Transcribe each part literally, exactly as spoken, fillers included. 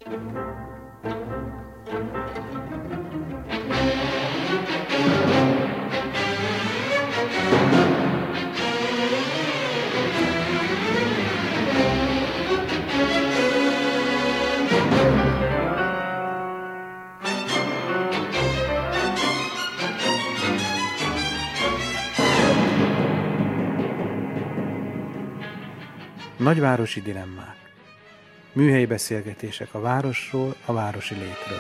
Nagyvárosi dilemmák. Műhelyi beszélgetések a városról, a városi létről.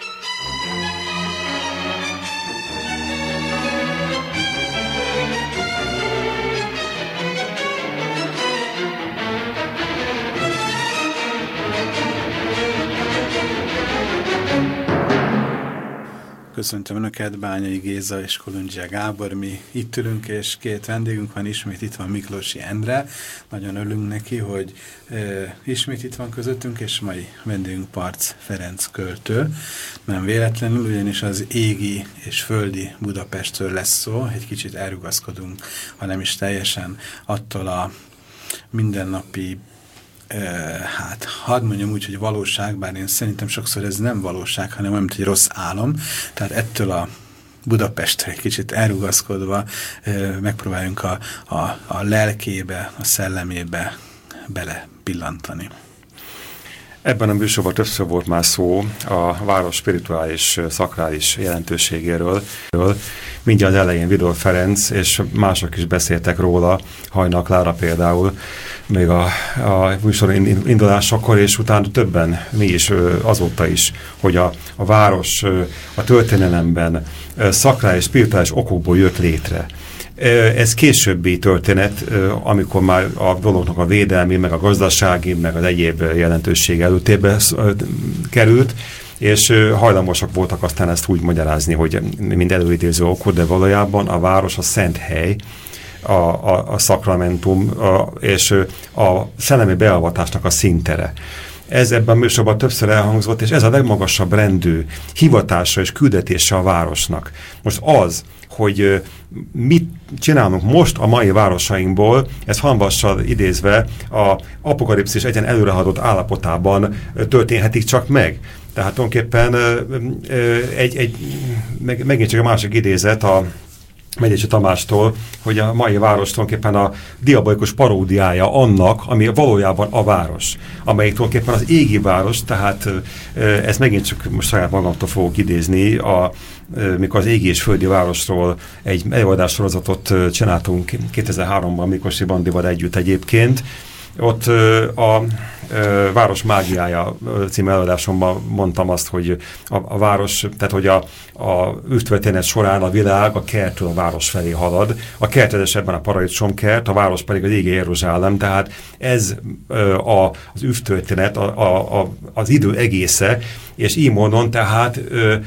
Köszöntöm Önöket, Bányai Géza és Kolundzsia Gábor. Mi itt ülünk, és két vendégünk van ismét. Itt van Miklósi Endre. Nagyon örülünk neki, hogy e, ismét itt van közöttünk, és mai vendégünk Parcz Ferenc költő. Nem véletlenül, ugyanis az égi és földi Budapestről lesz szó. Egy kicsit elrugaszkodunk, ha nem is teljesen attól a mindennapi Uh, hát, hadd mondjam úgy, hogy valóság, bár én szerintem sokszor ez nem valóság, hanem olyan, mint egy rossz álom. Tehát ettől a Budapestre egy kicsit elrugaszkodva uh, megpróbáljunk a, a, a lelkébe, a szellemébe bele pillantani. Ebben a műsorban többször volt már szó a város spirituális, szakrális jelentőségéről. Mindjárt az elején Vidor Ferenc és mások is beszéltek róla, Hajnal Klára például, még a, a műsor indulásakor, és utána többen, mi is azóta is, hogy a, a város a történelemben szakrális, spirituális okokból jött létre. Ez későbbi történet, amikor már a dolognak a védelmi, meg a gazdasági, meg az egyéb jelentőség előtérbe került, és hajlamosak voltak aztán ezt úgy magyarázni, hogy mind előidéző okod, de valójában a város a szent hely, a, a, a szakramentum a, és a szellemi beavatásnak a színtere. Ez ebben a műsorban többször elhangzott, és ez a legmagasabb rendű hivatása és küldetése a városnak. Most az, hogy mit csinálunk most a mai városainkból, ez Hanvassal idézve a apokalipszis egyen előrehaladott állapotában történhetik csak meg. Tehát tulajdonképpen egy, egy, meg, megint csak a másik idézet a Medici Tamástól, hogy a mai város tulajdonképpen a diabolikus paródiája annak, ami valójában a város, amelyik tulajdonképpen az égi város, tehát ezt megint csak most saját magamtól fogok idézni, a, mikor az égi és földi városról egy előadássorozatot csináltunk kétezer-háromban Miklósi Bandival együtt egyébként. Ott a Város mágiája című előadásomban mondtam azt, hogy a, a város, tehát hogy a, a űrtörténet során a világ a kertől a város felé halad. A kert esetben a paradicsomkert, a város pedig az égi Jeruzsálem, tehát ez a, az űrtörténet, a, a, a, az idő egésze, és így módon tehát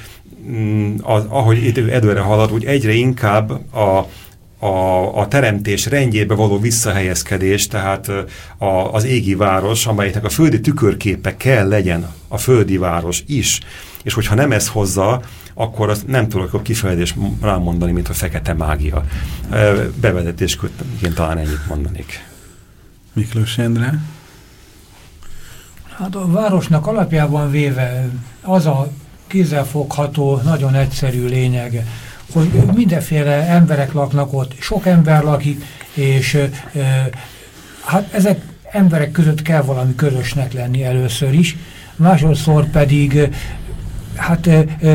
az, ahogy idő előre halad, úgy egyre inkább a A, a teremtés rendjébe való visszahelyezkedés, tehát a, az égi város, amelynek a földi tükörképe kell legyen a földi város is, és hogyha nem ez hozza, akkor azt nem tudok a kifejezést rámondani, mint a fekete mágia. Bevezetésként talán ennyit mondanék. Miklós Endre? Hát a városnak alapjában véve az a kézzelfogható, nagyon egyszerű lényege, hogy mindenféle emberek laknak ott, sok ember lakik, és e, hát ezek emberek között kell valami közösnek lenni először is, másodszor pedig hát e, e,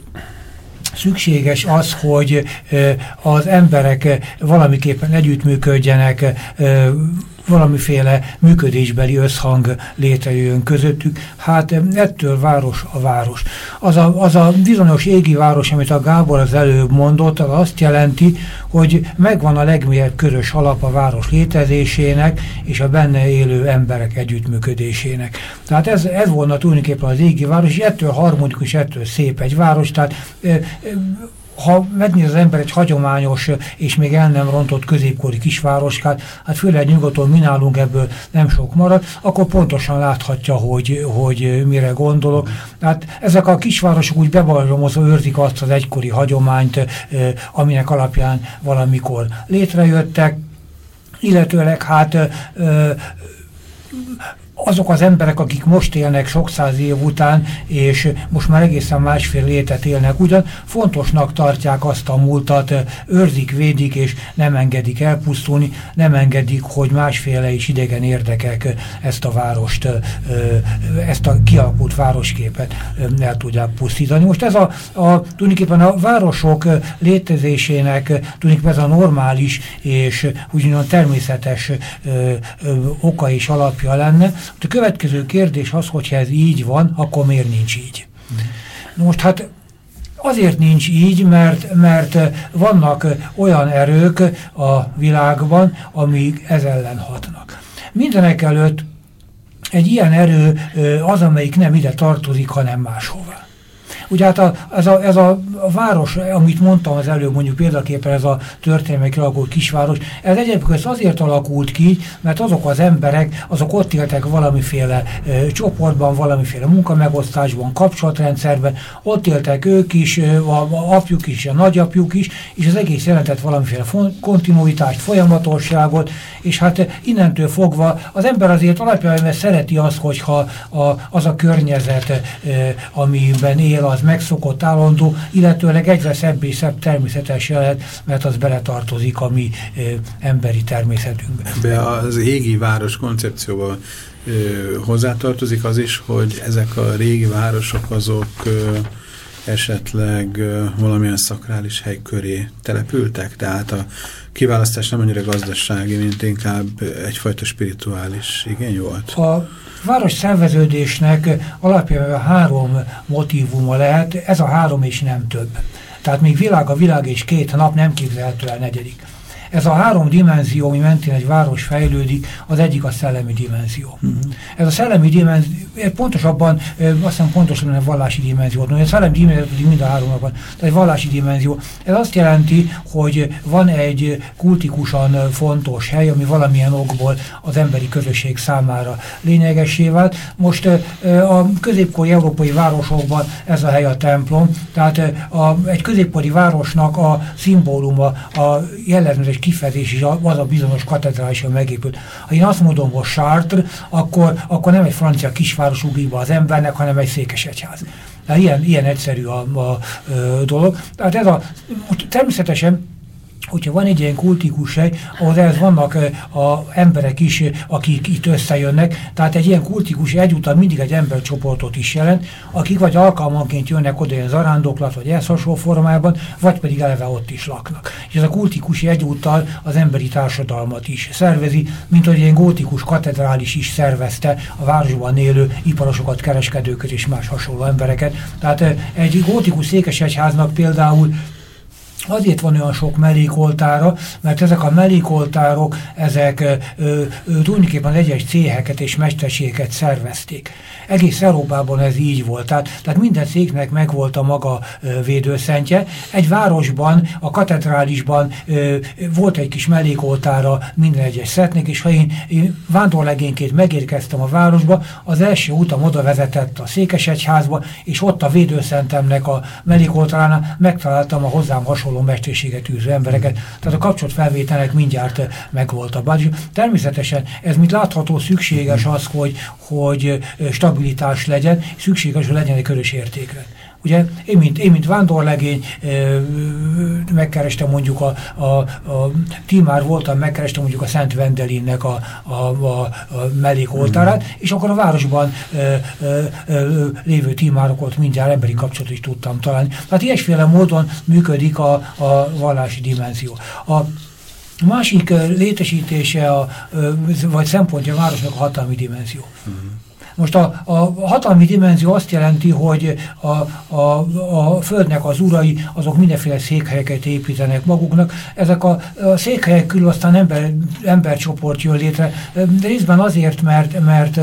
szükséges az, hogy e, az emberek valamiképpen együttműködjenek, e, valamiféle működésbeli összhang létrejöjjön közöttük. Hát ettől város a város. Az a, az a bizonyos égi város, amit a Gábor az előbb mondott, az azt jelenti, hogy megvan a legmélyebb közös alap a város létezésének és a benne élő emberek együttműködésének. Tehát ez, ez volna tulajdonképpen az égi város, és ettől harmonikus, ettől szép egy város. Tehát e, e, ha megnéz az ember egy hagyományos és még el nem rontott középkori kisvároskát, hát főleg nyugaton mi nálunk ebből nem sok marad, akkor pontosan láthatja, hogy, hogy mire gondolok. Hát ezek a kisvárosok úgy bebalzsamozva őrzik azt az egykori hagyományt, aminek alapján valamikor létrejöttek, illetőleg hát azok az emberek, akik most élnek sok száz év után, és most már egészen másfél létet élnek ugyan, fontosnak tartják azt a múltat, őrzik, védik, és nem engedik elpusztulni, nem engedik, hogy másféle és idegen érdekek ezt a várost, ezt a kialakult városképet el tudják pusztítani. Most ez a, a tulajdonképpen a városok létezésének tulajdonképpen ez a normális és úgymond természetes ö, ö, oka és alapja lenne. A következő kérdés az, hogyha ez így van, akkor miért nincs így? Mm. Most hát azért nincs így, mert, mert vannak olyan erők a világban, amik ez ellen hatnak. Mindenek előtt egy ilyen erő az, amelyik nem ide tartozik, hanem máshová. Ugye hát a, ez, a, ez a város, amit mondtam az előbb, mondjuk példaképpen ez a történelmi kialakult kisváros, ez egyébként azért alakult ki, mert azok az emberek, azok ott éltek valamiféle e, csoportban, valamiféle munkamegosztásban, kapcsolatrendszerben, ott éltek ők is, a, a apjuk is, a nagyapjuk is, és az egész jelentett valamiféle kontinuitást, folyamatosságot, és hát innentől fogva az ember azért alapjában szereti azt, hogyha a, az a környezet, e, amiben él, az megszokott, állandó, illetőleg egyre szebb és szebb természetes lehet, mert az beletartozik a mi e, emberi természetünkbe. Be az égi város koncepcióval e, hozzátartozik az is, hogy ezek a régi városok azok e, esetleg e, valamilyen szakrális hely köré települtek, tehát a kiválasztás nem annyira gazdasági, mint inkább egyfajta spirituális igény volt. A város szerveződésnek alapjában három motívuma lehet, ez a három és nem több. Tehát még világ a világ és két nap nem képzelhető el negyedik. Ez a három dimenzió, ami mentén egy város fejlődik, az egyik a szellemi dimenzió. Mm-hmm. Ez a szellemi dimenzió, pontosabban, azt hiszem pontosabban a vallási dimenzió. A szellemi dimenzió mind a háromnak van, tehát egy vallási dimenzió. Ez azt jelenti, hogy van egy kultikusan fontos hely, ami valamilyen okból az emberi közösség számára lényegessé vált. Most a középkori európai városokban ez a hely a templom, tehát a, egy középkori városnak a szimbóluma, a jellemző kifejezés is az a bizonyos katedrálisan megépült. Ha én azt mondom, hogy Chartres, akkor, akkor nem egy francia kisváros ugrik be az embernek, hanem egy székesegyház. Tehát ilyen, ilyen egyszerű a, a, a dolog. Tehát ez a, természetesen, hogyha van egy ilyen kultikus hely, ahhoz ehhez vannak az emberek is, akik itt összejönnek, tehát egy ilyen kultikus egyúttal mindig egy embercsoportot is jelent, akik vagy alkalmanként jönnek oda ilyen zarándoklat, vagy ehhez hasonló formában, vagy pedig eleve ott is laknak. És ez a kultikus egyúttal az emberi társadalmat is szervezi, mint hogy egy gótikus katedrális is szervezte a városban élő iparosokat, kereskedőket és más hasonló embereket. Tehát egy gótikus székesegyháznak például azért van olyan sok mellékoltára, mert ezek a mellékoltárok, ezek ö, ö, tulajdonképpen egyes céheket és mesterségeket szervezték. Egész Európában ez így volt. Tehát, tehát minden széknek megvolt a maga ö, védőszentje. Egy városban, a katedrálisban ö, volt egy kis mellékoltára minden egyes szetnek, és ha én, én vándorlegényként megérkeztem a városba, az első utam oda vezetett a székesegyházba, és ott a védőszentemnek a mellékoltáránál megtaláltam a hozzám hasonló mesterséget űző embereket, tehát a kapcsolatfelvételnek mindjárt megvolt a bázis. Természetesen ez, mint látható, szükséges az, hogy, hogy stabilitás legyen, szükséges, hogy legyen egy közös értékre. Ugye én, mint, én, mint vándorlegény megkerestem mondjuk a, a, a Timár voltam, megkerestem mondjuk a Szent Vendelinnek a, a, a, a mellékoltárát, mm. és akkor a városban ö, ö, ö, lévő Timárokat mindjárt emberi kapcsolatot is tudtam találni. Tehát ilyesféle módon működik a, a vallási dimenzió. A másik létesítése, a, vagy szempontja a városnak a hatalmi dimenzió. Mm. Most a, a hatalmi dimenzió azt jelenti, hogy a, a, a földnek az urai, azok mindenféle székhelyeket építenek maguknak. Ezek a, a székhelyek körül aztán ember, embercsoport jön létre, de részben azért, mert, mert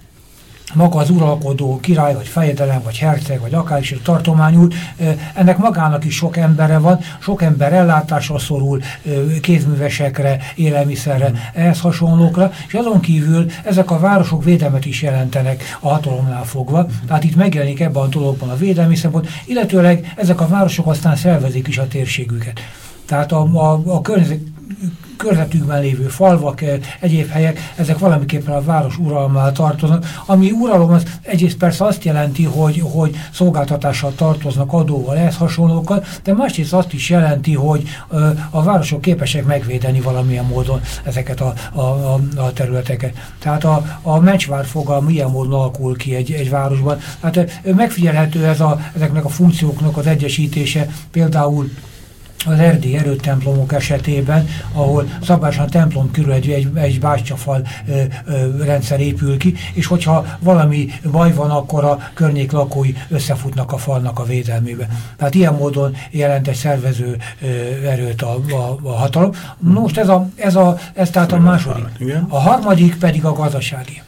maga az uralkodó király, vagy fejedelem, vagy herceg, vagy akár is a tartományút, ennek magának is sok embere van, sok ember ellátásra szorul, kézművesekre, élelmiszerre, ehhez hasonlókra, és azon kívül ezek a városok védelmet is jelentenek a hatalomnál fogva, tehát itt megjelenik ebben a dologban a védelmi szempont, illetőleg ezek a városok aztán szervezik is a térségüket. Tehát a, a, a környezet körzetükben lévő falvak, egyéb helyek, ezek valamiképpen a város uralmára tartoznak. Ami uralom az egyrészt persze azt jelenti, hogy, hogy szolgáltatással tartoznak, adóval, ehhez hasonlókkal, de másrészt azt is jelenti, hogy a városok képesek megvédeni valamilyen módon ezeket a, a, a, a területeket. Tehát a, a mencsvár fogalma ilyen módon alakul ki egy, egy városban. Hát megfigyelhető ez a, ezeknek a funkcióknak az egyesítése, például az erdélyi erődtemplomok esetében, ahol szabályosan a templom körül egy, egy, egy bástyafal ö, ö, rendszer épül ki, és hogyha valami baj van, akkor a környék lakói összefutnak a falnak a védelmébe. Tehát ilyen módon jelent egy szervező ö, erőt a, a, a hatalom. Most ez, a, ez, a, ez tehát a második. A harmadik pedig a gazdasági.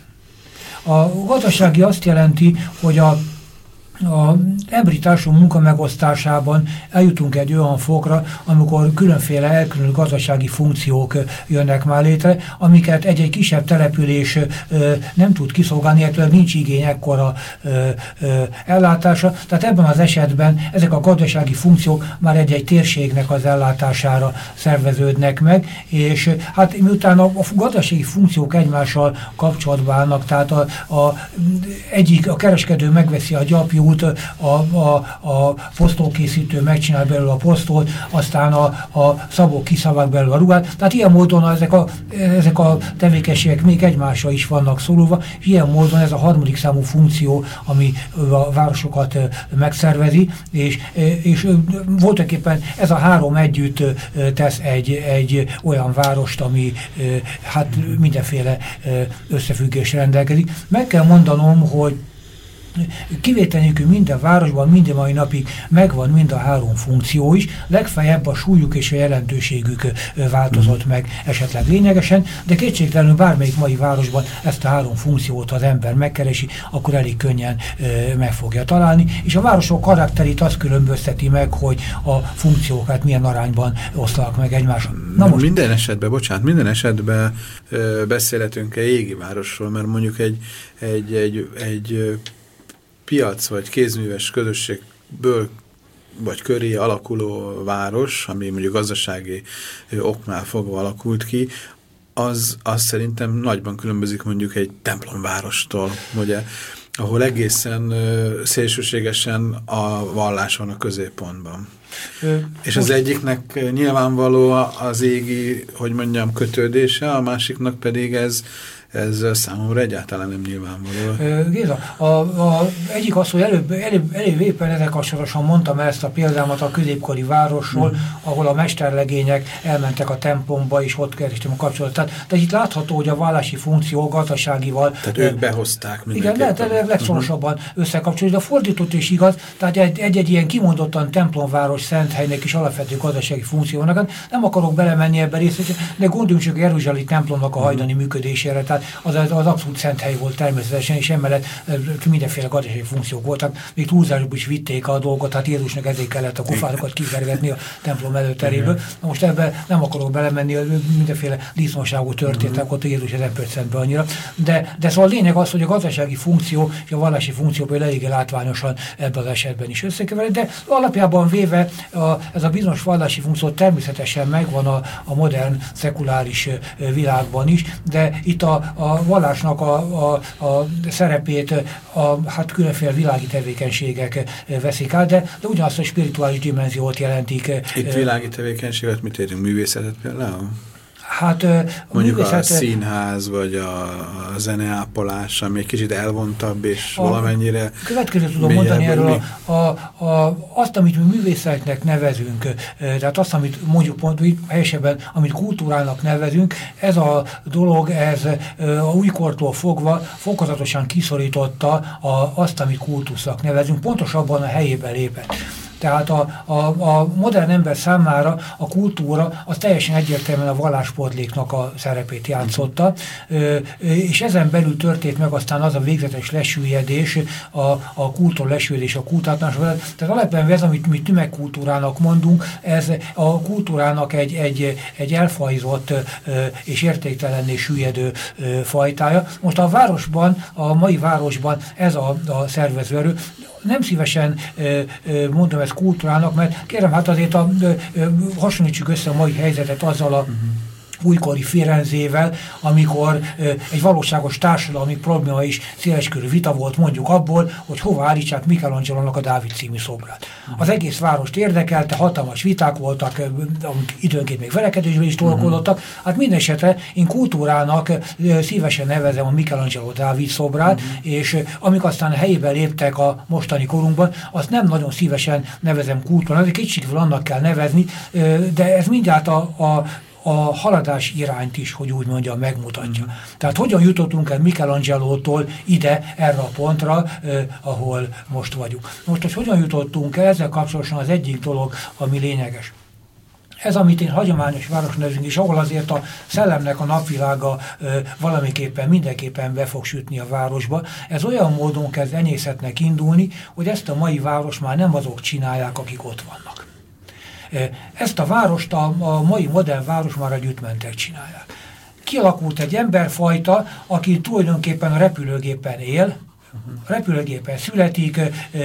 A gazdasági azt jelenti, hogy a A emberi társadalom munkamegosztásában eljutunk egy olyan fokra, amikor különféle elkülönült gazdasági funkciók jönnek már létre, amiket egy-egy kisebb település ö, nem tud kiszolgálni, illetve nincs igény ekkora ö, ö, ellátása. Tehát ebben az esetben ezek a gazdasági funkciók már egy-egy térségnek az ellátására szerveződnek meg, és hát miután a, a gazdasági funkciók egymással kapcsolatban állnak, tehát a, a, egyik a kereskedő megveszi a gyapjú, A, a, a posztókészítő megcsinál belőle a posztót, aztán a, a szabók kiszavák belőle a ruhát. Tehát ilyen módon ezek a, ezek a tevékenységek még egymásra is vannak szorulva, és ilyen módon ez a harmadik számú funkció, ami a városokat megszervezi, és, és voltaképpen ez a három együtt tesz egy, egy olyan várost, ami hát mindenféle összefüggés rendelkezik. Meg kell mondanom, hogy kivétel nélkül minden városban minden mai napig megvan mind a három funkció is, legfeljebb a súlyuk és a jelentőségük változott meg esetleg lényegesen, de kétségtelenül bármelyik mai városban ezt a három funkciót az ember megkeresi, akkor elég könnyen ö, meg fogja találni, és a városok karakterét azt különbözteti meg, hogy a funkciókat milyen arányban osztanak meg egymáson. Na most... Minden esetben, bocsánat, minden esetben ö, beszélhetünk egy égi városról, mert mondjuk egy, egy, egy, egy piac vagy kézműves közösségből vagy köré alakuló város, ami mondjuk gazdasági oknál fogva alakult ki, az, az szerintem nagyban különbözik mondjuk egy templomvárostól, ugye, ahol egészen szélsőségesen a vallás van a középpontban. Ö, és az egyiknek nyilvánvaló az égi, hogy mondjam, kötődése, a másiknak pedig ez Ez számomra egyáltalán nem nyilvánvaló. Géza, a, a, egyik az, hogy előbb, előbb, előbb éppen ezek kapcsolatosan mondtam ezt a példámat a középkori városról, mm. ahol a mesterlegények elmentek a templomba, és ott kerestem a kapcsolatot. Tehát, tehát itt látható, hogy a vallási funkció gazdaságival... Tehát ők behozták mindenképpen. Igen, lehet legszorosabban uh-huh. összekapcsolni, de a fordított is igaz, tehát egy-egy ilyen kimondottan templomváros Szenthelynek is alapvető gazdasági funkciónak. Nem akarok belemenni ebbe részletesen, de gondoljunk csak a jeruzsálemi templomnak a hajdani uh-huh. működésére. Tehát az, az abszolút szent hely volt természetesen, és emellett mindenféle gazdasági funkciók voltak. Még túlzásból is vitték a dolgot, tehát Jézusnak ezért kellett a kufárokat kivergetni a templom előteréből. Na most ebben nem akarok belemenni, mindenféle disznóságú történtek uh-huh. ott Jézus ezen pöccent be annyira. De, de szóval a lényeg az, hogy a gazdasági funkció és a vallási funkció például eléggé látványosan ebben az esetben is összekevered, de alapjában véve a, ez a bizonyos vallási funkció természetesen megvan a, a modern, szekuláris világban is, de itt a a vallásnak a, a, a szerepét a hát különféle világi tevékenységek veszik át, de, de ugyanazt a spirituális dimenziót jelentik. Itt világi tevékenységet mit érünk? Művészetet például? Hát, mondjuk a, a színház, vagy a, a zeneápolás, ami egy kicsit elvontabb, és a, valamennyire... Következő tudom mondani erről, a, a, a, azt, amit mi művészetnek nevezünk, tehát azt, amit mondjuk pont helyesebben, amit kultúrának nevezünk, ez a dolog, ez a újkortól fogva fokozatosan kiszorította a, azt, amit kultusznak nevezünk, pontosabban a helyébe lépett. Tehát a, a, a modern ember számára a kultúra az teljesen egyértelműen a vallásportléknak a szerepét játszotta, és ezen belül történt meg aztán az a végzetes lesüllyedés, a, a kultúra lesüllyedés, a kultátlanás. Tehát alapvetően ez, amit mi tömegkultúrának mondunk, ez a kultúrának egy, egy, egy elfajzott és értéktelenné süllyedő fajtája. Most a városban, a mai városban ez a, a szervezőerő, nem szívesen ö, ö, mondom ezt kultúrának, mert kérem, hát azért a, ö, ö, hasonlítsuk össze a mai helyzetet azzal a újkori Firenzével, amikor ö, egy valóságos társadalmi probléma is széleskörű vita volt mondjuk abból, hogy hova állítsák Michelangelo-nak a Dávid című szobrát. Az egész várost érdekelte, hatalmas viták voltak, ö, amik időnként még verekedésben is tolkodottak. Hát minden esetre én kultúrának ö, szívesen nevezem a Michelangelo Dávid szobrát, uh-huh. és ö, amik aztán helyébe léptek a mostani korunkban, azt nem nagyon szívesen nevezem kultúrának, egy kicsit annak kell nevezni, ö, de ez mindjárt a, a a haladás irányt is, hogy úgy mondjam, megmutatja. Mm. Tehát hogyan jutottunk el Michelangelo-tól ide, erre a pontra, eh, ahol most vagyunk. Most, hogy hogyan jutottunk el, ezzel kapcsolatosan az egyik dolog, ami lényeges. Ez, amit én hagyományos város nevezünk, és ahol azért a szellemnek a napvilága eh, valamiképpen, mindenképpen be fog sütni a városba, ez olyan módon kezd enyészetnek indulni, hogy ezt a mai város már nem azok csinálják, akik ott vannak. Ezt a várost a, a mai modern város már a gyűjtmentek csinálják. Kialakult egy emberfajta, aki tulajdonképpen a repülőgépen él, a repülőgépen születik,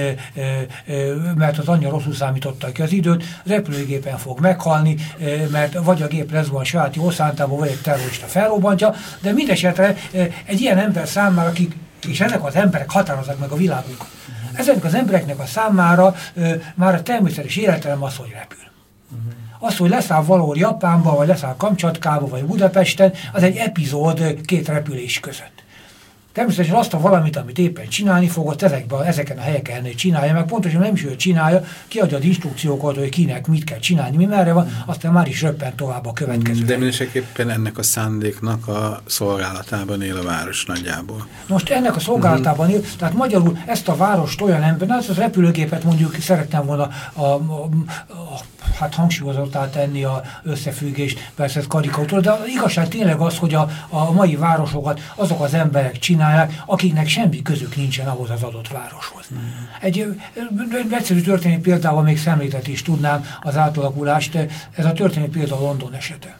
mert az anyja rosszul számította ki az időt, repülőgépen fog meghalni, mert vagy a gép lesz van a saját jó szántában, vagy egy terrorista felrobbantja, de mindesetre egy ilyen ember számára, akik, és ezek az emberek határozzák meg a világunkat. Ezeknek az embereknek a számára már a természetes életelem az, hogy repül. Az, hogy leszáll valahol Japánba, vagy leszáll Kamcsatkába, vagy Budapesten, az egy epizód két repülés között. Természetesen azt a valamit, amit éppen csinálni fogott, ezekben, ezeken a helyeken csinálja, meg pontosan nem is ő csinálja, kiadja az instrukciókat, hogy kinek mit kell csinálni, mi merre van, aztán már is röppen tovább a következő. De mindenképpen ennek a szándéknak a szolgálatában él a város nagyjából. Most ennek a szolgálatában él, tehát magyarul ezt a várost olyan ember, ezt az repülőgépet mondjuk szeretném volna a, a, a, a hát hangsúlyozottá tenni a összefüggést, persze ez karikatúra, de az igazság tényleg az, hogy a, a mai városokat azok az emberek csinálják, akiknek semmi közük nincsen ahhoz az adott városhoz. Mm. Egy, egy egyszerű történeti példával még szemléltetni is tudnám az átalakulást, ez a történeti példa London esete.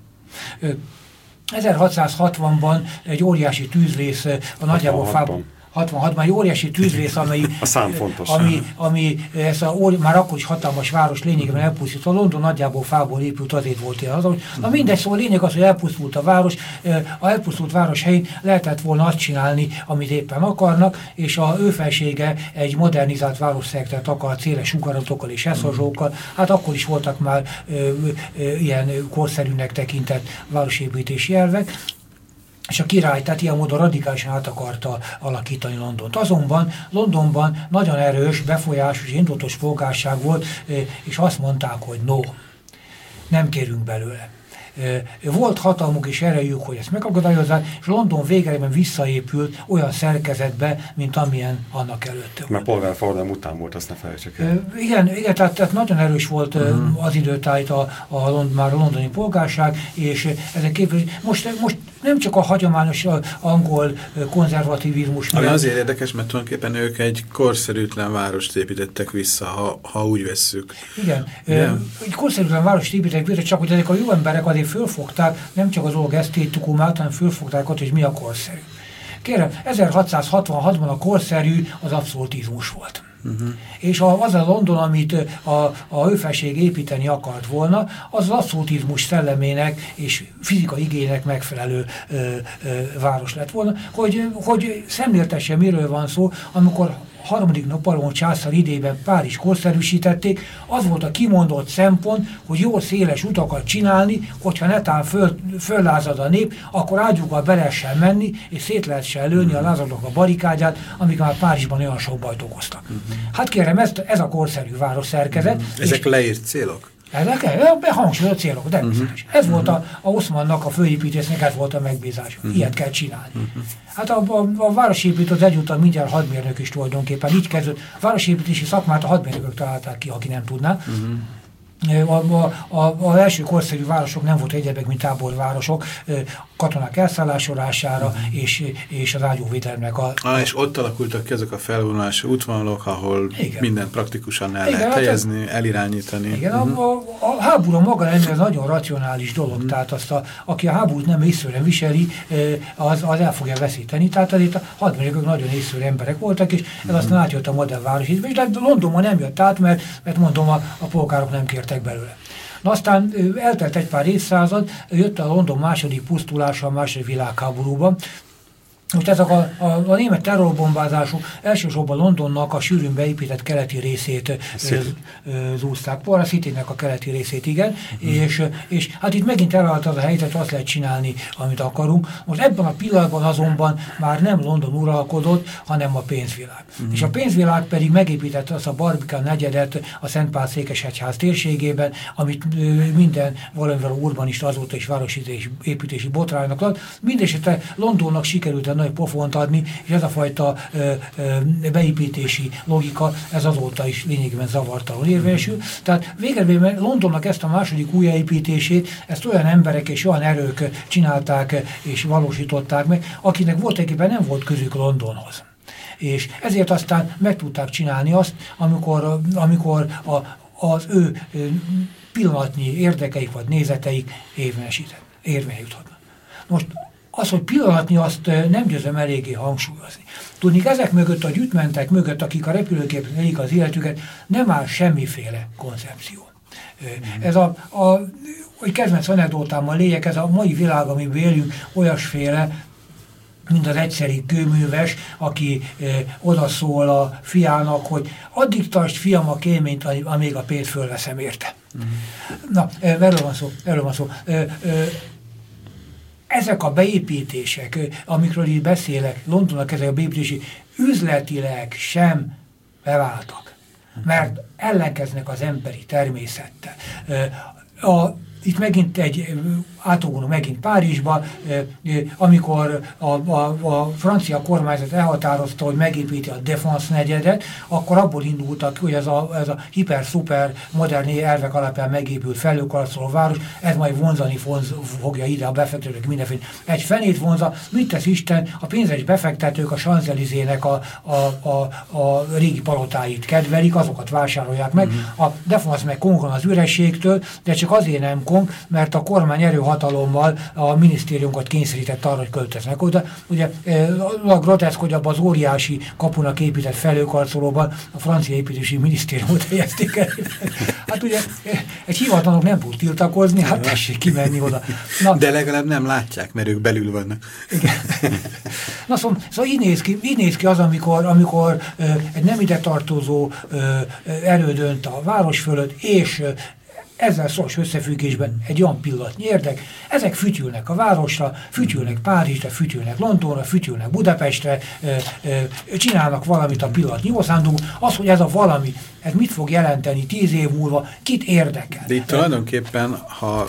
ezerhatszázhatvanban egy óriási tűzvész a nagyjából fában, hatvanhatban egy óriási tűzvész, ami, a szám fontos. ami, ami ez a, már akkor is hatalmas város lényegében elpusztult. A London nagyjából fából épült, azért volt ilyen az. Na mindegy, szóval lényeg az, hogy elpusztult a város. A elpusztult város helyén lehetett volna azt csinálni, amit éppen akarnak, és a ő felsége egy modernizált városszektet akart széles sugaratokkal és eszhozsókkal. Hát akkor is voltak már ö, ö, ilyen korszerűnek tekintett városépítési elvek. És a király, tehát ilyen módon radikálisan át akarta alakítani Londont. Azonban Londonban nagyon erős, befolyásos és indulatos polgárság volt, és azt mondták, hogy no, nem kérünk belőle. Volt hatalmuk és erejük, hogy ezt megakadályozzák, és London végeredményben visszaépült olyan szerkezetbe, mint amilyen annak előtte volt. Mert polgárforradalom után volt, azt ne felejtsük el. Igen, igen, tehát, tehát nagyon erős volt uh-huh. az időtájt a, a, a, már a londoni polgárság, és ezek képviselő. Most, most nem csak a hagyományos angol konzervativizmus. Ami azért érdekes, mert tulajdonképpen ők egy korszerűtlen várost építettek vissza, ha, ha úgy vesszük. Igen, yeah. egy korszerűtlen várost építettek vissza, csak hogy ezek a jó emberek azért fölfogták, nem csak az dolog esztétikumát, hanem fölfogták ott, hogy mi a korszerű. Kérem, ezerhatszázhatvanhatban a korszerű az abszolutizmus volt. Uh-huh. És a, az a London, amit a, a hőfelség építeni akart volna, az az abszolutizmus szellemének és fizikai igénynek megfelelő ö, ö, város lett volna, hogy, hogy szemléltesse, miről van szó, amikor harmadik Napóleon császár idejében Párizs korszerűsítették, az volt a kimondott szempont, hogy jó széles utakat csinálni, hogyha netán föl, föllázad a nép, akkor ágyúkkal be lehessen menni, és szét lehessen lőni a lázadók a barikádját, amik már Párizsban olyan sok bajt okoztak. Uh-huh. Hát kérem, ez, ez a korszerű város szerkezet. Uh-huh. Ezek leírt célok? Ezek hangsúlyozott célok, de uh-huh. Ez volt a, a Oszmannak, a főépítésznek, ez volt a megbízás. Uh-huh. Ilyet kell csinálni. Uh-huh. Hát a, a, a városépítő az egyúttal mindjárt hadmérnök is tulajdonképpen. Így kezdődött. A városépítési szakmát a hadmérnökök találták ki, aki nem tudná. Uh-huh. A, a, a, az első korszerű városok nem volt egyebek, mint táborvárosok, katonák elszállásolására uh-huh. és, és az ágyúvédelemnek a... Ah, és ott alakultak ki ezek a felvonulási útvonalok, ahol igen. mindent praktikusan el igen, lehet helyezni, hát, elirányítani. Igen, uh-huh. a, a, a háború maga ennél ez nagyon racionális dolog, uh-huh. tehát azt a, aki a háborút nem észre viseli, az, az el fogja veszíteni. Tehát azért a hadmérnökök nagyon észre emberek voltak, és ez uh-huh. aztán átjött a modern városítás. De Londonban nem jött át, mert, mert mondom, a, a polgárok nem kértek belőle. Na aztán eltelt egy pár évszázad, jött a London második pusztulása a második világháborúban. Most ezek a, a, a német terrorbombázások elsősorban Londonnak a sűrűn beépített keleti részét zúzták, Port Citynek a keleti részét, igen, mm. és, és hát itt megint elállt az a helyzet, azt lehet csinálni, amit akarunk. Most ebben a pillanatban azonban már nem London uralkodott, hanem a pénzvilág. Mm. És a pénzvilág pedig megépítette azt a Barbican negyedet a Szentpál-Székesegyház térségében, amit ö, minden valamivel urbanista azóta is városépítési botránynak lett. Mindenesetre Londonnak sikerült nagy pofont adni, és ez a fajta ö, ö, beépítési logika, ez azóta is lényegében zavartalan érvényesül. Tehát végeredményben Londonnak ezt a második újjáépítését, ezt olyan emberek és olyan erők csinálták és valósították meg, akinek voltaképpen nem volt közük Londonhoz. És ezért aztán meg tudták csinálni azt, amikor, amikor a, az ő pillanatnyi érdekeik vagy nézeteik érvényre juthatnak. Most az, hogy pillanatnyi, azt nem győzöm eléggé hangsúlyozni. Tudni, ezek mögött a gyűjtmentek mögött, akik a repülőképen élik az életüket, nem áll semmiféle koncepció. Mm. Ez a, a hogy kedvenc anekdótámmal légyek, ez a mai világ, amiben élünk, olyasféle, mint az egyszeri kőműves, aki e, odaszól a fiának, hogy addig tartsd, fiam, a kéményt, amíg a pénzt fölveszem érte. Mm. Na, erről van szó. Erről van szó. E, e, Ezek a beépítések, amikről így beszélek, Londonnak ezek a beépítési üzletileg sem beváltak, mert ellenkeznek az emberi természettel. A, itt megint egy, átugolunk megint Párizsba, amikor a, a, a francia kormányzat elhatározta, hogy megépíti a Défense negyedet, akkor abból indultak, hogy ez a, ez a hiper-szuper modern elvek alapján megépült felülkarcoló város, ez majd vonzani vonz, fogja ide a befektetők mindenféle. Egy fenét vonza, mit tesz Isten, a pénzes befektetők a Champs-Élysées-nek a, a, a, a régi palotáit kedvelik, azokat vásárolják meg. Mm-hmm. A Défense meg kongol az ürességtől, de csak azért nem kong, mert a kormány erőhatalommal a minisztériumot kényszerített arra, hogy költöznek oda. Ugye a groteszk, hogy abban az óriási kapunak épített felőkarcolóban a francia építési minisztériumot helyezték el. Hát ugye egy hivatalnok nem tud tiltakozni, hát tessék kimenni oda. Na, de legalább nem látják, mert ők belül vannak. Igen. Na szóval, szóval így, néz ki, így néz ki az, amikor, amikor ö, egy nem ide tartozó ö, erő dönt a város fölött, és ö, ezzel szoros összefüggésben egy olyan pillanatnyi érdek, ezek fütyülnek a városra, fütyülnek Párizsra, fütyülnek Londonra, fütyülnek Budapestre, ö, ö, csinálnak valamit a pillanatnyi orszándunk. Az, hogy ez a valami, ez mit fog jelenteni tíz év múlva, kit érdekel? De itt tulajdonképpen, ha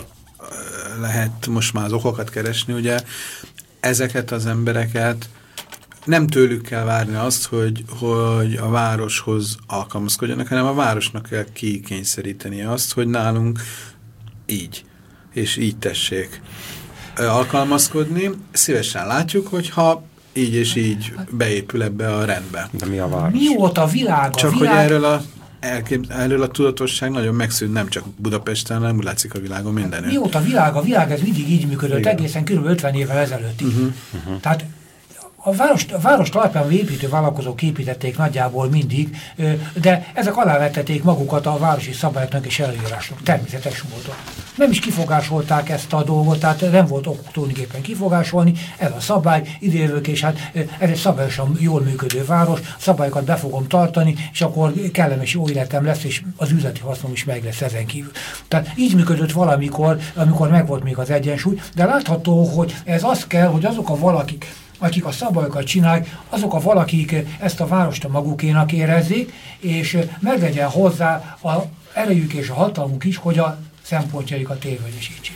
lehet most már az okokat keresni, ugye ezeket az embereket nem tőlük kell várni azt, hogy, hogy a városhoz alkalmazkodjanak, hanem a városnak kell kikényszeríteni azt, hogy nálunk így, és így tessék alkalmazkodni. Szívesen látjuk, hogyha így és így beépül ebbe a rendbe. De mi a város? Mióta a világ? Csak a világ... hogy erről a, erről a tudatosság nagyon megszűnt, nem csak Budapesten, hanem úgy látszik a világon mindenütt. Mióta a világ? A világ ez mindig így működött, igen. Egészen kb. ötven évvel ezelőttig. Uh-huh. Uh-huh. Tehát A város, a város talpán építő vállalkozók építették nagyjából mindig, de ezek alávettették magukat a városi szabályoknak és előírásnak, természetes módon. Nem is kifogásolták ezt a dolgot, tehát nem volt okuk tulajdonképpen kifogásolni, ez a szabály, idejövök, és hát ez egy szabályosan jól működő város, szabályokat be fogom tartani, és akkor kellemes jó életem lesz, és az üzleti hasznom is meg lesz ezen kívül. Tehát így működött valamikor, amikor megvolt még az egyensúly, de látható, hogy ez az kell, hogy azok a valakik, akik a szabályokat csinálják, azok a valakik ezt a várost a magukénak érezzék, és meglegyen hozzá az erejük és a hatalmuk is, hogy a szempontjaikat érvényesítsék.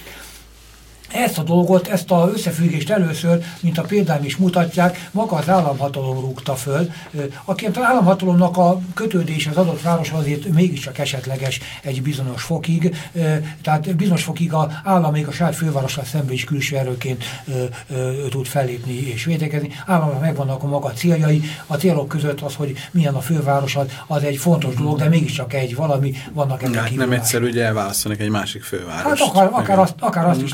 Ezt a dolgot, ezt az összefüggést először, mint a példám is mutatják, maga az államhatalom rúgta föl, aki az államhatalomnak a kötődés az adott városhoz azért mégiscsak esetleges egy bizonyos fokig, tehát bizonyos fokig az állam még a saját fővárossal szemben is külső erőként tud fellépni és védekezni. Államnak megvannak a maga céljai, a célok között az, hogy milyen a fővárosod, az egy fontos dolog, de mégiscsak egy valami, vannak ennek hát nem egyszer ugye elválasztanak egy másik fővárost. Hát akár, akár, azt, akár azt is lehet, hát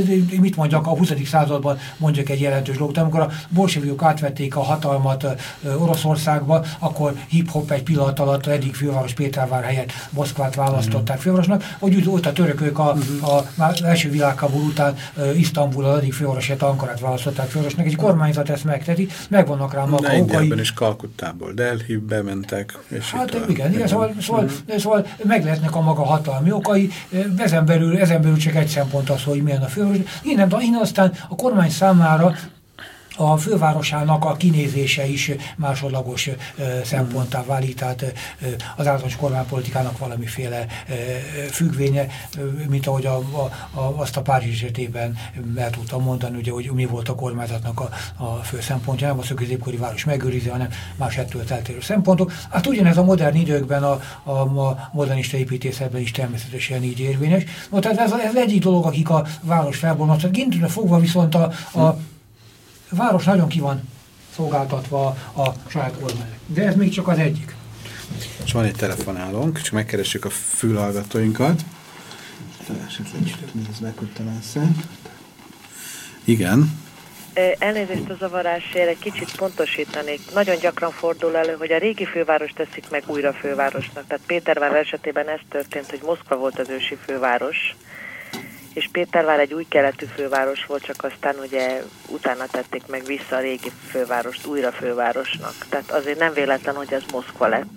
ez, mit mondjak, a huszadik században mondjuk egy jelentős dolog. Amikor a bolsevikok átvették a hatalmat Oroszországba, akkor hip-hop egy pillanat alatt egyik főváros Pétervár helyett Moszkvát választották fővárosnak, hogy úgy volt a törökök a, az első világháború után Isztambul az egyik fővárosát, Ankarát választották fővárosnak. Egy kormányzat ezt megteti, megvannak rá maga okai. Indiában is Kalkuttából Delhibe mentek. És hát igen, igen, szóval, szóval, szóval meg lehetnek a maga hatalmi okai, ezen belül, ezen belül csak egy szempont az, hogy milyen a főváros. Innen, innen aztán a kormány számára a fővárosának a kinézése is másodlagos ö, szemponttá válik, tehát ö, az általános kormánypolitikának valamiféle ö, függvénye, ö, mint ahogy a, a, a, azt a Párizs esetében el tudtam mondani, ugye, hogy mi volt a kormányzatnak a, a fő szempontja, nem az, hogy középkori város megőrizi, hanem más ettől eltérő szempontok. Hát ugyanez a modern időkben, a, a, a modernista építészetben is természetesen így érvényes. No, tehát ez, ez egyik dolog, akik a város felbomlott. Gintűnre fogva viszont a, a A város nagyon ki van szolgáltatva a, a saját kormánynak. De ez még csak az egyik. És van egy telefonálónk, csak megkeressük a fülhallgatóinkat. Esetleg nézd meg, hogy talán. Igen. Elnézést a zavarásért, egy kicsit pontosítanék. Nagyon gyakran fordul elő, hogy a régi főváros teszik meg újra fővárosnak. Tehát Pétervár esetében ez történt, hogy Moszkva volt az ősi főváros, és Pétervár egy új keletű főváros volt, csak aztán ugye utána tették meg vissza a régi fővárost újra fővárosnak. Tehát azért nem véletlen, hogy ez Moszkva lett.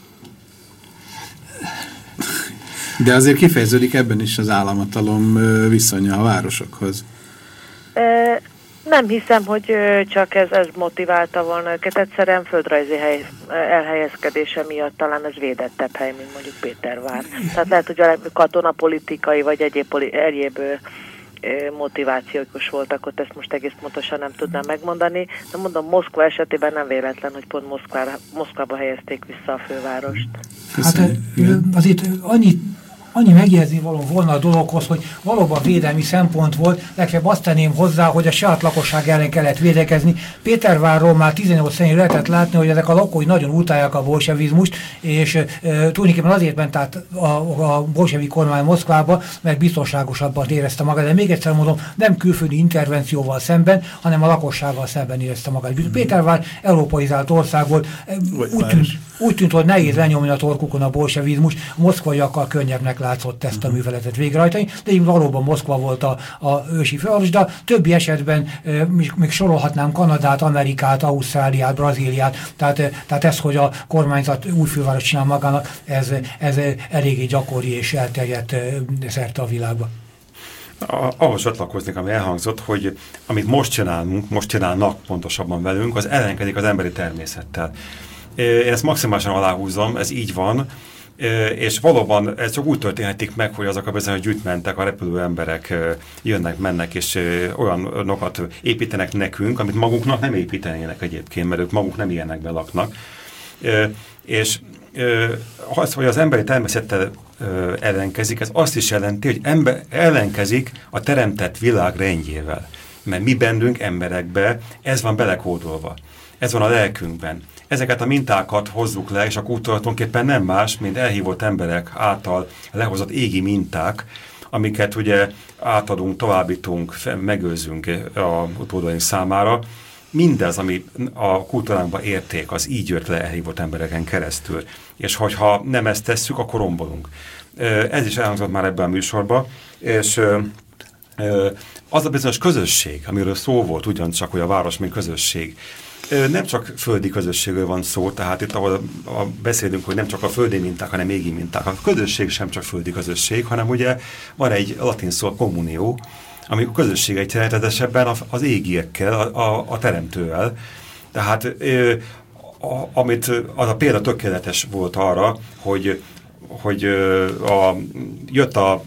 De azért kifejeződik ebben is az államhatalom viszonya a városokhoz. E Nem hiszem, hogy csak ez, ez motiválta volna őket. Egyszerűen földrajzi hely, elhelyezkedése miatt talán ez védettebb hely, mint mondjuk Pétervár. Tehát lehet, hogy a katonapolitikai vagy egyéb, egyéb motivációkos voltak ott, ezt most egész pontosan nem tudnám megmondani. De mondom, Moszkva esetében nem véletlen, hogy pont Moszkvára, Moszkvába helyezték vissza a fővárost. Hát azért annyit Annyi megjegyezni való volna a dologhoz, hogy valóban védelmi szempont volt, legfeljebb azt tenném hozzá, hogy a saját lakosság ellen kellett védekezni. Pétervárról már tizennyolc szerint lehetett látni, hogy ezek a lakói nagyon utálják a bolsevizmust, és e, tulajdonképpen azért ment át a, a bolsevik kormány Moszkvába, mert biztonságosabban érezte magát. De még egyszer mondom, nem külföldi intervencióval szemben, hanem a lakossággal szemben érezte magát. Mm. Pétervár európaizált ország volt, úgy tűnt, úgy tűnt, hogy nehéz lenyomni a torkukon a bolsevizmust, a moszkvaiakkal könnyebbnek látszott ezt a műveletet végrehajtani, de így valóban Moszkva volt a, a ősi főváros, de a többi esetben e, még, még sorolhatnám Kanadát, Amerikát, Ausztráliát, Brazíliát, tehát, e, tehát ez, hogy a kormányzat új főváros csinál magának, ez, ez eléggé gyakori és elterjedt e, szerte a világban. Ahhoz csatlakoznék, ami elhangzott, hogy amit most csinálunk, most csinálnak pontosabban velünk, az ellenkedik az emberi természettel. Én ezt maximálisan aláhúzom, ez így van, és valóban ez csak úgy történhetik meg, hogy azok a bizonyos gyűjtmentek, a repülő emberek jönnek, mennek, és olyanokat építenek nekünk, amit maguknak nem építenének egyébként, mert ők maguk nem ilyenekben laknak. És az, hogy az emberi természettel ellenkezik, ez azt is jelenti, hogy ember, ellenkezik a teremtett világ rendjével. Mert mi bennünk, emberekbe, ez van belekódolva. Ez van a lelkünkben. Ezeket a mintákat hozzuk le, és akkor tulajdonképpen nem más, mint elhívott emberek által lehozott égi minták, amiket ugye átadunk, továbbítunk, megőrzünk a utódaink számára. Mindez, ami a kultúránkban érték, az így jött le elhívott embereken keresztül. És hogyha nem ezt tesszük, akkor rombolunk. Ez is elhangzott már ebben a műsorban, és az a bizonyos közösség, amiről szó volt ugyancsak, hogy a város mint közösség, nem csak földi közösségről van szó, tehát itt ahol a, a beszélünk, hogy nem csak a földi minták, hanem égi minták. A közösség sem csak földi közösség, hanem ugye van egy latin szó, a communio, ami a közösség egy természetesebben az égiekkel, a, a, a teremtővel. Tehát a, amit, az a példa tökéletes volt arra, hogy, hogy a, jött a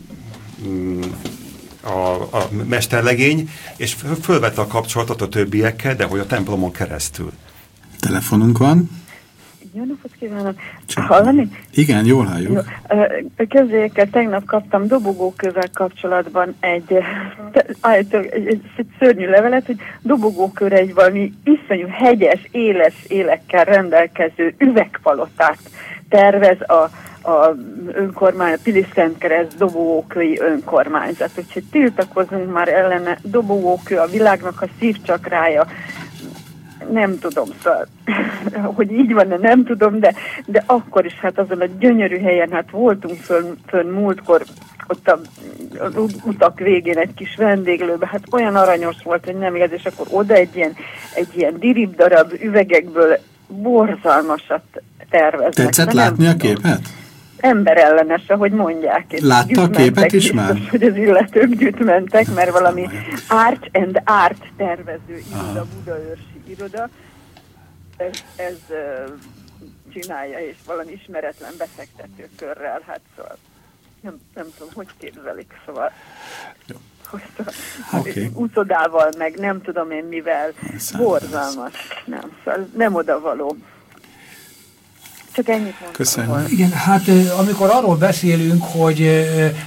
A, a mesterlegény, és fölvette a kapcsolatot a többiekkel, de hogy a templomon keresztül. Telefonunk van. Jó napot kívánok! Hallani? Igen, jól halljuk. Közéjékkel tegnap kaptam dobogókővel kapcsolatban egy, egy, egy, egy szörnyű levelet, hogy dobogókőre egy valami iszonyú hegyes, éles élekkel rendelkező üvegpalotát tervez a, a önkormány, a Pilis-Szentkereszt dobogókői önkormányzat. Úgyhogy tiltakozunk már ellene, dobogókő a világnak a szívcsakrája. Nem tudom, szóval, hogy így van, nem tudom, de, de akkor is hát azon a gyönyörű helyen, hát voltunk fönn, fönn múltkor, ott a, az utak végén egy kis vendéglőbe, hát olyan aranyos volt, hogy nem igaz, és akkor oda egy ilyen, egy ilyen dirib darab üvegekből borzalmasat terveznek. Tetszett látni a képet? Emberellenes, ahogy mondják. Látta a képet is már? Biztos, hogy az illetők gyűjt mentek, mert valami Art and Art tervező iroda, budaörsi iroda, ez, ez uh, csinálja, és valami ismeretlen befektetőkörrel, hát szóval nem, nem tudom, hogy képzelik, szóval hogy szóval, okay. Uszodával, meg nem tudom én mivel, borzalmas, nem, szóval nem odavaló. Csak ennyit mondtam. Köszönöm. Igen, hát amikor arról beszélünk, hogy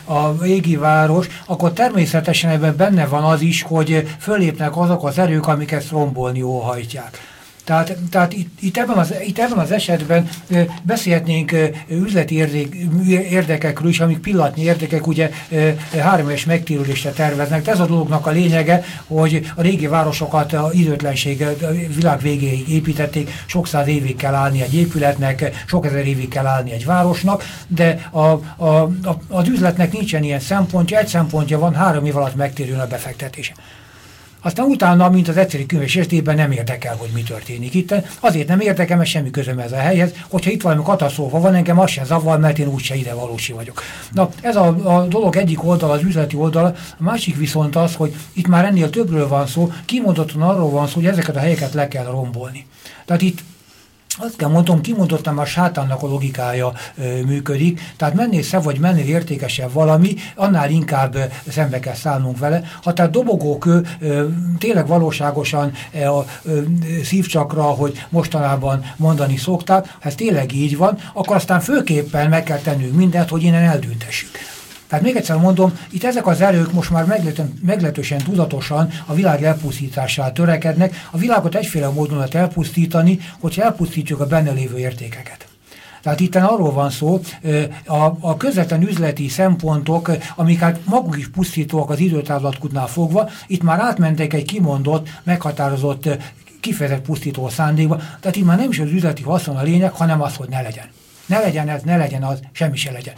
a régi város, akkor természetesen ebben benne van az is, hogy fölépnek azok az erők, amik ezt rombolni óhajtják. Tehát, tehát itt, itt, ebben az, itt ebben az esetben e, beszélhetnénk e, üzleti érdek, érdekekről is, amik pillanatnyi érdekek, ugye e, három éves megtérülésre terveznek. Ez a dolognak a lényege, hogy a régi városokat a időtlenség a világ végéig építették, sok száz évig kell állni egy épületnek, sok ezer évig kell állni egy városnak, de a, a, a, az üzletnek nincsen ilyen szempontja, egy szempontja van, három év alatt megtérül a befektetése. Aztán utána, mint az egyszerű könyves esetében nem érdekel, hogy mi történik itt. Azért nem érdekel, mert semmi közöm ez a helyhez. Hogyha itt valami katasztrófa van, engem az sem zavar, mert én úgyse ide valósi vagyok. Na, ez a, a dolog egyik oldal, az üzleti oldal, a másik viszont az, hogy itt már ennél többről van szó, kimondottan arról van szó, hogy ezeket a helyeket le kell rombolni. Tehát itt azt kell mondom, kimondottan már sátánnak a logikája ö, működik, tehát mennél szebb vagy mennél értékesebb valami, annál inkább ö, szembe kell szállnunk vele. Ha tehát dobogókő ö, tényleg valóságosan ö, a ö, szívcsakra, hogy mostanában mondani szokták, ha ez tényleg így van, akkor aztán főképpen meg kell tennünk mindent, hogy innen eldüntessük. Tehát még egyszer mondom, itt ezek az erők most már meglehetősen tudatosan a világ elpusztítására törekednek. A világot egyféle módon lehet elpusztítani, hogyha elpusztítjuk a benne lévő értékeket. Tehát itt arról van szó, a, a közvetlen üzleti szempontok, amik hát maguk is pusztítóak az időtávlatkutnál fogva, itt már átmentek egy kimondott, meghatározott, kifejezett pusztító szándékba. Tehát itt már nem is az üzleti haszon a lényeg, hanem az, hogy ne legyen. Ne legyen ez, ne legyen az, semmi se legyen.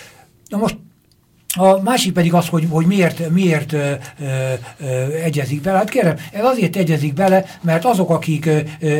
Na most a másik pedig az, hogy, hogy miért, miért ö, ö, egyezik bele. Hát kérem, ez azért egyezik bele, mert azok, akik ö, ö,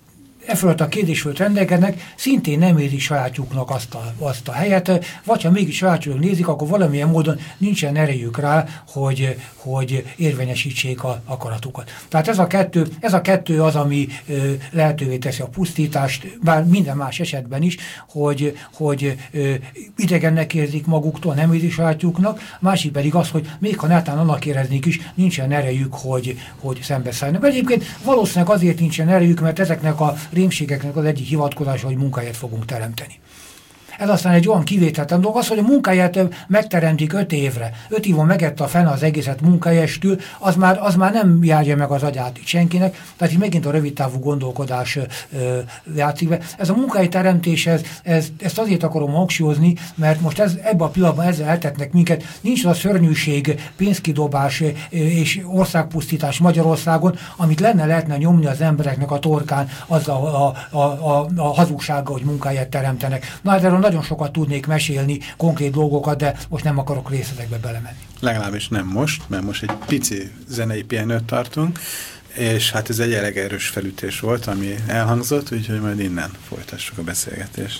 e fölött a kérdés fölött rendelkeznek, szintén nem érzik sajátjuknak azt a, azt a helyet, vagy ha mégis sajátjuknak nézik, akkor valamilyen módon nincsen erejük rá, hogy, hogy érvényesítsék a akaratukat. Tehát ez a kettő, ez a kettő az, ami ö, lehetővé teszi a pusztítást, bár minden más esetben is, hogy, hogy ö, idegennek érzik maguktól, nem érzik sajátjuknak, másik pedig az, hogy még ha netán annak éreznék is, nincsen erejük, hogy, hogy szembeszállnak. Egyébként valószínűleg azért nincsen erejük, mert ezeknek a rémségeknek az egyik hivatkozása, hogy munkahelyet fogunk teremteni. Ez aztán egy olyan kivételten dolog, az, hogy a munkahelyet megteremtik öt évre. Öt évon megette a fene az egészet munkahelyestül, az már, az már nem járja meg az agyát senkinek, tehát itt megint a rövidtávú gondolkodás ö, játszik be. Ez a munkahelyteremtés, ez, ez, ezt azért akarom hangsúlyozni, mert most ez, ebben a pillanatban ezzel eltetnek minket. Nincs az a szörnyűség, pénzkidobás és országpusztítás Magyarországon, amit lenne lehetne nyomni az embereknek a torkán azzal a, a, a, a hazugsággal, hogy munkahelyet teremtenek. Na, erről nagyon sokat tudnék mesélni, konkrét dolgokat, de most nem akarok részletekbe belemenni. Legalábbis nem most, mert most egy pici zenei pihenőt tartunk, és hát ez egy elég erős felütés volt, ami elhangzott, úgyhogy majd innen folytassuk a beszélgetést.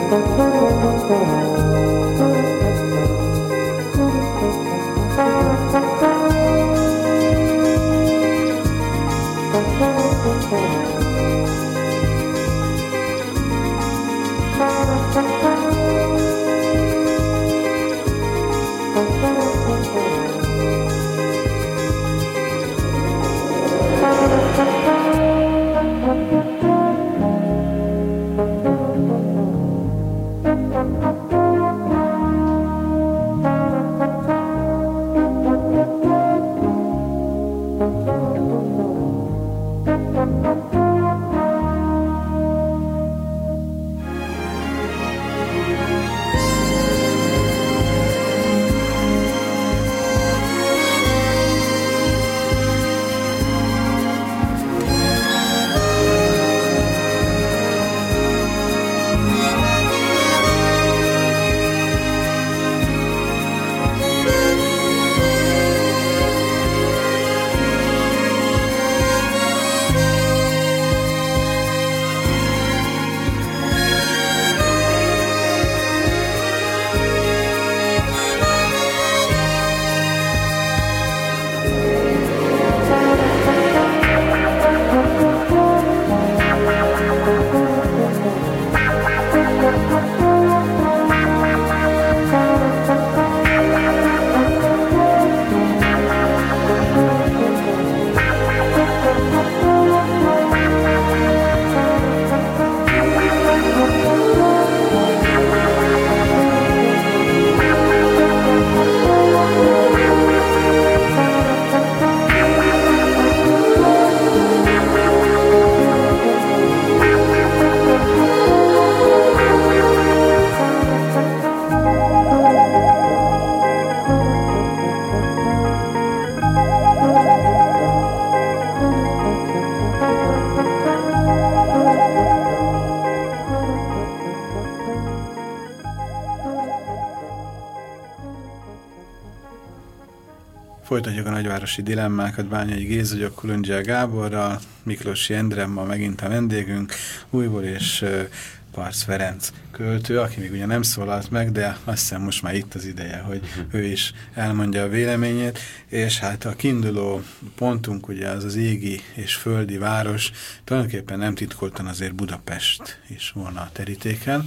Folytatjuk a nagyvárosi dilemmákat Bányai Géza vagyok, Kulundzsia Gáborral, Miklósi Endre, ma megint a vendégünk, újból és uh, Parsz Ferenc költő, aki még ugye nem szólalt meg, de azt hiszem most már itt az ideje, hogy ő is elmondja a véleményét, és hát a kiinduló pontunk ugye az az égi és földi város, tulajdonképpen nem titkoltan azért Budapest is volna a terítéken,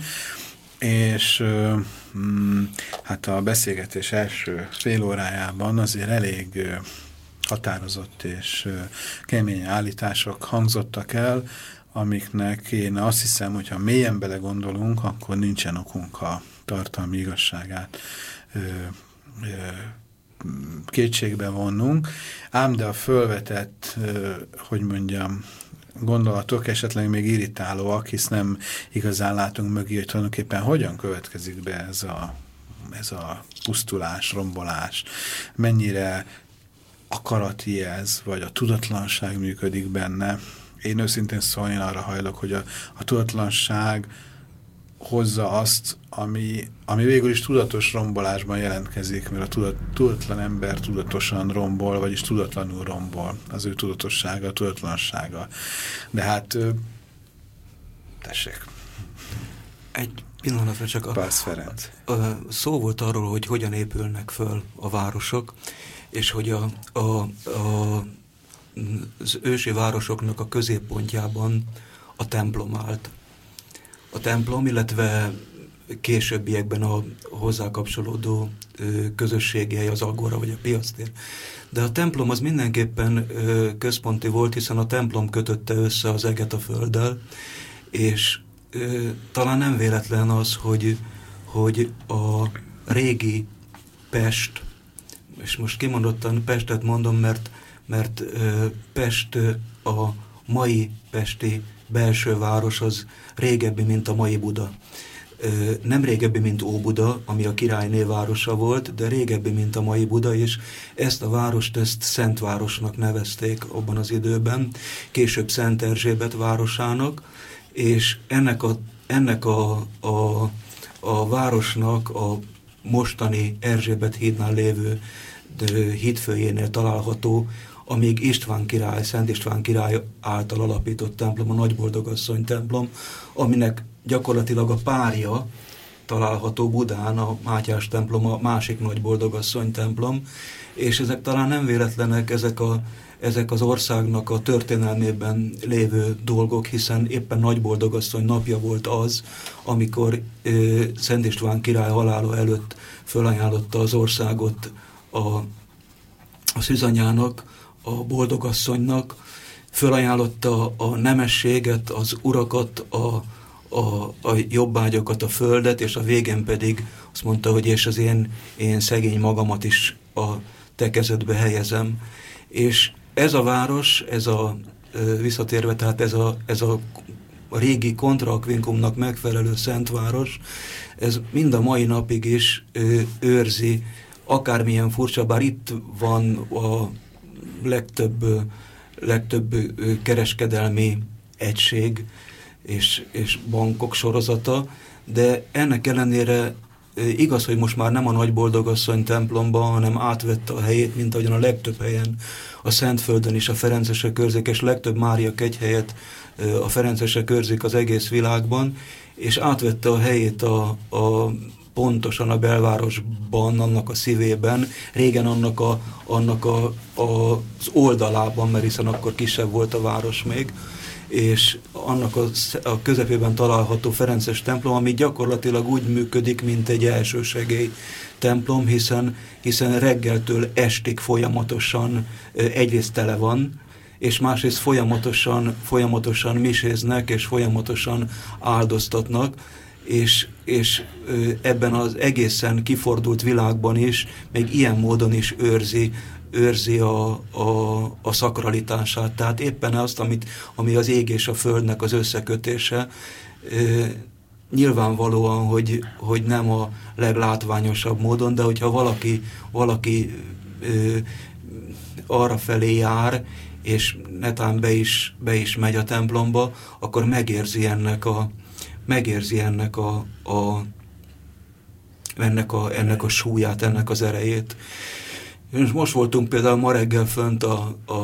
és mm, hát a beszélgetés első fél órájában azért elég ö, határozott és ö, kemény állítások hangzottak el, amiknek én azt hiszem, hogyha mélyen belegondolunk, akkor nincsen okunk a tartalmi igazságát ö, ö, kétségbe vonnunk, ám de a fölvetett, ö, hogy mondjam, gondolatok esetleg még irritálóak, hisz nem igazán látunk mögé, hogy tulajdonképpen hogyan következik be ez a, ez a pusztulás, rombolás, mennyire akarati ez, vagy a tudatlanság működik benne. Én őszintén szóval én arra hajlok, hogy a, a tudatlanság hozza azt, ami, ami végül is tudatos rombolásban jelentkezik, mert a tudat, tudatlan ember tudatosan rombol, vagyis tudatlanul rombol. Az ő tudatossága, a tudatlansága. De hát, tessék. Egy pillanatra csak a, Parsz Ferenc. A, a, szó volt arról, hogy hogyan épülnek föl a városok, és hogy a, a, a, az ősi városoknak a középpontjában a templom állt. A templom, illetve későbbiekben a hozzá kapcsolódó ö, közösségei, az agora vagy a piactér. De a templom az mindenképpen ö, központi volt, hiszen a templom kötötte össze az eget a földdel, és ö, talán nem véletlen az, hogy, hogy a régi Pest, és most kimondottan Pestet mondom, mert, mert ö, Pest a mai pesti belső város az régebbi, mint a mai Buda. Nem régebbi, mint Óbuda, ami a királyné városa volt, de régebbi, mint a mai Buda, és ezt a várost, ezt Szentvárosnak nevezték abban az időben, később Szent Erzsébet városának, és ennek a, ennek a, a, a városnak a mostani Erzsébet hídnál lévő hídfőjénél található amíg István király, Szent István király által alapított templom, a Nagyboldogasszony templom, aminek gyakorlatilag a párja található Budán, a Mátyás templom, a másik Nagyboldogasszony templom, és ezek talán nem véletlenek, ezek, a, ezek az országnak a történelmében lévő dolgok, hiszen éppen Nagyboldogasszony napja volt az, amikor ö, Szent István király halála előtt fölajánlotta az országot a, a szűzanyának, a boldogasszonynak, fölajánlotta a nemességet, az urakat, a, a, a jobbágyakat, a földet, és a végén pedig azt mondta, hogy és az én, én szegény magamat is a te kezedbe helyezem. És ez a város, ez a visszatérve, tehát ez a, ez a a régi Contra Aquincumnak megfelelő szentváros, ez mind a mai napig is ö, őrzi, akármilyen furcsa, bár itt van a legtöbb, legtöbb ö, kereskedelmi egység és, és bankok sorozata, de ennek ellenére ö, igaz, hogy most már nem a Nagyboldogasszony templomban, hanem átvette a helyét, mint ahogyan a legtöbb helyen, a Szentföldön is a ferencesek őrzik, és legtöbb Mária kegyhelyet a ferencesek őrzik az egész világban, és átvette a helyét a, a pontosan a belvárosban, annak a szívében, régen annak, a, annak a, a, az oldalában, mert hiszen akkor kisebb volt a város még, és annak a, a közepében található ferences templom, ami gyakorlatilag úgy működik, mint egy elsősegély templom, hiszen, hiszen reggeltől estig folyamatosan egyrészt tele van, és másrészt folyamatosan, folyamatosan miséznek, és folyamatosan áldoztatnak, és, és ebben az egészen kifordult világban is, még ilyen módon is őrzi, őrzi a, a, a szakralitását. Tehát éppen azt, amit, ami az ég és a földnek az összekötése, nyilvánvalóan, hogy, hogy nem a leglátványosabb módon, de hogyha valaki, valaki arra felé jár, és netán be is, be is megy a templomba, akkor megérzi ennek a, megérzi ennek a, a, ennek a, ennek a súlyát, ennek az erejét. És most voltunk például ma reggel fönt a, a,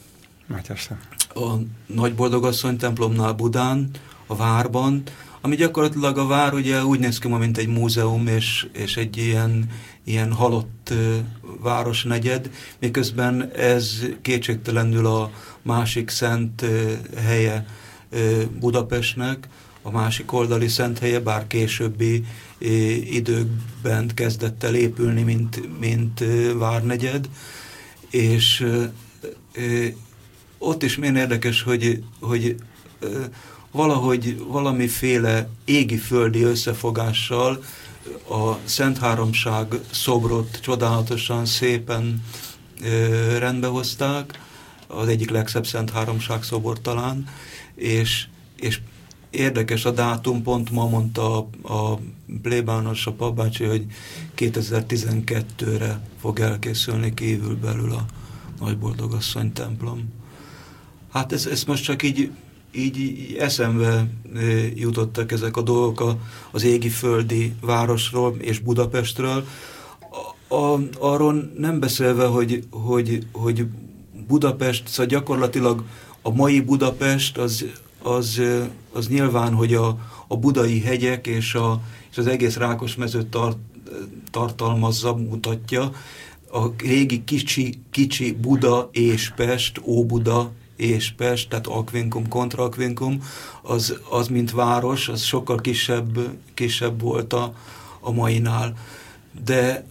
a Nagyboldogasszony templomnál Budán, a várban, ami gyakorlatilag a vár ugye úgy néz ki ma, mint egy múzeum, és, és egy ilyen, ilyen halott uh, városnegyed, miközben ez kétségtelenül a másik szent uh, helye uh, Budapestnek, a másik oldali szent helye, bár későbbi uh, időkben kezdett el épülni, mint, mint uh, várnegyed, és uh, uh, ott is milyen érdekes, hogy, hogy uh, valahogy valamiféle égi-földi összefogással a Szent Háromság szobrot csodálatosan szépen ö, rendbehozták, az egyik legszebb Szent Háromság szobor talán, és, és érdekes a dátum, pont ma mondta a, a plébános, a papbácsi, hogy kétezer-tizenkettőre fog elkészülni kívül belül a Nagyboldogasszony templom. Hát ez, ez most csak így így eszembe jutottak ezek a dolgok az égi-földi városról és Budapestről. A, a, arról nem beszélve, hogy, hogy, hogy Budapest, szóval gyakorlatilag a mai Budapest az, az, az nyilván, hogy a, a budai hegyek és, a, és az egész Rákosmezőt tart, tartalmazza, mutatja. A régi kicsi, kicsi Buda és Pest, Óbuda és Pest, tehát Aquincum, Contra Aquincum, az, az mint város, az sokkal kisebb, kisebb volt a, a mainál. De,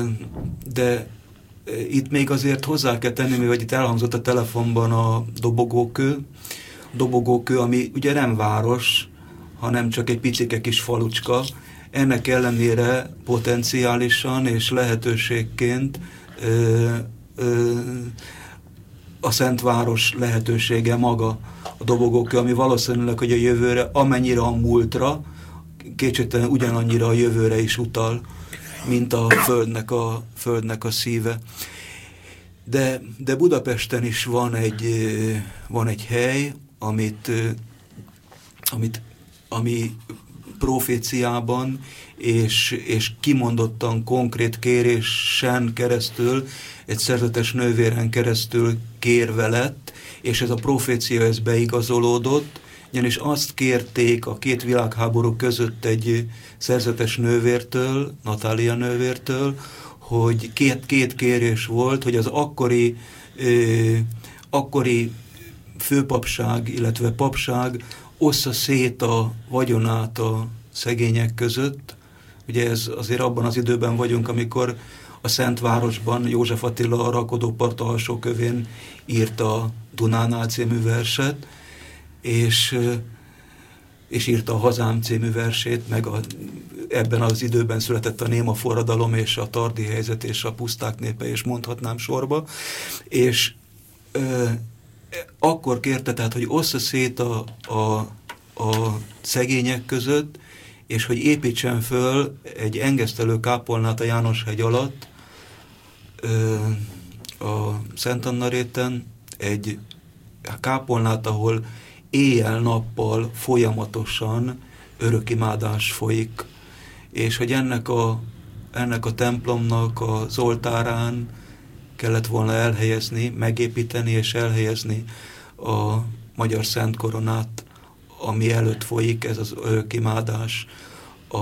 de itt még azért hozzá kell tenni, mivel itt elhangzott a telefonban a Dobogókő, Dobogókő, ami ugye nem város, hanem csak egy picike kis falucska. Ennek ellenére potenciálisan és lehetőségként ö, ö, a Szentváros lehetősége maga a Dobogókő, ami valószínűleg, hogy a jövőre, amennyire a múltra, kétségtelen ugyanannyira a jövőre is utal, mint a földnek a, földnek a szíve. De, de Budapesten is van egy, van egy hely, amit, amit, ami proféciában, és, és kimondottan konkrét kérésen keresztül, egy szerzetes nővéren keresztül kérve lett, és ez a profécia ez beigazolódott, ugyanis azt kérték a két világháború között egy szerzetes nővértől, Natália nővértől, hogy két, két kérés volt, hogy az akkori, ö, akkori főpapság, illetve papság ossza szét a vagyonát a szegények között. Ugye ez azért abban az időben vagyunk, amikor a Szentvárosban József Attila a Rakodópart alsó kövén írta a Dunánál című verset, és, és írta a Hazám című versét, meg a, ebben az időben született a Néma forradalom, és a Tardi helyzet, és a Puszták népe, és mondhatnám sorba. És ö, akkor kérte, tehát, hogy ossza szét a, a, a szegények között, és hogy építsen föl egy engesztelő kápolnát a János-hegy alatt, ö, a Szent Anna réten, egy kápolnát, ahol éjjel-nappal folyamatosan örökimádás folyik, és hogy ennek a, ennek a templomnak az oltárán kellett volna elhelyezni, megépíteni és elhelyezni a magyar Szent Koronát, ami előtt folyik ez az örökimádás, a,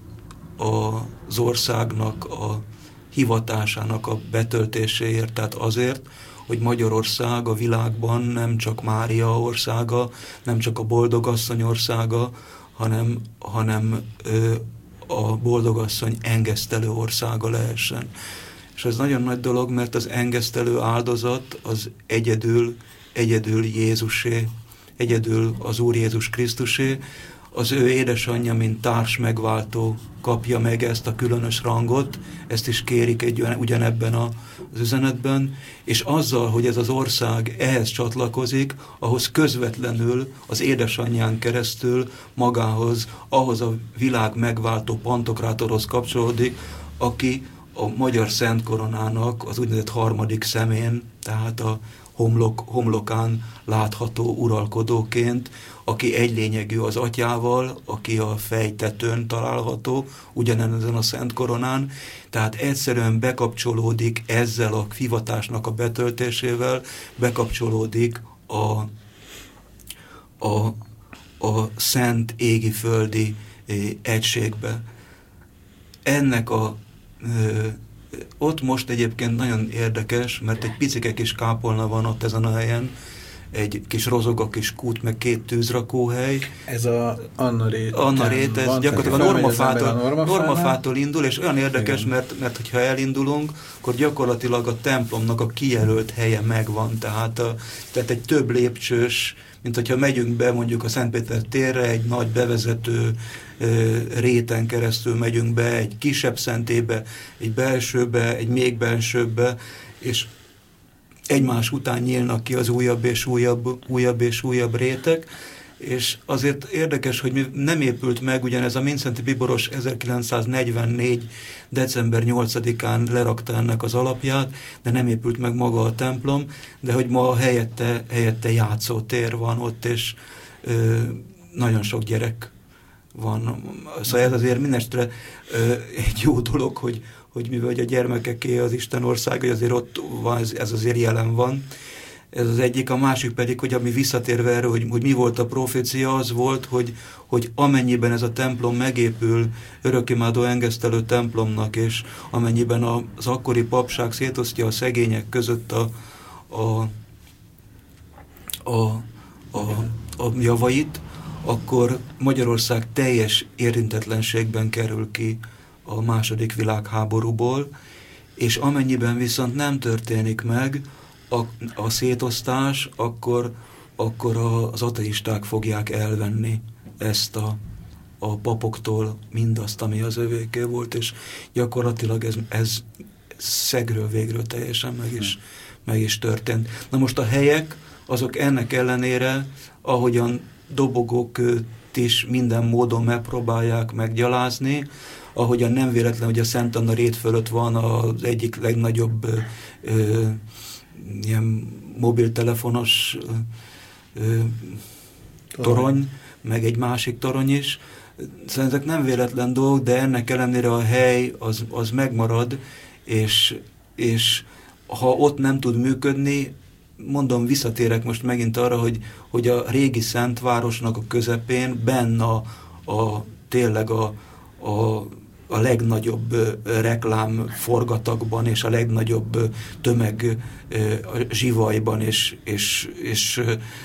a, az országnak a hivatásának a betöltéséért, tehát azért, hogy Magyarország a világban nem csak Mária országa, nem csak a boldogasszony országa, hanem, hanem ö, a boldogasszony engesztelő országa lehessen. És ez nagyon nagy dolog, mert az engesztelő áldozat az egyedül, egyedül Jézusé, egyedül az Úr Jézus Krisztusé, az ő édesanyja, mint társ megváltó kapja meg ezt a különös rangot, ezt is kérik egy, ugyanebben a, az üzenetben, és azzal, hogy ez az ország ehhez csatlakozik, ahhoz közvetlenül az édesanyján keresztül magához, ahhoz a világ megváltó Pantokrátorhoz kapcsolódik, aki a magyar Szent Koronának az úgynevezett harmadik szemén, tehát a homlok, homlokán látható uralkodóként, aki egylényegű az atyával, aki a fejtetőn található, ugyanezen a Szent Koronán, tehát egyszerűen bekapcsolódik ezzel a hivatásnak a betöltésével, bekapcsolódik a, a, a szent égi-földi egységbe. Ennek a ott most egyébként nagyon érdekes, mert egy picike kis kápolna van ott ezen a helyen, egy kis rozog, kis kút, meg két tűzrakóhely. Ez a Anna Rét. Anna Rét, ez van, gyakorlatilag a normafától, a normafától indul, és olyan érdekes, mert, mert hogyha elindulunk, akkor gyakorlatilag a templomnak a kijelölt helye megvan, tehát, a, tehát egy több lépcsős, mint hogyha megyünk be mondjuk a Szentpéter térre, egy nagy bevezető ö, réten keresztül megyünk be, egy kisebb szentébe, egy belsőbe, egy még belsőbbe, és egymás után nyílnak ki az újabb és újabb, újabb és újabb rétek, és azért érdekes, hogy nem épült meg, ugyanez a Mindszenty Bíboros ezerkilencszáznegyvennégy. december nyolcadikán lerakta ennek az alapját, de nem épült meg maga a templom, de hogy ma helyette, helyette játszótér van ott, és ö, nagyon sok gyerek van. Szóval ez azért mindenestre ö, egy jó dolog, hogy, hogy mivel a gyermekeké az Isten ország, hogy azért ott van, ez, ez azért jelen van. Ez az egyik, a másik pedig, hogy ami visszatérve erre, hogy, hogy mi volt a profécia, az volt, hogy, hogy amennyiben ez a templom megépül örökimádó engesztelő templomnak, és amennyiben az akkori papság szétosztja a szegények között a, a, a, a, a javait, akkor Magyarország teljes érintetlenségben kerül ki a második világháborúból, és amennyiben viszont nem történik meg a, a szétosztás, akkor, akkor az ateisták fogják elvenni ezt a, a papoktól mindazt, ami az övéké volt, és gyakorlatilag ez, ez szegről végről teljesen meg is, meg is történt. Na most a helyek, azok ennek ellenére, ahogyan dobogókőt is minden módon megpróbálják meggyalázni, ahogyan nem véletlen, hogy a Szent Anna rét fölött van az egyik legnagyobb ö, ö, ilyen mobiltelefonos ö, torony, meg egy másik torony is. Szóval ezek nem véletlen dolgok, de ennek ellenére a hely az, az megmarad, és, és ha ott nem tud működni, mondom, visszatérek most megint arra, hogy, hogy a régi Szentvárosnak a közepén, benne a, a tényleg a, a, a legnagyobb reklám forgatagban és a legnagyobb tömeg zsivajban és, és, és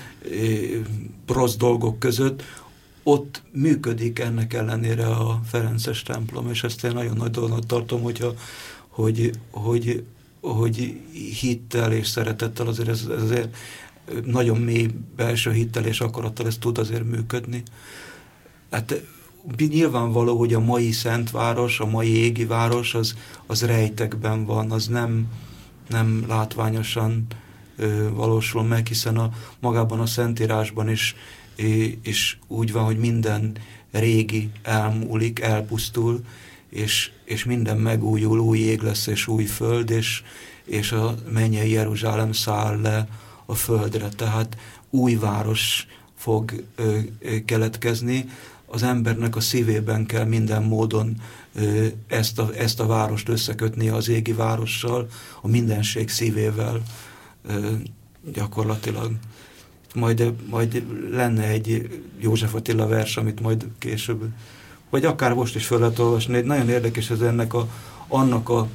rossz dolgok között, ott működik ennek ellenére a ferences templom, és ezt én nagyon nagy dolognak tartom, hogyha, hogy, hogy, hogy hittel és szeretettel azért ez, ez azért nagyon mély belső hittel és akarattal ez tud azért működni. Hát nyilvánvaló, hogy a mai Szentváros, a mai égi város az, az rejtekben van, az nem, nem látványosan ö, valósul meg, hiszen a, magában a Szentírásban is, é, is úgy van, hogy minden régi elmúlik, elpusztul, és, és minden megújul, új ég lesz és új föld, és, és a mennyei Jeruzsálem száll le a földre. Tehát új város fog ö, ö, keletkezni. Az embernek a szívében kell minden módon ö, ezt, a, ezt a várost összekötnie az égi várossal, a mindenség szívével ö, gyakorlatilag. Majd, majd lenne egy József Attila vers, amit majd később, vagy akár most is fel lehet olvasni. Nagyon érdekes ez ennek a, annak a,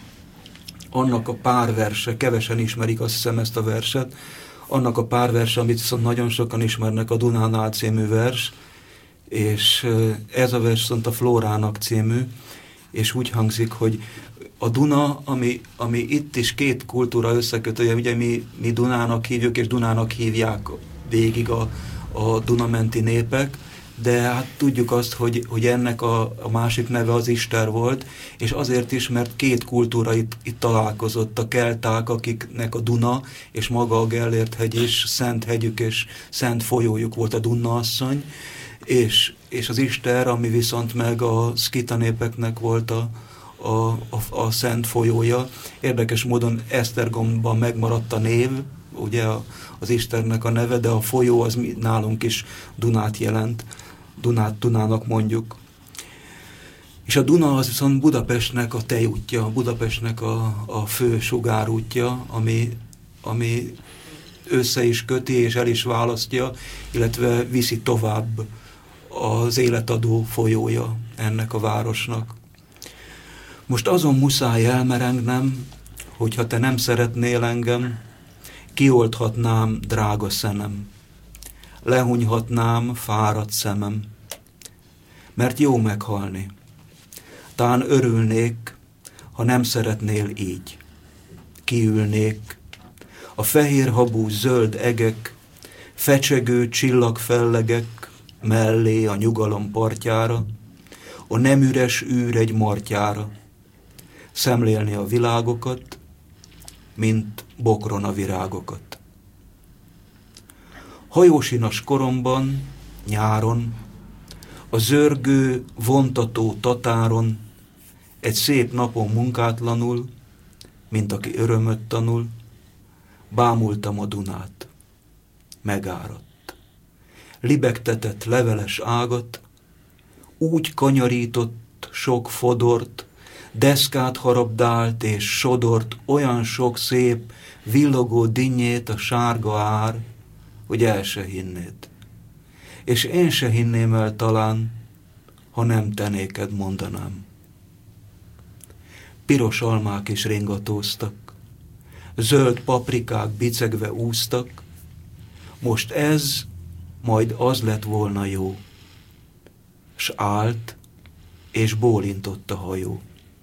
annak a pár verse, kevesen ismerik azt hiszem ezt a verset, annak a pár verse, amit viszont nagyon sokan ismernek, a Dunánál című vers, és ez a vers viszont a Flórának című, és úgy hangzik, hogy a Duna, ami, ami itt is két kultúra összekötője, ugye mi, mi Dunának hívjuk, és Dunának hívják végig a, a Dunamenti népek, de hát tudjuk azt, hogy, hogy ennek a, a másik neve az Ister volt, és azért is, mert két kultúra itt, itt találkozott, a kelták, akiknek a Duna, és maga a Gellért hegy is, szent hegyük és szent folyójuk volt a Dunna asszony, és, és az Ister, ami viszont meg a szkita népeknek volt a, a, a, a szent folyója. Érdekes módon Esztergomban megmaradt a név, ugye a, az Isternek a neve, de a folyó az nálunk is Dunát jelent, Dunát Dunának mondjuk. És a Duna az viszont Budapestnek a tejútja, Budapestnek a, a fő sugárútja, ami, ami össze is köti és el is választja, illetve viszi tovább az életadó folyója ennek a városnak. Most azon muszáj elmerengnem, hogyha te nem szeretnél engem, kiolthatnám drága szemem, lehunyhatnám fáradt szemem, mert jó meghalni. Tán örülnék, ha nem szeretnél így. Kiülnék, a fehérhabú zöld egek, fecsegő csillagfellegek mellé a nyugalom partjára, a nem üres űr egy martyára, szemlélni a világokat, mint bokron a virágokat. Hajósinas koromban, nyáron, a zörgő, vontató tatáron, egy szép napon munkátlanul, mint aki örömöt tanul, bámultam a Dunát. Megáradt. Libegtetett leveles ágat, úgy kanyarított sok fodort, deszkát harabdált és sodort, olyan sok szép, villogó dinnyét a sárga ár, hogy el se hinnéd. És én se hinném el talán, ha nem te néked mondanám. Piros almák is ringatóztak, zöld paprikák bicegve úsztak, most ez, majd az lett volna jó. S állt, és bólintott a hajó.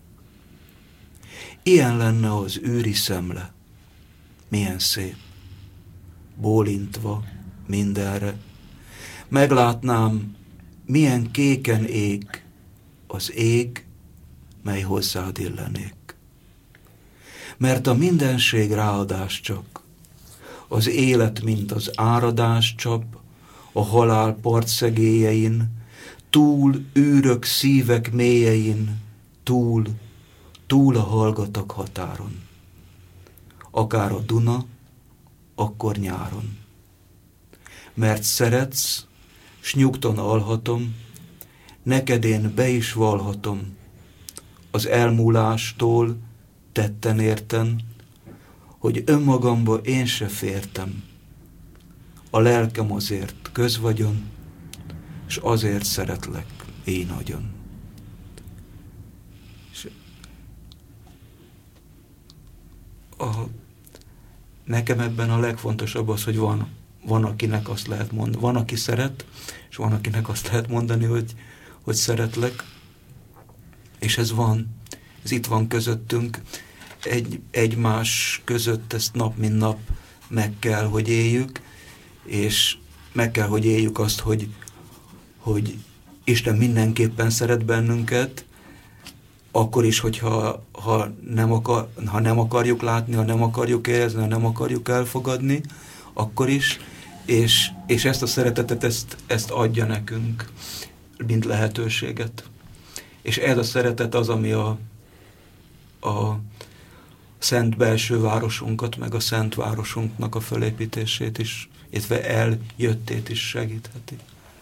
Ilyen lenne az űri szemle, milyen szép, bólintva mindenre. Meglátnám, milyen kéken ég az ég, mely hozzád illenék. Mert a mindenség ráadás csak, az élet, mint az áradás csap, a halál partszegélyein, túl űrök szívek mélyein, túl, túl a hallgatak határon. Akár a Duna, akkor nyáron. Mert szeretsz, s nyugton alhatom, neked én be is valhatom, az elmúlástól tetten érten, hogy önmagamba én se fértem. A lelkem azért közvagyon, és azért szeretlek én nagyon. És a, nekem ebben a legfontosabb az, hogy van, van akinek azt lehet mondani, van aki szeret, és van akinek azt lehet mondani, hogy, hogy szeretlek, és ez van, ez itt van közöttünk, egy, egymás között ezt nap mint nap meg kell, hogy éljük, és meg kell, hogy éljük azt, hogy, hogy Isten mindenképpen szeret bennünket, akkor is, hogyha ha nem, akar, ha nem akarjuk látni, ha nem akarjuk érezni, ha nem akarjuk elfogadni, akkor is, és, és ezt a szeretetet, ezt, ezt adja nekünk, mint lehetőséget. És ez a szeretet az, ami a, a szent belső városunkat, meg a szent városunknak a fölépítését is, illetve eljöttét is segítheti.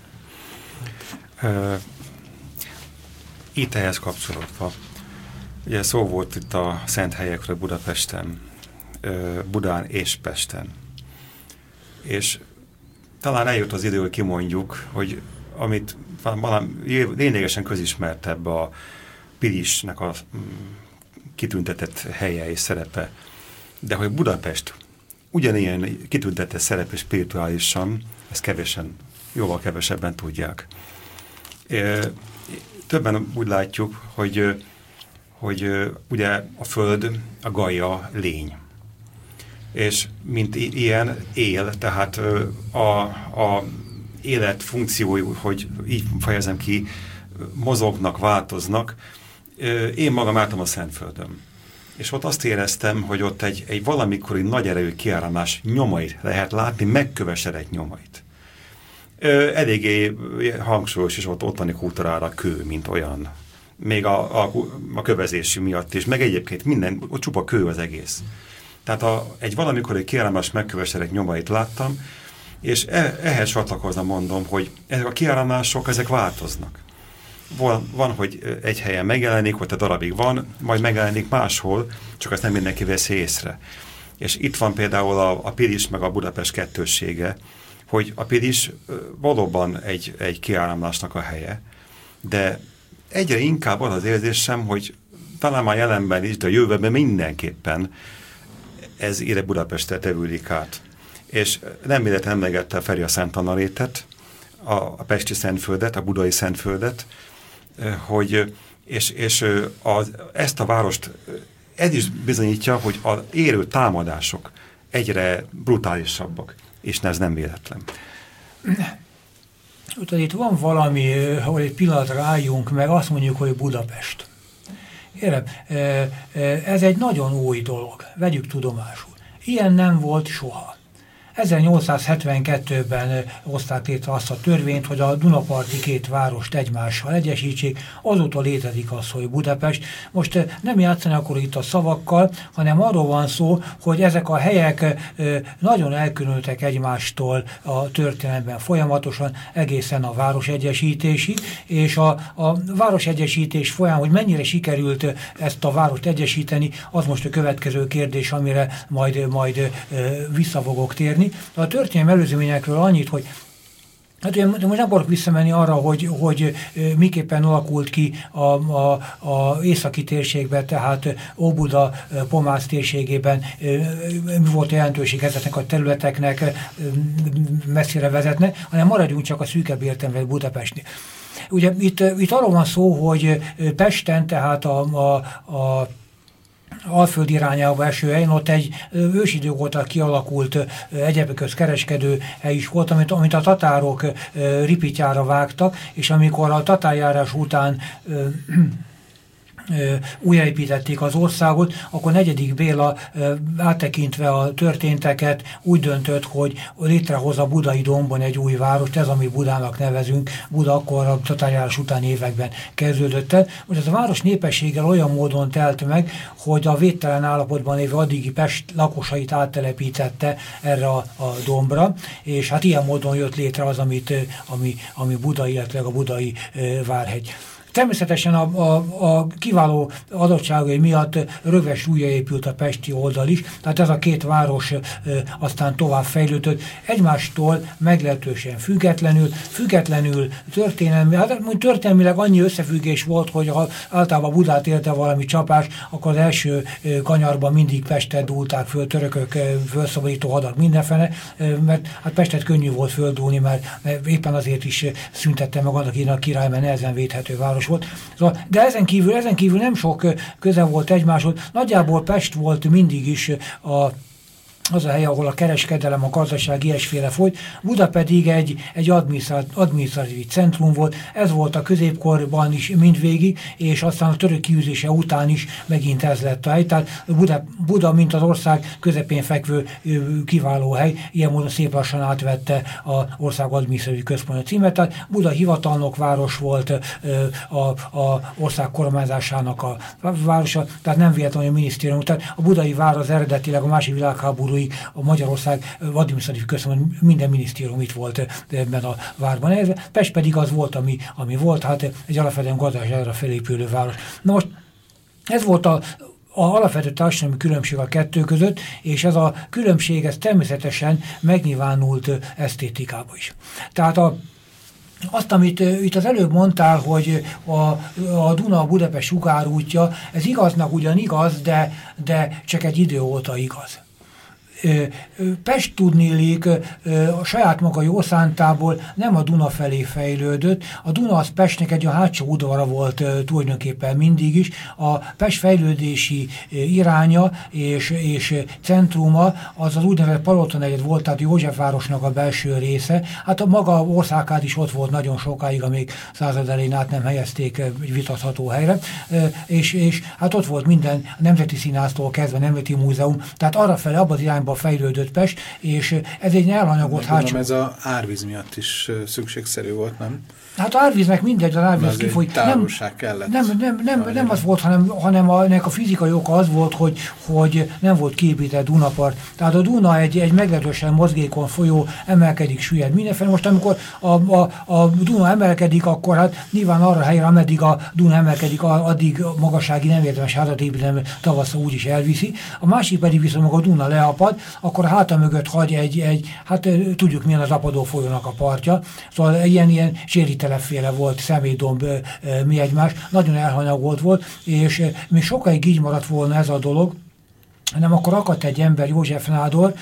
Uh, itt ehhez kapcsolódva, ugye szó volt itt a szent helyekről Budapesten, uh, Budán és Pesten. És talán eljött az idő, hogy kimondjuk, hogy amit valami lényegesen közismertebb a Pilisnek a kitüntetett helye és szerepe, de hogy Budapest ugyanilyen kitüntetett szerepe spirituálisan, ezt kevesen, jóval kevesebben tudják. Többen úgy látjuk, hogy, hogy ugye a Föld, a Gaia lény. És mint ilyen él, tehát a, a élet funkciói, hogy így fejezem ki, mozognak, változnak. Én magam álltam a Szentföldön. És ott azt éreztem, hogy ott egy, egy valamikori nagy erejű kiáramlás nyomait lehet látni, megkövesedett nyomait. Eléggé hangsúlyos is ott ottani kultúrára kő, mint olyan. Még a, a, a kövezési miatt is, meg egyébként minden, ott csupa kő az egész. Tehát a, egy valamikori kiáramlás megkövesedett nyomait láttam, és e, ehhez csatlakozna mondom, hogy ezek a kiáramlások, ezek változnak. Van, van, hogy egy helyen megjelenik, vagy a darabig van, majd megjelenik máshol, csak azt nem mindenki veszi észre. És itt van például a, a Pilis meg a Budapest kettőssége, hogy a Pilis valóban egy, egy kiáramlásnak a helye, de egyre inkább az az érzésem, hogy talán már jelenben is, de a jövőben mindenképpen ez ide Budapestre tevődik át. És nem véletlenül emlegette Feri a Szent Anna-rétet, a, a pesti Szentföldet, a budai Szentföldet, hogy, és, és az, ezt a várost, ez is bizonyítja, hogy az érő támadások egyre brutálisabbak, és ez nem véletlen. Utána itt van valami, ahol egy pillanatra álljunk meg, azt mondjuk, hogy Budapest. Érem, ez egy nagyon új dolog, vegyük tudomásul. Ilyen nem volt soha. ezernyolcszázhetvenkettőben hozták létre azt a törvényt, hogy a Dunaparti két várost egymással egyesítsék, azóta létezik az, hogy Budapest. Most nem játszani akkor itt a szavakkal, hanem arról van szó, hogy ezek a helyek nagyon elkülönültek egymástól a történelemben folyamatosan, egészen a városegyesítésig, és a, a városegyesítés folyamán, hogy mennyire sikerült ezt a várost egyesíteni, az most a következő kérdés, amire majd, majd vissza fogok térni. A történelmi előzményekről annyit, hogy hát most nem akarok visszamenni arra, hogy, hogy miképpen alakult ki a, a, a északi térségben, tehát Óbuda, Pomász térségében mi volt a jelentőség ezeknek a területeknek, messzire vezetne, hanem maradjunk csak a szűkebb értelemben Budapestnél. Ugye itt, itt arról van szó, hogy Pesten, tehát a, a, a Alföld irányába eső helyen, ott egy ősidők óta kialakult egyebek közt kereskedő hely is volt, amit, amit a tatárok ripityára vágtak, és amikor a tatárjárás után újjáépítették az országot, akkor negyedik Béla áttekintve a történteket úgy döntött, hogy létrehoz a Budai dombon egy új várost, ez ami Budának nevezünk. Buda akkor a tatárjárás utáni években kezdődött el. Most ez a város népességgel olyan módon telt meg, hogy a védtelen állapotban lévő addigi Pest lakosait áttelepítette erre a, a dombra, és hát ilyen módon jött létre az, amit, ami, ami Buda, illetve a budai Várhegy. Természetesen a, a, a kiváló adottságai miatt röves újjáépült a pesti oldal is, tehát ez a két város e, aztán tovább fejlődött, egymástól meglehetősen függetlenül, függetlenül történelmi, hát történelmileg annyi összefüggés volt, hogy ha általában Budát érte valami csapás, akkor az első e, kanyarban mindig Pestet dúlták föl, törökök, e, fölszabadító hadak mindenfele, e, mert hát Pestet könnyű volt földúlni, mert, mert éppen azért is szüntette meg annak a király, mert nehezen védhető város volt. De ezen kívül, ezen kívül nem sok köze volt egymáshoz. Nagyjából Pest volt mindig is a az a hely, ahol a kereskedelem, a gazdaság ilyesféle folyt. Buda pedig egy, egy adminisztratív centrum volt. Ez volt a középkorban is mindvégig, és aztán a török kiűzése után is megint ez lett a hely. Tehát Buda, Buda, mint az ország közepén fekvő kiváló hely, ilyen módon szép lassan átvette az ország adminisztratív központja címet. Tehát Buda hivatalnok város volt, a, a ország kormányzásának a városa, tehát nem véletlenül a minisztérium. Tehát a budai vár az eredetileg a második világháború a Magyarország adminisztratív központ, minden minisztérium itt volt ebben a várban. Pest pedig az volt, ami, ami volt, hát egy alapvetően gazdaságra felépülő város. Na most ez volt a a alapvető társadalmi különbség a kettő között, és ez a különbség ez természetesen megnyilvánult esztétikában is. Tehát a Azt, amit uh, itt az előbb mondtál, hogy a, a Duna-Budapest sugárútja, ez igaznak ugyan igaz, de, de csak egy idő óta igaz. Pest tudniillik a saját maga jó szántából nem a Duna felé fejlődött. A Duna az Pestnek egy a hátsó udvara volt tulajdonképpen mindig is. A Pest fejlődési iránya és, és centruma az az úgynevezett Palotanegyed volt, tehát Józsefvárosnak a belső része. Hát a maga országát is ott volt nagyon sokáig, amíg század elején át nem helyezték egy vitatható helyre. És, és hát ott volt minden, a Nemzeti Színháztól kezdve, Nemzeti Múzeum, tehát arrafele, abban az irányban fejlődött Pest, és ez egy elhanyagolt hátsó. Ez az árvíz miatt is szükségszerű volt, nem? Hát az árvíznek mindegy, az árvíz kifoly. Nem, kellett. Nem, nem, nem, nem az volt, hanem, hanem a, ennek a fizikai oka az volt, hogy, hogy nem volt kiépített Dunapart. Tehát a Duna egy, egy meglehetősen mozgékony folyó, emelkedik, süllyed mindenféle. Most amikor a, a, a Duna emelkedik, akkor hát nyilván arra helyre, ameddig a Duna emelkedik, addig magassági nem érdemes házat építeni, tavasszal úgyis elviszi. A másik pedig viszont maga a Duna leapad, akkor a háta mögött hagy egy, egy, hát tudjuk milyen az apadó folyónak a partja. Szóval ilyen, ilyen séritelenféle volt, személydomb, mi egymás, nagyon elhanyagolt volt, és még sokáig így maradt volna ez a dolog, hanem akkor akadt egy ember, József Nádor,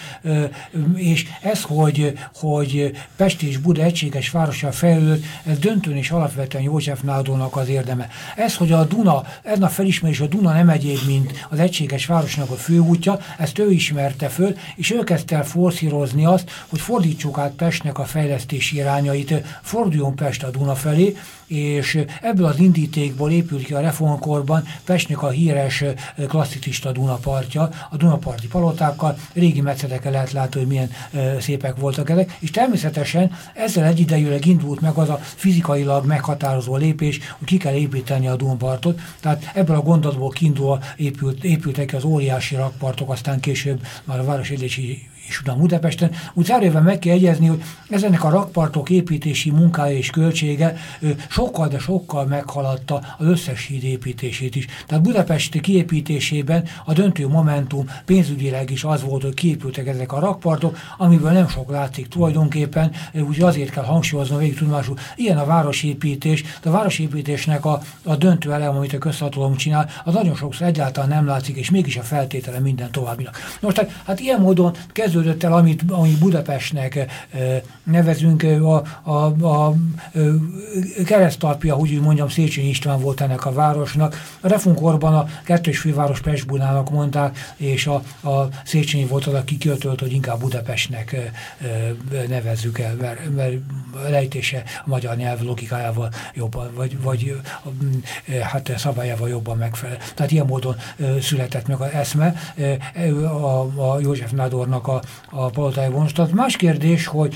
és ez, hogy, hogy Pest és Buda egységes várossal fejlődött, ez döntően és alapvetően József Nádornak az érdeme. Ez, hogy a Duna, ez a felismerés, a Duna nem egyéb, mint az egységes városnak a főútja, ezt ő ismerte föl, és ő kezdte el forszírozni azt, hogy fordítsuk át Pestnek a fejlesztési irányait, forduljon Pest a Duna felé, és ebből az indítékból épült ki a reformkorban Pestnek a híres klasszicista Dunapartja, a Dunaparti palotákkal, régi metszeteken lehet látni, hogy milyen e, szépek voltak ezek, és természetesen ezzel egyidejűleg indult meg az a fizikailag meghatározó lépés, hogy ki kell építeni a Dunapartot, tehát ebből a gondolatból kiindulva épült, épültek ki az óriási rakpartok, aztán később már a városépítési és utána Budapesten. Úgy zárójelben meg kell jegyezni, hogy ezenek a rakpartok építési munkája és költsége sokkal, de sokkal meghaladta az összes híd építését is. Tehát Budapest kiépítésében a döntő momentum pénzügyileg is az volt, hogy kiépültek ezek a rakpartok, amiből nem sok látszik tulajdonképpen, úgy azért kell hangsúlyoznom végig tudomásul, ilyen a városépítés, de a városépítésnek a, a döntő elem, amit a közhatalom csinál, az nagyon sokszor egyáltalán nem látszik, és mégis a feltétele minden továbbinak. Most hát, hát ilyen módon kezd kezdődött el, amit, amit Budapestnek nevezünk, a, a, a keresztalpja, úgy mondjam, Széchenyi István volt ennek a városnak. A reformkorban a kettős főváros Pest-Budának mondták, és a, a Széchenyi volt az, aki kiötölt, hogy inkább Budapestnek nevezzük el, mert, mert lejtése a magyar nyelv logikájával jobban, vagy, vagy hát szabályával jobban megfelel. Tehát ilyen módon született meg az eszme a, a József Nádornak a, a palotai vonztat. Más kérdés, hogy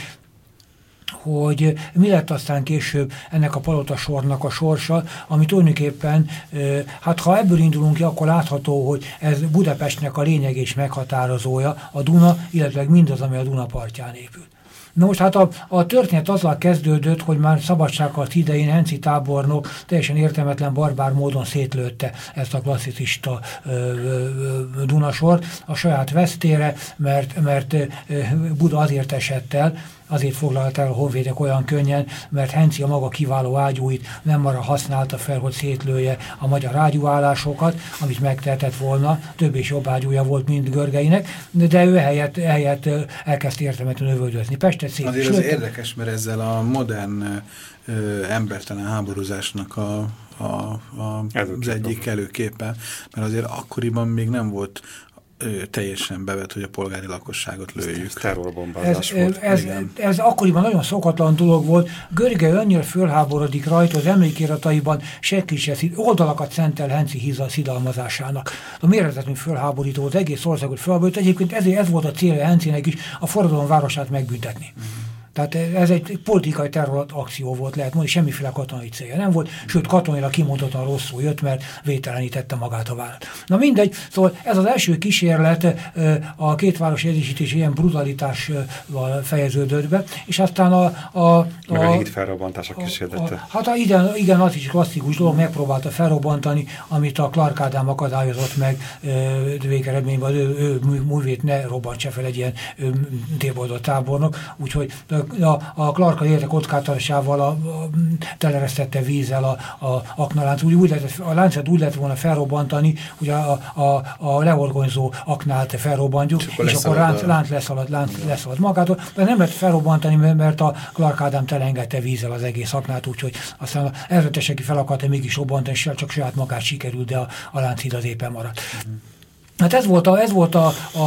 hogy mi lett aztán később ennek a palotasornak a sorsa, ami tulajdonképpen, hát ha ebből indulunk ki, akkor látható, hogy ez Budapestnek a lényeg és meghatározója, a Duna, illetve mindaz, ami a Duna partján épült. Na most hát a, a történet azzal kezdődött, hogy már szabadságharc idején Henczy tábornok teljesen értelmetlen barbár módon szétlőtte ezt a klasszicista ö, ö, Dunasort a saját vesztére, mert, mert ö, Buda azért esett el, azért foglalt el a honvédek olyan könnyen, mert Henczy a maga kiváló ágyúit nem arra használta fel, hogy szétlője a magyar ágyúállásokat, amit megtehetett volna, több és jobb ágyúja volt, mint Görgeinek, de ő helyett, helyett elkezdte értelmetlen övöldözni. Pestet szét. Azért az érdekes, mert ezzel a modern ö, embertelen háborúzásnak a, a, a, az egyik előképe, mert azért akkoriban még nem volt teljesen bevet, hogy a polgári lakosságot lőjük. Terrorbombázás ez, volt. Ez, ez, ez akkoriban nagyon szokatlan dolog volt. Görgely annyira fölháborodik rajta, az emlékirataiban senki se oldalakat szentel Henczy szidalmazásának. A méretetlenül fölháborító, az egész országot fölháborító. Egyébként ezért ez volt a célja Henczynek is, a forradalom városát megbüntetni. Uh-huh. Tehát ez egy politikai terrorakció volt, lehet mondani, semmiféle katonai célja nem volt, sőt katonailag kimondottan rosszul jött, mert vételenítette magát a várat. Na mindegy, szóval ez az első kísérlet a két város egyesítés ilyen brutalitással fejeződött be, és aztán a... a Meg a, a híd felrobbantása kísérlete. Hát igen, igen, az is klasszikus dolog, megpróbálta felrobbantani, amit a Clark Ádám akadályozott meg végeredményben, ő, ő művét ne robbantsa fel egy ilyen téboldott tábornok, úgyhogy A, a Clark az érte kockáztatásával a, a, teleresztette vízzel a, a aknalánc. Úgy, úgy lehet, a láncát úgy lehet volna felrobbantani, hogy a, a, a lehorgonyzó aknát felrobbantjuk, és, és akkor lánc, lánc leszalad, lánc leszalad magától. De nem lehet felrobbantani, mert a Clark Ádám telengette vízzel az egész aknát, úgyhogy aztán ezredeseki fel akarta mégis robbantani, és csak saját magát sikerült, de a, a lánchíd az éppen maradt. Uh-huh. Hát ez volt a, ez volt a, a,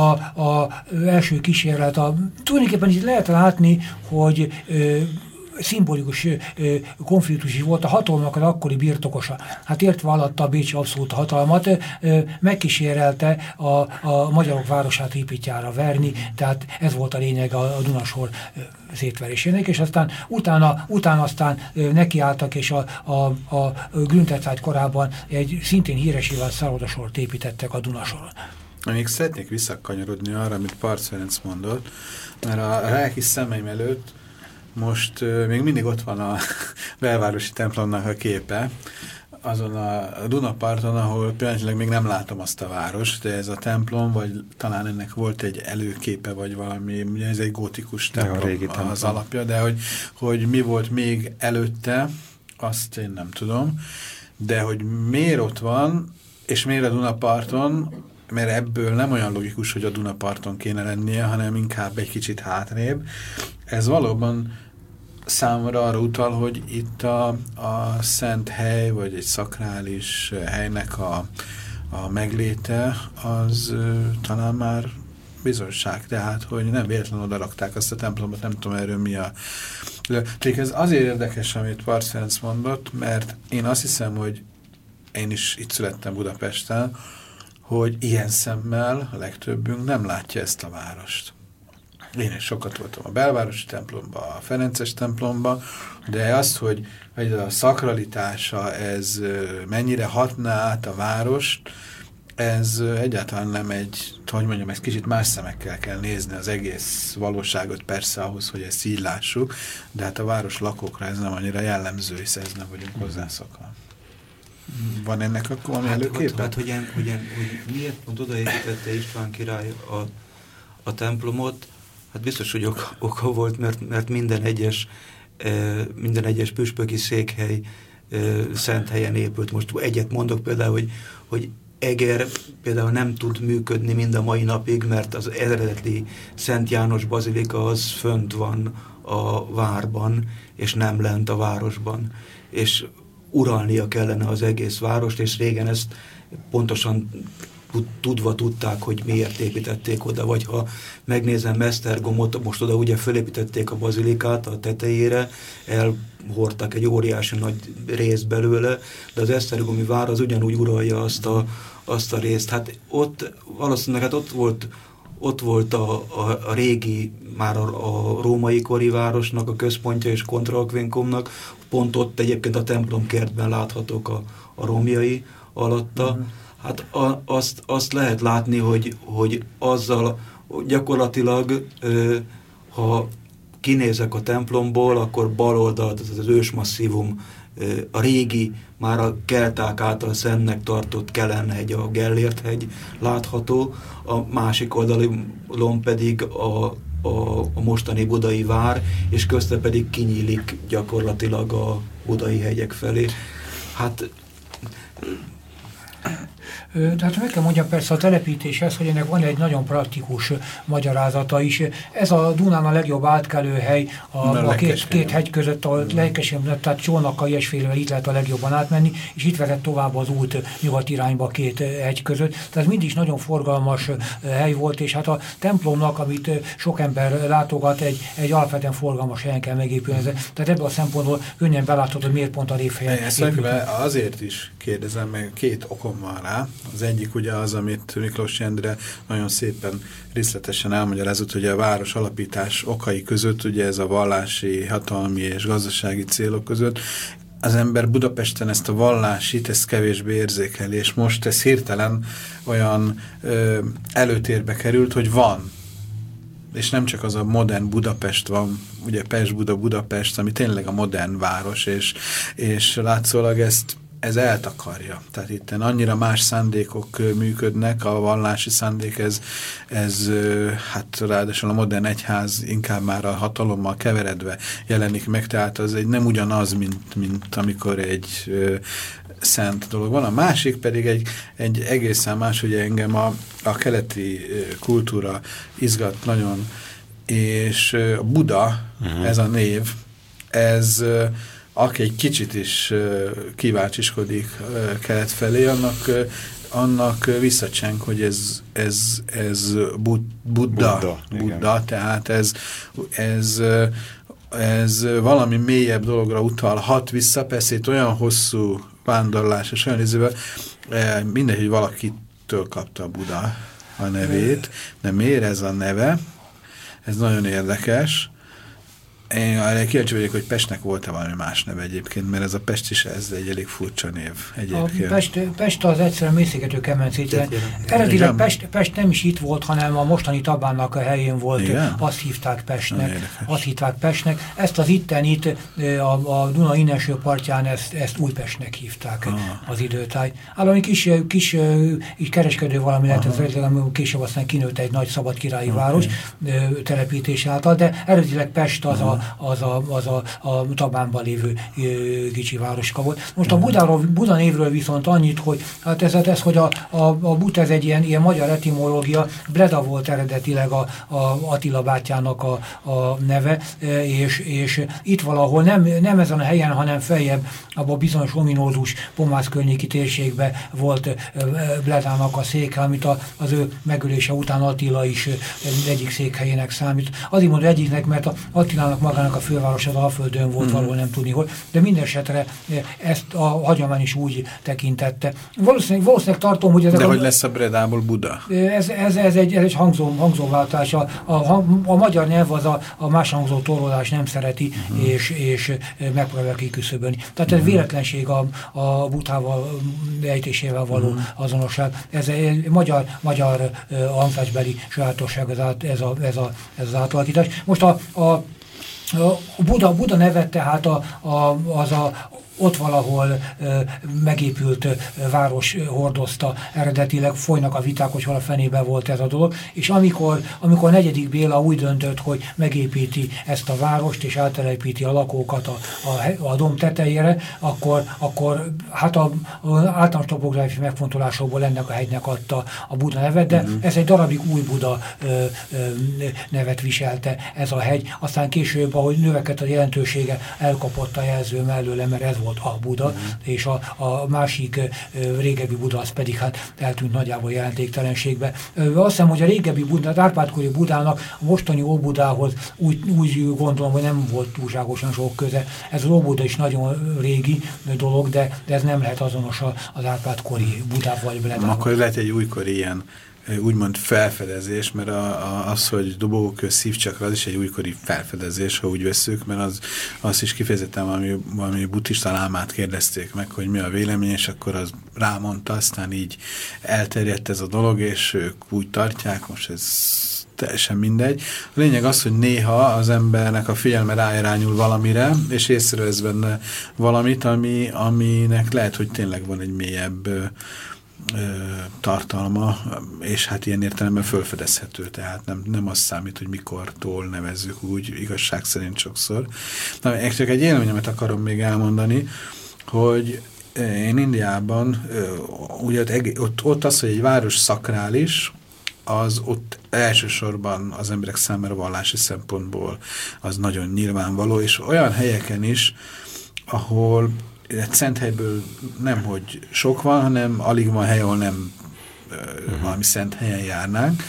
a első kísérlet. A, tulajdonképpen itt lehet látni, hogy ö, szimbolikus ö, konfliktus is volt a hatalomnak az akkori birtokosa. Hát értve alatta a bécsi abszolút hatalmat, ö, megkísérelte a, a magyarok városát építjára verni, tehát ez volt a lényeg a, a Dunasor ö, szétverésének, és aztán utána, utána aztán ö, nekiálltak, és a, a, a Grünterzeit korában egy szintén híres vált szállodasort építettek a Dunasoron. Még szeretnék visszakanyarodni arra, amit Parcz Ferenc mondott, mert a lelki szemeim előtt most uh, még mindig ott van a belvárosi templomnak a képe, azon a Dunaparton, ahol pillanatilag még nem látom azt a város, de ez a templom, vagy talán ennek volt egy előképe, vagy valami, ugye ez egy gótikus templom, régi templom az alapja, de hogy, hogy mi volt még előtte, azt én nem tudom, de hogy miért ott van, és miért a Dunaparton, mert ebből nem olyan logikus, hogy a Dunaparton kéne lennie, hanem inkább egy kicsit hátrébb. Ez valóban számomra arra utal, hogy itt a, a szent hely, vagy egy szakrális helynek a, a megléte, az ö, talán már bizonyság, tehát, hogy nem véletlenül oda rakták azt a templomot, nem tudom erről mi a... De ez azért érdekes, amit Parcz Ferenc mondott, mert én azt hiszem, hogy én is itt születtem Budapesten, hogy ilyen szemmel a legtöbbünk nem látja ezt a várost. Én is sokat voltam a belvárosi templomba, a Ferences templomba, de azt, hogy a szakralitása ez mennyire hatná át a várost, ez egyáltalán nem egy, hogy mondjam, ezt kicsit más szemekkel kell nézni az egész valóságot persze ahhoz, hogy ezt így lássuk, de hát a város lakókra ez nem annyira jellemző, hiszen ez nem vagyunk hozzászokva. Van ennek akkor valami hát, előképpen? Hát, hát hogy, hogy, hogy miért pont odaépítette István király a, a templomot? Hát biztos, hogy oka, oka volt, mert, mert minden egyes eh, minden egyes püspöki székhely eh, szent helyen épült. Most egyet mondok például, hogy, hogy Eger például nem tud működni mind a mai napig, mert az eredeti Szent János bazilika az fönt van a várban, és nem lent a városban. És uralnia kellene az egész várost, és régen ezt pontosan tudva tudták, hogy miért építették oda, vagy ha megnézem Esztergomot, most oda ugye fölépítették a bazilikát a tetejére, elhordtak egy óriási nagy részt belőle, de az esztergomi vár az ugyanúgy uralja azt a, azt a részt. Hát ott valószínűleg hát ott volt, ott volt a, a, a régi, már a, a római kori városnak a központja és kontraakvinkumnak, pont ott egyébként a templomkertben láthatók a, a romjai alatta. Uh-huh. Hát a, azt, azt lehet látni, hogy, hogy azzal gyakorlatilag, ö, ha kinézek a templomból, akkor bal oldalt az, az ősmasszívum, ö, a régi, már a kelták által szentnek tartott Kelenhegy, a Gellért-hegy látható, a másik oldalon pedig a, a, a mostani budai vár, és közte pedig kinyílik gyakorlatilag a budai hegyek felé. Hát... Tehát meg kell mondjam persze a telepítéshez, hogy ennek van egy nagyon praktikus magyarázata is. Ez a Dunán a legjobb átkelőhely a, a két, két hegy között, a Lejkesem, tehát Csónakkal, ilyesfélevel itt lehet a legjobban átmenni, és itt vezet tovább az út nyugat irányba a két hegy között. Tehát mindig is nagyon forgalmas hely volt, és hát a templomnak, amit sok ember látogat, egy, egy alapvetően forgalmas helyen kell megépülni. Tehát ebből a szempontból könnyen belátható, hogy miért pont a révhelyen. Azért is kérdezem, meg két okom van rá. Az egyik ugye az, amit Miklós Endre nagyon szépen részletesen elmagyarázott, hogy a város alapítás okai között, ugye ez a vallási, hatalmi és gazdasági célok között, az ember Budapesten ezt a vallásit, ezt kevésbé érzékeli, és most ez hirtelen olyan ö, előtérbe került, hogy van. És nem csak az a modern Budapest van, ugye Pest-Buda, Budapest, ami tényleg a modern város, és, és látszólag ezt ez eltakarja. Tehát itt annyira más szándékok működnek, a vallási szándék, ez, ez hát ráadásul a modern egyház inkább már a hatalommal keveredve jelenik meg, tehát az egy nem ugyanaz, mint, mint amikor egy ö, szent dolog van. A másik pedig egy, egy egészen más, hogy engem a, a keleti kultúra izgat nagyon, és a Buda, uh-huh. ez a név, ez aki egy kicsit is uh, kíváncsiskodik uh, kelet felé, annak, uh, annak uh, visszacseng, hogy ez, ez, ez bud, Buddha, Buddha, Buddha tehát ez, ez, uh, ez valami mélyebb dologra utalhat vissza, persze itt olyan hosszú vándorlás és olyan izével, uh, mindegy, hogy valakitől kapta a Buddha a nevét, de miért ez a neve? Ez nagyon érdekes. Én kíváncsi vagyok, hogy Pestnek volt-e valami más neve egyébként, mert ez a Pest is ez egy elég furcsa név egyébként. A Pest, Pest az egyszerűen mészégető kemencét jelent. Eredetileg Pest, Pest nem is itt volt, hanem a mostani Tabánnak a helyén volt. Igen? Azt hívták Pestnek. Azt hívták Pestnek. Ezt az ittenit a, a Duna innenső partján ezt, ezt Újpestnek hívták ah. az időtáj. Állami kis, kis így kereskedő valami lehet, ez később aztán kinőtt egy nagy szabadkirályi okay. város telepítés által, de eredetileg Pest az a az a, az a, a Tabánban lévő ö, kicsi városka volt. Most a Budáról, Buda névről viszont annyit, hogy hát ez, ez hogy a, a, a Bud ez egy ilyen, ilyen magyar etimológia, Bleda volt eredetileg a, a Attila bátyjának a, a neve, és, és itt valahol nem, nem ezen a helyen, hanem feljebb abban a bizonyos ominózus Pomász környéki térségben volt Bledának a széke, amit a, az ő megölése után Attila is egyik székhelyének számít. Azért mondom egyiknek, mert a Attilának magának a főváros az Alföldön volt, mm. valahol nem tudni hol, de minden esetre ezt a hagyomány is úgy tekintette. Valószínűleg, valószínűleg tartom, hogy... De a, hogy lesz a Bredából Buda? Ez, ez, ez egy, ez egy hangzó, hangzóváltás. A, a, a magyar nyelv az a, a más hangzó torlódás nem szereti, mm. és, és megpróbálja kiküszöbölni. Tehát ez mm. véletlenség a, a Budával, ejtésével való mm. azonosság. Ez egy magyar, magyar hangzásbeli sajátosság, ez, a, ez, a, ez, a, ez az átalakítás. Most a, a A Buda, Buda neve tehát a, a, az a ott valahol ö, megépült ö, város hordozta eredetileg, folynak a viták, hogy hol a fenében volt ez a dolog, és amikor, amikor negyedik Béla úgy döntött, hogy megépíti ezt a várost, és áttelepíti a lakókat a, a, a domb tetejére, akkor, akkor hát a, a általános topográfiai megfontolásokból ennek a hegynek adta a Buda nevet, de uh-huh. ez egy darabig Új Buda ö, ö, nevet viselte ez a hegy, aztán később, ahogy növekedett a jelentősége, elkapott a jelző mellőle, mert ez volt a Buda, uh-huh. és a, a másik ö, régebbi Buda az pedig hát eltűnt nagyjából jelentéktelenségbe. Ö, azt hiszem, hogy a régebbi Buda, az Árpád-kori Budának a mostani Óbudához úgy, úgy gondolom, hogy nem volt túlságosan sok köze. Ez az Óbuda is nagyon régi dolog, de, de ez nem lehet azonos az Árpád-kori Budával vagy Bledával. Akkor lehet egy újkori ilyen úgymond felfedezés, mert a, a, az, hogy Dobókő szívcsakra, az is egy újkori felfedezés, ha úgy veszük, mert az, azt is kifejezetten valami, valami buddhista lámát kérdezték meg, hogy mi a vélemény, és akkor az rámondta, aztán így elterjedt ez a dolog, és ők úgy tartják, most ez teljesen mindegy. A lényeg az, hogy néha az embernek a figyelme ráirányul valamire, és észrevesz benne valamit, ami, aminek lehet, hogy tényleg van egy mélyebb ö, ö, tartalma, és hát ilyen értelemben felfedezhető, tehát nem, nem az számít, hogy mikortól nevezzük úgy, igazság szerint sokszor. Na, csak egy élményemet akarom még elmondani, hogy én Indiában, ugye ott, ott az, hogy egy város szakrális, az ott elsősorban az emberek számára vallási szempontból az nagyon nyilvánvaló, és olyan helyeken is, ahol egy szent helyből nem, hogy sok van, hanem alig van hely, ahol nem uh-huh. valami szent helyen járnánk.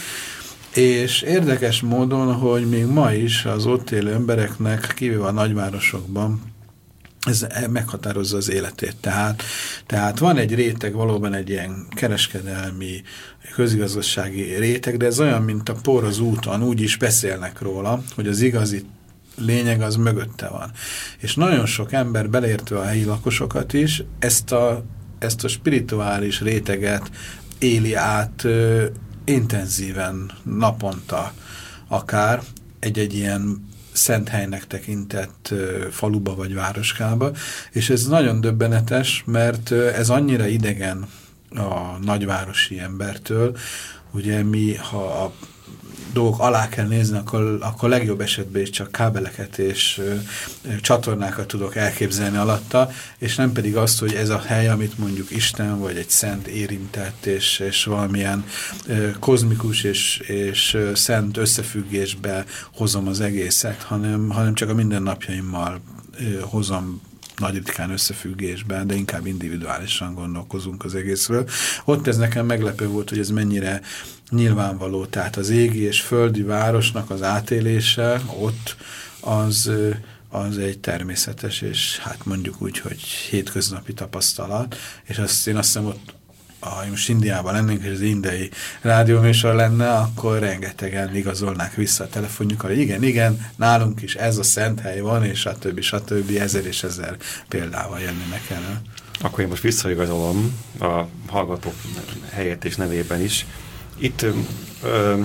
És érdekes módon, hogy még ma is az ott élő embereknek, kivéve a nagyvárosokban, ez meghatározza az életét. Tehát, tehát van egy réteg, valóban egy ilyen kereskedelmi, közigazgassági réteg, de ez olyan, mint a por az úton, úgy is beszélnek róla, hogy az igazi lényeg az mögötte van. És nagyon sok ember, beleértve a helyi lakosokat is, ezt a, ezt a spirituális réteget éli át ö, intenzíven, naponta akár egy-egy ilyen szent helynek tekintett ö, faluba vagy városkába, és ez nagyon döbbenetes, mert ö, ez annyira idegen a nagyvárosi embertől, ugye mi, ha a dolgok alá kell nézni, akkor, akkor legjobb esetben is csak kábeleket és ö, ö, csatornákat tudok elképzelni alatta, és nem pedig azt, hogy ez a hely, amit mondjuk Isten vagy egy szent érintett, és, és valamilyen ö, kozmikus és, és ö, szent összefüggésbe hozom az egészet, hanem, hanem csak a mindennapjaimmal ö, hozom nagy ritkán összefüggésben, de inkább individuálisan gondolkozunk az egészről. Ott ez nekem meglepő volt, hogy ez mennyire nyilvánvaló, tehát az égi és földi városnak az átélése ott az, az egy természetes, és hát mondjuk úgy, hogy hétköznapi tapasztalat, és azt én azt hiszem ott, ha most Indiában lennénk, és az indiai rádióműsor lenne, akkor rengetegen igazolnák vissza a telefonjukkal, hogy igen, igen, nálunk is ez a szent hely van, és stb. stb. Ezer és ezer példával jönnének elő. Akkor én most visszaigazolom a hallgatók helyett és nevében is. Itt ö,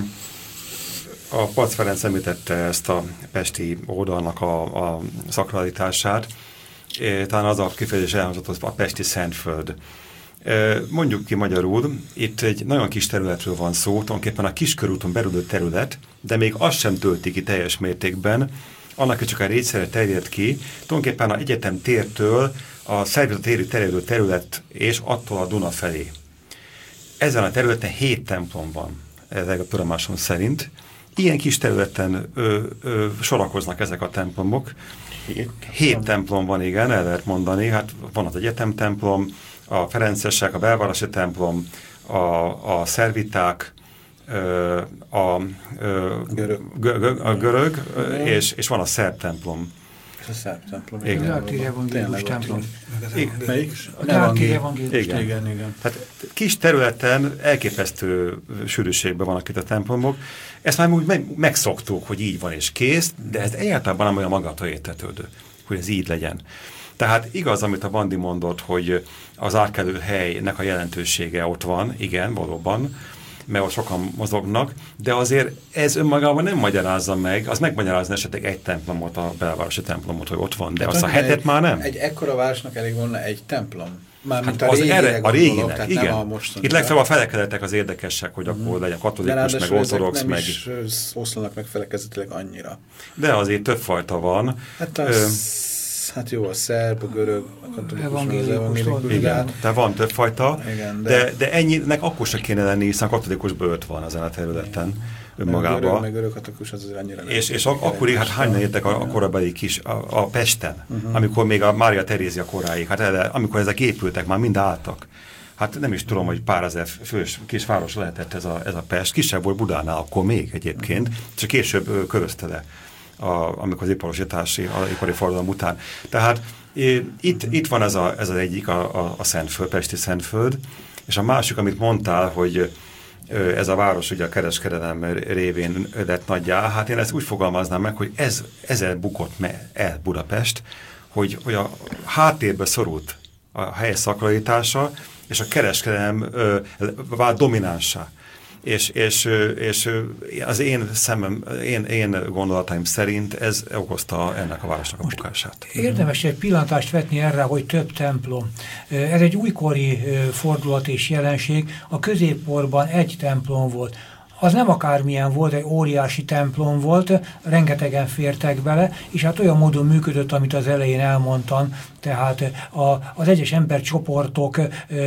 a Pac Ferenc említette ezt a pesti oldalnak a, a szakralitását, é, talán az a kifejezés elhangzott, a pesti Szentföld. Mondjuk ki magyarul, itt egy nagyon kis területről van szó, tulajdonképpen a Kiskörúton belüli terület, de még azt sem tölti ki teljes mértékben, annak csak a rétszere terjed ki, tulajdonképpen az egyetem tértől a Szervezet téri terjedő terület és attól a Duna felé. Ezen a területen hét templom van, ezek a tudomásom szerint. Ilyen kis területen ö, ö, sorakoznak ezek a templomok. Hét, hét templom van, igen, el lehet mondani. Hát van az egyetem templom, a ferencesek, a belvárosi templom, a, a szerviták, a, a, görög, görög, a görög és, és van a szerb templom. És a szerb templom. Igen. A Gáltéri evangélikus templom. Melyik? A Gáltéri evangélikus. Igen. igen, igen. Hát kis területen elképesztő sűrűségben vannak itt a templomok. Ezt már úgy megszoktuk, hogy így van és kész, de ez egyáltalán nem olyan magától értetődő, hogy ez így legyen. Tehát igaz, amit a Bandi mondott, hogy az átkelő helynek a jelentősége ott van, igen, valóban, mert sokan mozognak, de azért ez önmagában nem magyarázza meg, az megmagyarázna esetleg egy templomot, a belvárosi templomot, hogy ott van, de hát azt a hetet egy, már nem. Egy ekkora városnak elég volna egy templom. Hát a, réginek, a réginek, igen. A Itt legfeljebb a felekezetek az érdekesek, hogy akkor mm. legyen katolikus, meg ortodox, nem meg... is oszlanak meg felekezetileg annyira. De azért több fajta van. Hát, az, Ö, hát jó, a szerb, a görög, a katolikus, az evangélikus. Igen, tehát van több fajta, igen, de... De, de ennyinek akkor se kéne lenni, hiszen a katolikusból öt van ezen a területen önmagában. Meg görög katolikus az azért annyira... És, és ak akkor hát hányan értek a, a korabeli kis, a, a Pesten, uh-huh. amikor még a Mária Terézia koráig, hát el, amikor ezek épültek, már mind álltak. Hát nem is tudom, hogy pár ezer fős kisváros lehetett ez a, ez a Pest. Kisebb volt Budánál, akkor még egyébként, uh-huh. csak később ö, körözte le, a, amikor az iparosítási, az ipari forradalom után. Tehát é, itt, uh-huh. itt van ez, a, ez az egyik, a, a, a Szentföld, Pesti Szentföld, és a másik, amit mondtál, hogy ez a város ugye a kereskedelem révén lett nagyjá, hát én ezt úgy fogalmaznám meg, hogy ez, ezzel bukott el Budapest, hogy, hogy a háttérbe szorult a hely szakralitása, és a kereskedelem vált dominánsá. És, és, és az én szemem, én, én gondolataim szerint ez okozta ennek a városnak a bukását. Érdemes egy pillantást vetni erre, hogy több templom. Ez egy újkori fordulat és jelenség. A középkorban egy templom volt. Az nem akármilyen volt, egy óriási templom volt, rengetegen fértek bele, és hát olyan módon működött, amit az elején elmondtam, tehát a, az egyes embercsoportok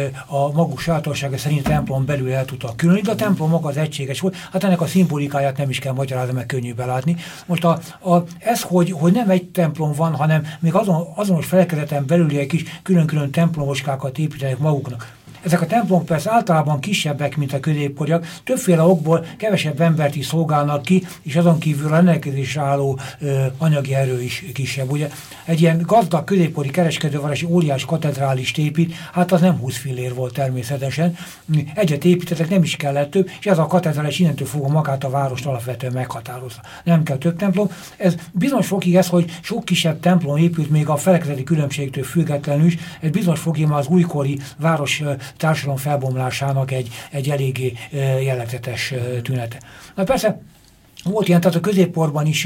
a maguk sátorsága szerint a templom belül el tudtak különíteni, de a templom maga az egységes volt, hát ennek a szimbolikáját nem is kell magyarázni, meg könnyű belátni. Most a, a, ez, hogy, hogy nem egy templom van, hanem még azon, azonos felekezeten belül egy kis külön-külön templomoskákat építenek maguknak. Ezek a templomok persze általában kisebbek, mint a középkoriak, többféle okból kevesebb embert is szolgálnak ki, és azon kívül a rendelkezésre álló ö, anyagi erő is kisebb. Ugye egy ilyen gazdag középkori kereskedővárosi óriás katedrálist épít, hát az nem húsz fillér volt természetesen. Egyet építettek, nem is kellett több, és ez a katedrális innentől fogva magát a várost alapvetően meghatározza. Nem kell több templom. Ez bizonyos fokig ez, hogy sok kisebb templom épült még a felekezeti különbségtől függetlenül is, ez bizonyos fokig már az újkori város társadalom felbomlásának egy, egy eléggé jellegzetes tünete. Na persze, volt ilyen, tehát a középkorban is,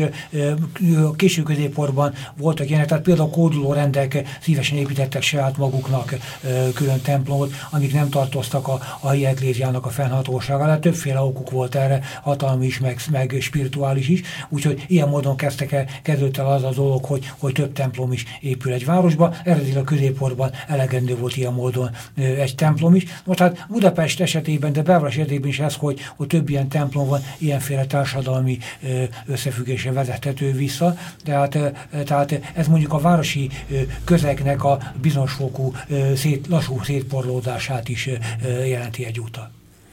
a késő középkorban voltak ilyenek, tehát például a kóduló rendek szívesen építettek saját maguknak külön templomot, amik nem tartoztak a, a helyi ekléziának a fennhatósága alá. Többféle okuk volt erre, hatalmi is, meg, meg spirituális is, úgyhogy ilyen módon kezdtek el, kezdődött el az a dolog, hogy, hogy több templom is épül egy városba. Eredetileg a középkorban elegendő volt ilyen módon egy templom is. Most hát Budapest esetében, de belváros esetében is ez, hogy, hogy több ilyen templom van, ilyenféle társadalmi összefüggésre vezethető vissza, tehát, tehát ez mondjuk a városi közegnek a bizonyos fokú szét, lassú szétporlódását is jelenti egyúttal.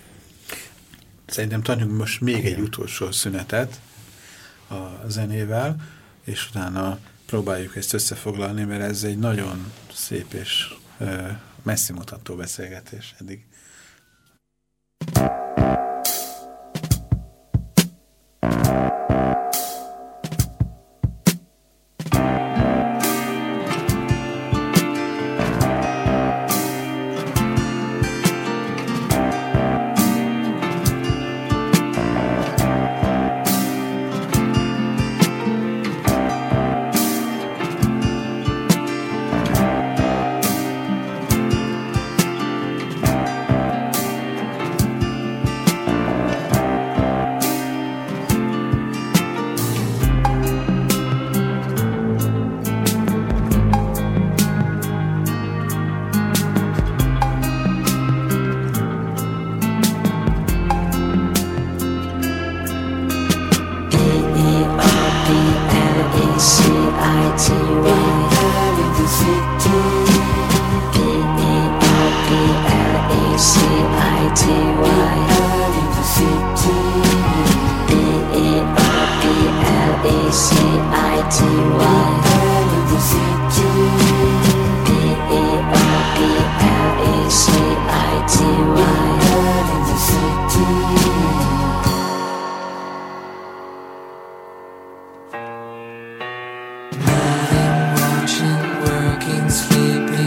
Szerintem tanuljuk most még egy utolsó szünetet a zenével, és utána próbáljuk ezt összefoglalni, mert ez egy nagyon szép és messzimutató beszélgetés eddig.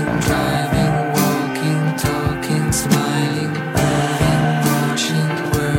Driving, walking, talking, smiling, moving, watching, working.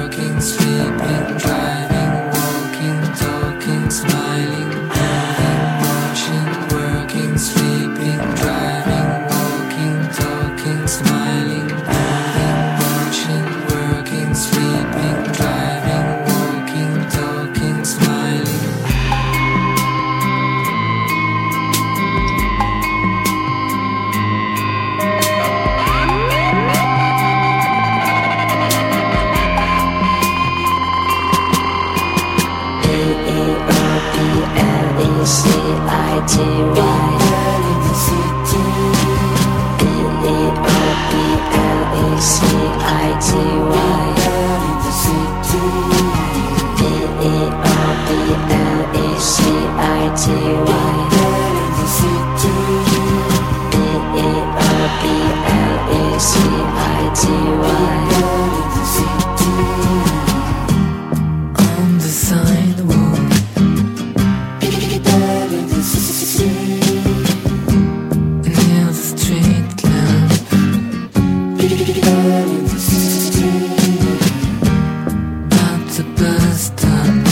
I T Y. B E R B L E C I T Y. B E R B L E C I T Y. On the sidewalk, near the street lamp, at the bus stop,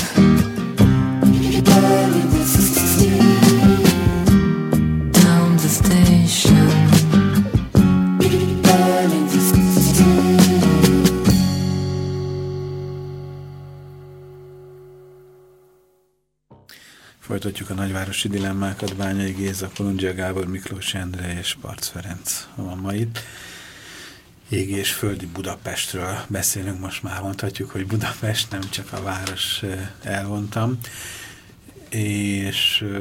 down the station. Folytatjuk a nagyvárosi dilemmákat. Bányai Géza, Kolundzsia Gábor, Miklós Endre és Barc Ferenc van ma itt. Égi és földi Budapestről beszélünk most már, mondhatjuk, hogy Budapest, nem csak a város elvontam. És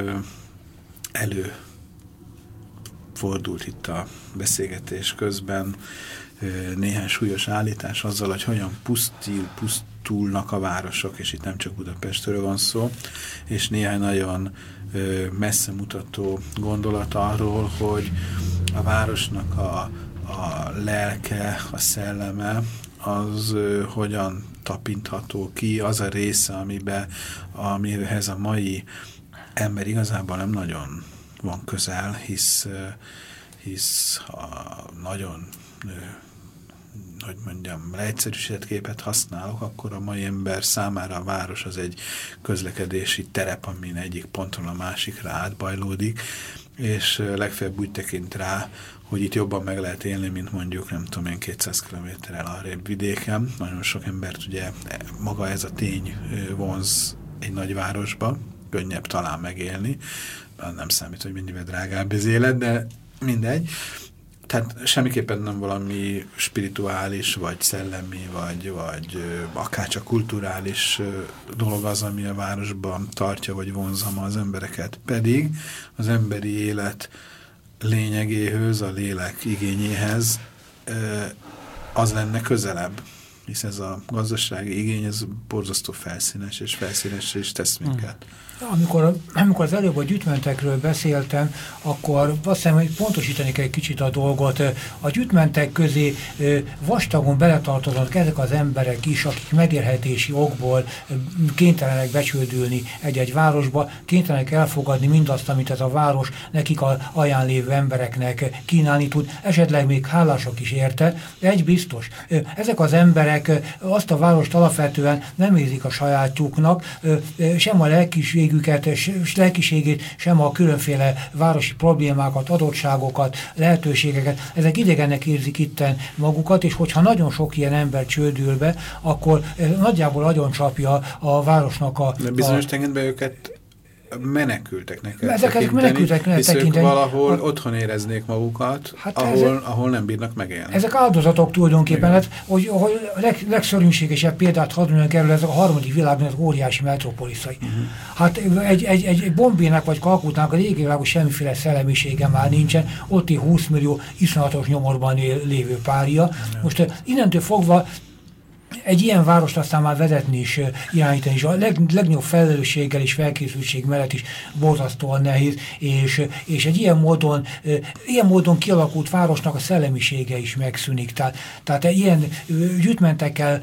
előfordult itt a beszélgetés közben néhány súlyos állítás azzal, hogy hogyan pusztil, pusztulnak a városok, és itt nem csak Budapestről van szó, és néhány nagyon messze mutató gondolat arról, hogy a városnak a, a lelke, a szelleme, az hogyan tapintható ki, az a része, amiben, amihez a mai ember igazából nem nagyon van közel, hisz, hisz a nagyon, hogy mondjam, leegyszerűsített képet használok, akkor a mai ember számára a város az egy közlekedési terep, amin egyik pontról a másikra átbajlódik, és legfeljebb úgy tekint rá, hogy itt jobban meg lehet élni, mint mondjuk, nem tudom én, kétszáz kilométerrel arrébb vidéken. Nagyon sok embert ugye maga ez a tény vonz egy nagyvárosba, könnyebb talán megélni. Nem számít, hogy mennyivel drágább az élet, de mindegy. Tehát semmiképpen nem valami spirituális, vagy szellemi, vagy, vagy akárcsak kulturális dolog az, ami a városban tartja, vagy vonzza az embereket. Pedig az emberi élet lényegéhöz, a lélek igényéhez az lenne közelebb, hisz ez a gazdasági igény, ez borzasztó felszínes, és felszínes is tesz minket. Amikor, amikor az előbb a gyűjtmentekről beszéltem, akkor azt hiszem, hogy pontosítani kell egy kicsit a dolgot. A gyűjtmentek közé vastagon beletartoznak ezek az emberek is, akik megélhetési okból kénytelenek becsődülni egy-egy városba, kénytelenek elfogadni mindazt, amit ez a város nekik az alján lévő embereknek kínálni tud, esetleg még hálásak is érte, de egy biztos. Ezek az emberek azt a várost alapvetően nem érzik a sajátjuknak, sem a lelkiség és lelkiségét, sem a különféle városi problémákat, adottságokat, lehetőségeket. Ezek idegennek érzik itten magukat, és hogyha nagyon sok ilyen ember csődül be, akkor nagyjából agyoncsapja a városnak a... De bizonyos tekintetben őket menekülteknek kell Ezek tekinteni, menekülteknek hisz ők valahol a... otthon éreznék magukat, hát ahol, ezek... ahol nem bírnak megélni. Ezek áldozatok tulajdonképpen, hát, hogy, hogy a leg, legszörnyűségesebb példát hadd mondjak erről, ezek a harmadik világban az óriási metropoliszai. Uh-huh. Hát egy, egy, egy Bombének vagy Kalkutának a régi világos semmiféle szellemisége már nincsen, ott él húsz millió iszonyatos nyomorban él, lévő párja. Uh-huh. Most innentől fogva egy ilyen várost aztán már vezetni is, irányítani is, a leg, legnagyobb felelősséggel és felkészültség mellett is borzasztóan nehéz, és, és egy ilyen módon, ilyen módon kialakult városnak a szellemisége is megszűnik. Tehát, tehát ilyen gyűjtmentekkel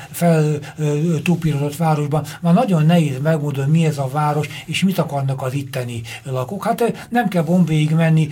feltupírozott városban már nagyon nehéz megmondani, mi ez a város, és mit akarnak az itteni lakók. Hát nem kell Bombéig menni,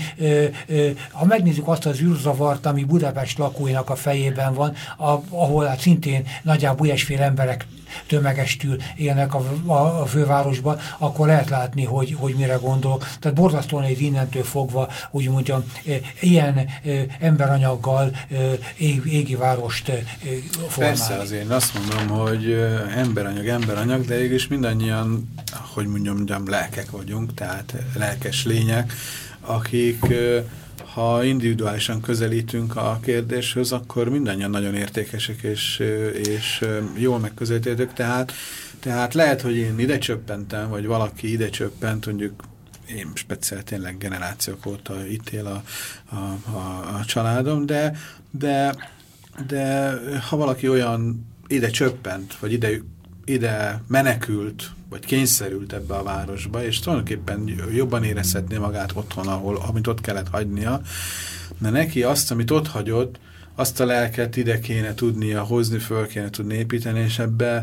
ha megnézzük azt az űrzavart, ami Budapest lakóinak a fejében van, ahol hát szintén nagyjából ilyesféle emberek tömegestül élnek a, a, a fővárosban, akkor lehet látni, hogy, hogy mire gondolok. Tehát borzasztóan ez innentől fogva, úgy mondjam, e, ilyen e, emberanyaggal e, ég, égi várost e, formálni. Persze, azért azt mondom, hogy emberanyag, emberanyag, de mégis mindannyian, hogy mondjam, mondjam, lelkek vagyunk, tehát lelkes lények, akik ha individuálisan közelítünk a kérdéshez, akkor mindannyian nagyon értékesek és, és jól megközelítők, tehát, tehát lehet, hogy én ide csöppentem, vagy valaki ide csöppent, mondjuk én speciál tényleg generációk óta itt él a, a, a, a családom, de, de de ha valaki olyan ide csöppent, vagy ide, ide menekült, vagy kényszerült ebbe a városba, és tulajdonképpen jobban érezhetné magát otthon, ahol, amit ott kellett hagynia, de neki azt, amit ott hagyott, azt a lelket ide kéne tudnia hozni, föl kéne tudni építeni, és ebbe,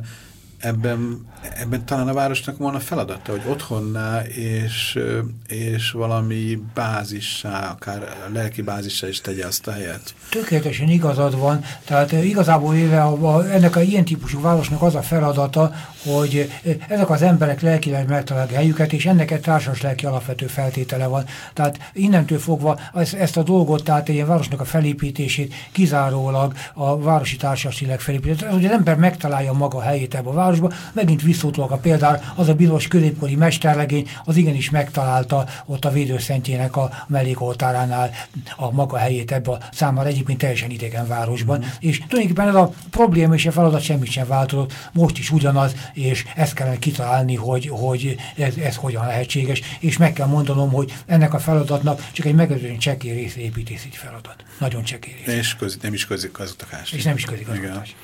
ebben, ebben talán a városnak volna feladata, hogy otthonná és, és valami bázissá, akár lelki bázissá is tegye azt a helyet. Tökéletesen igazad van, tehát igazából éve a, a, ennek a ilyen típusú városnak az a feladata, hogy ezek az emberek lelkileg megtalálják helyüket, és ennek egy társas lelki alapvető feltétele van. Tehát innentől fogva ezt, ezt a dolgot, tehát egy városnak a felépítését kizárólag a városi társasilag felépítését. Tehát, hogy az ember megtalálja maga helyét ebbe a városba, megint visszautalok a például, az a bizonyos középkori mesterlegény, az igenis megtalálta ott a védőszentjének a mellékoltáránál a maga helyét ebbe a számára egyébként teljesen idegen városban. Mm. És tulajdonképpen ez a probléma és a feladat semmit sem változott, most is ugyanaz, és ezt kellene kitalálni, hogy, hogy ez, ez hogyan lehetséges, és meg kell mondanom, hogy ennek a feladatnak csak egy meglehetősen csekély része építési feladat. Nagyon csekély része. És köz, nem is közigazgatás. És nem is közigazgatás.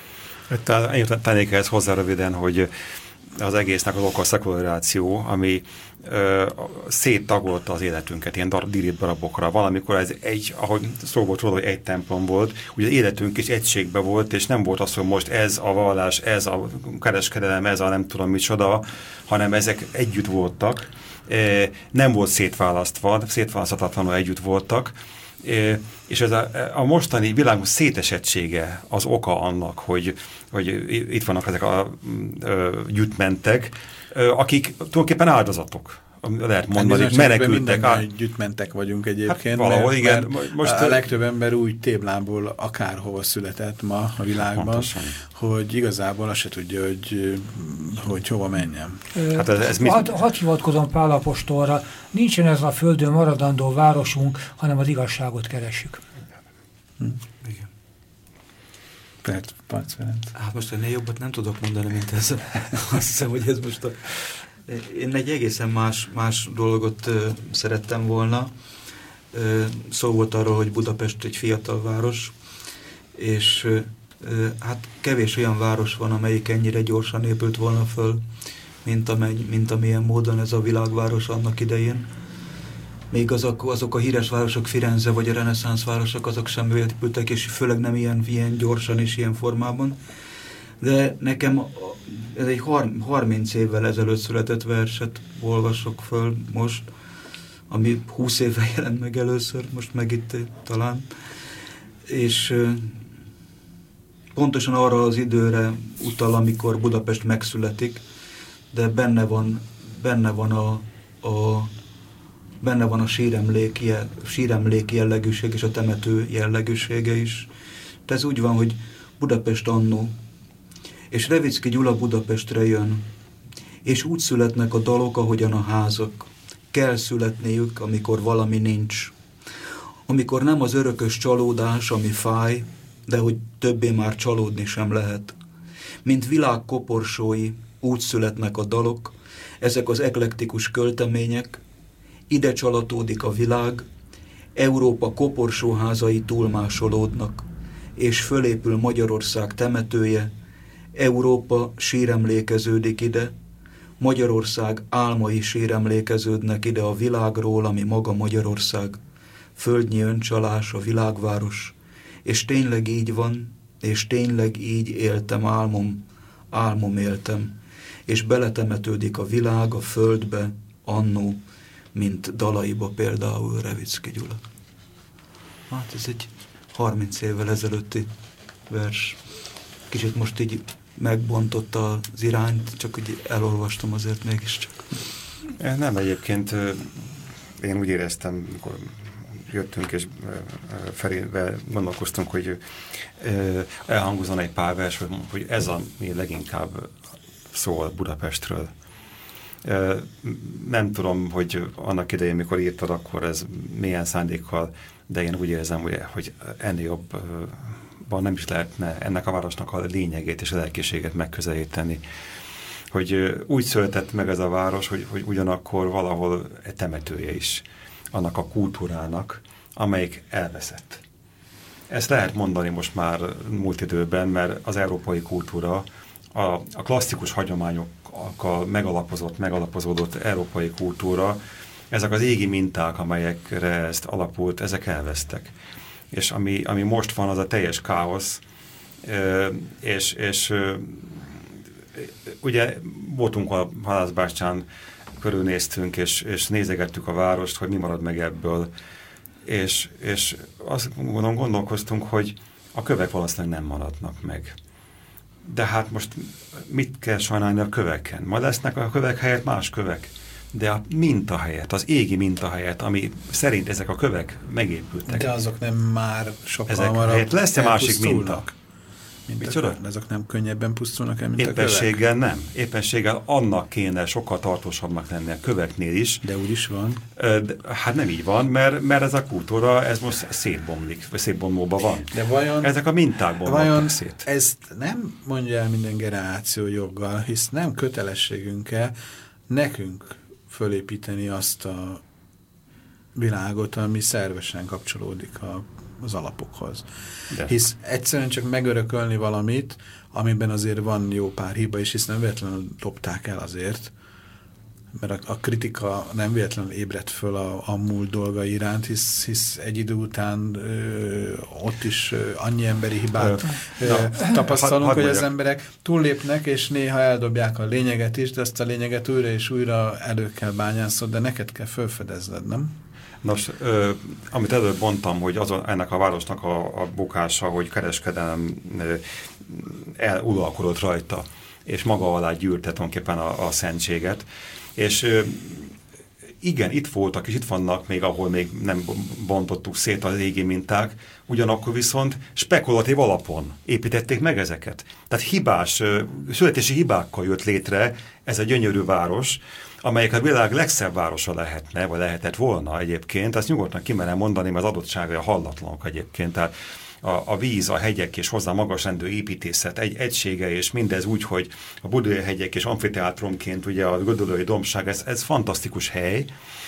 Tehát tennék ehhez hozzá röviden, hogy az egésznek az oka a szekularáció, ami ö, széttagolta az életünket ilyen dar, dirít darabokra. Valamikor ez egy, ahogy szó volt róla, hogy egy templom volt, ugye az életünk is egységben volt, és nem volt az, hogy most ez a vallás, ez a kereskedelem, ez a nem tudom micsoda, hanem ezek együtt voltak. E, nem volt szétválasztva, szétválaszthatatlanul együtt voltak. É, és ez a, a mostani világunk szétesettsége az oka annak, hogy, hogy itt vannak ezek a ö, gyüttmentek, ö, akik tulajdonképpen áldozatok, lehet mondani, hát menekültek. Á... gyüttmentek vagyunk egyébként, hát valahol, mert, igen, mert most a legtöbb ember úgy téblából akárhova született ma a világban, pontosan, hogy igazából azt se tudja, hogy, hogy hova menjen. Hát ez, ez mit... Hadd had hivatkozom Pál apostolra, nincsen ez a földön maradandó városunk, hanem az igazságot keressük. Hm. Igen. Perc, Perc Ferenc. Hát most ennél jobbat nem tudok mondani, mint ez. Azt hiszem, hogy ez most a... Én egy egészen más, más dolgot uh, szerettem volna. Uh, szó volt arról, hogy Budapest egy fiatal város, és uh, uh, hát kevés olyan város van, amelyik ennyire gyorsan épült volna föl, mint, amely, mint amilyen módon ez a világváros annak idején. Még azok, azok a híres városok, Firenze vagy a reneszánsz városok, azok sem épültek, és főleg nem ilyen, ilyen gyorsan és ilyen formában. De nekem ez egy harminc évvel ezelőtt született verset olvasok föl most, ami húsz évvel jelent meg először, most meg itt talán. És pontosan arra az időre utal, amikor Budapest megszületik, de benne van, benne van a, a benne van a síremlék, síremlék jellegűség és a temető jellegűsége is. De ez úgy van, hogy Budapest annó, és Revicki Gyula Budapestre jön, és úgy születnek a dalok, ahogyan a házak. Kell születniük, amikor valami nincs. Amikor nem az örökös csalódás, ami fáj, de hogy többé már csalódni sem lehet. Mint világ koporsói, úgy születnek a dalok, ezek az eklektikus költemények, ide csalatódik a világ, Európa koporsóházai túlmásolódnak, és fölépül Magyarország temetője, Európa síremlékeződik ide, Magyarország álmai síremlékeződnek ide a világról, ami maga Magyarország, földnyi öncsalás, a világváros, és tényleg így van, és tényleg így éltem álmom, álmom éltem, és beletemetődik a világ a földbe, annó, mint dalaiba például Revicki Gyula. Hát ez egy harminc évvel ezelőtti vers. Kicsit most így megbontotta az irányt, csak úgy elolvastam azért mégiscsak. Nem, egyébként én úgy éreztem, amikor jöttünk és Ferivel gondolkoztunk, hogy elhangozon egy pár vers, hogy ez a mi leginkább szól Budapestről. Nem tudom, hogy annak idején, mikor írtad, akkor ez milyen szándékkal, de én úgy érzem, hogy, hogy ennél jobban nem is lehetne ennek a városnak a lényegét és a lelkiséget megközelíteni. Hogy úgy született meg ez a város, hogy, hogy ugyanakkor valahol egy temetője is annak a kultúrának, amelyik elveszett. ezt lehet mondani most már múlt időben, mert az európai kultúra a, a klasszikus hagyományokkal megalapozott, megalapozódott európai kultúra, ezek az égi minták, amelyekre ezt alapult, ezek elvesztek. És ami, ami most van, az a teljes káosz, és, és ugye voltunk a Halászbástyán, körülnéztünk, és, és nézegettük a várost, hogy mi marad meg ebből. És, és azt gondolom, gondolkoztunk, hogy a kövek valószínűleg nem maradnak meg. De hát most mit kell sajnálni a köveken? Majd lesznek a kövek helyett más kövek. De a minta helyett, az égi minta helyett, ami szerint ezek a kövek megépültek. De azok nem már sokkal ezek hamarabb lesz-e másik minta? Mint a azok nem könnyebben pusztulnak el, mint Éppenséggel a kövek? nem. Éppenséggel annak kéne sokkal tartósabbnak lenni a köveknél is. De úgy is van. De, hát nem így van, mert, mert ez a kultúra, ez most szétbomlik, vagy szétbomlóban van. De vajon, ezek a minták bomlottak szét. Ezt nem mondja el minden generáció joggal, hisz nem kötelességünk-e nekünk fölépíteni azt a világot, ami szervesen kapcsolódik a az alapokhoz. De. Hisz egyszerűen csak megörökölni valamit, amiben azért van jó pár hiba, és hisz nem véletlenül dobták el azért, mert a, a kritika nem véletlenül ébredt föl a, a múlt dolga iránt, hisz, hisz egy idő után ö, ott is ö, annyi emberi hibát ö, ö, tapasztalunk, ha, hogy az emberek túllépnek, és néha eldobják a lényeget is, de ezt a lényeget újra és újra elő kell bányászod, de neked kell felfedezned, nem? Nos, ö, amit előbb mondtam, hogy azon, ennek a városnak a, a bukása, hogy kereskedelem eluralkodott rajta, és maga alá gyűrte tulajdonképpen a, a szentséget. És ö, igen, itt voltak, és itt vannak még, ahol még nem bontottuk szét az égi minták, ugyanakkor viszont spekulatív alapon építették meg ezeket. Tehát hibás, ö, születési hibákkal jött létre ez a gyönyörű város, amelyek a világ legszebb városa lehetne, vagy lehetett volna egyébként, azt nyugodtan kimerem mondani, mert az adottságai hallatlanok egyébként. Tehát a, a víz, a hegyek és hozzá magasrendű építészet egy egysége, és mindez úgy, hogy a Budai hegyek és amfiteátrumként ugye a Gödöllői dombság, ez, ez fantasztikus hely,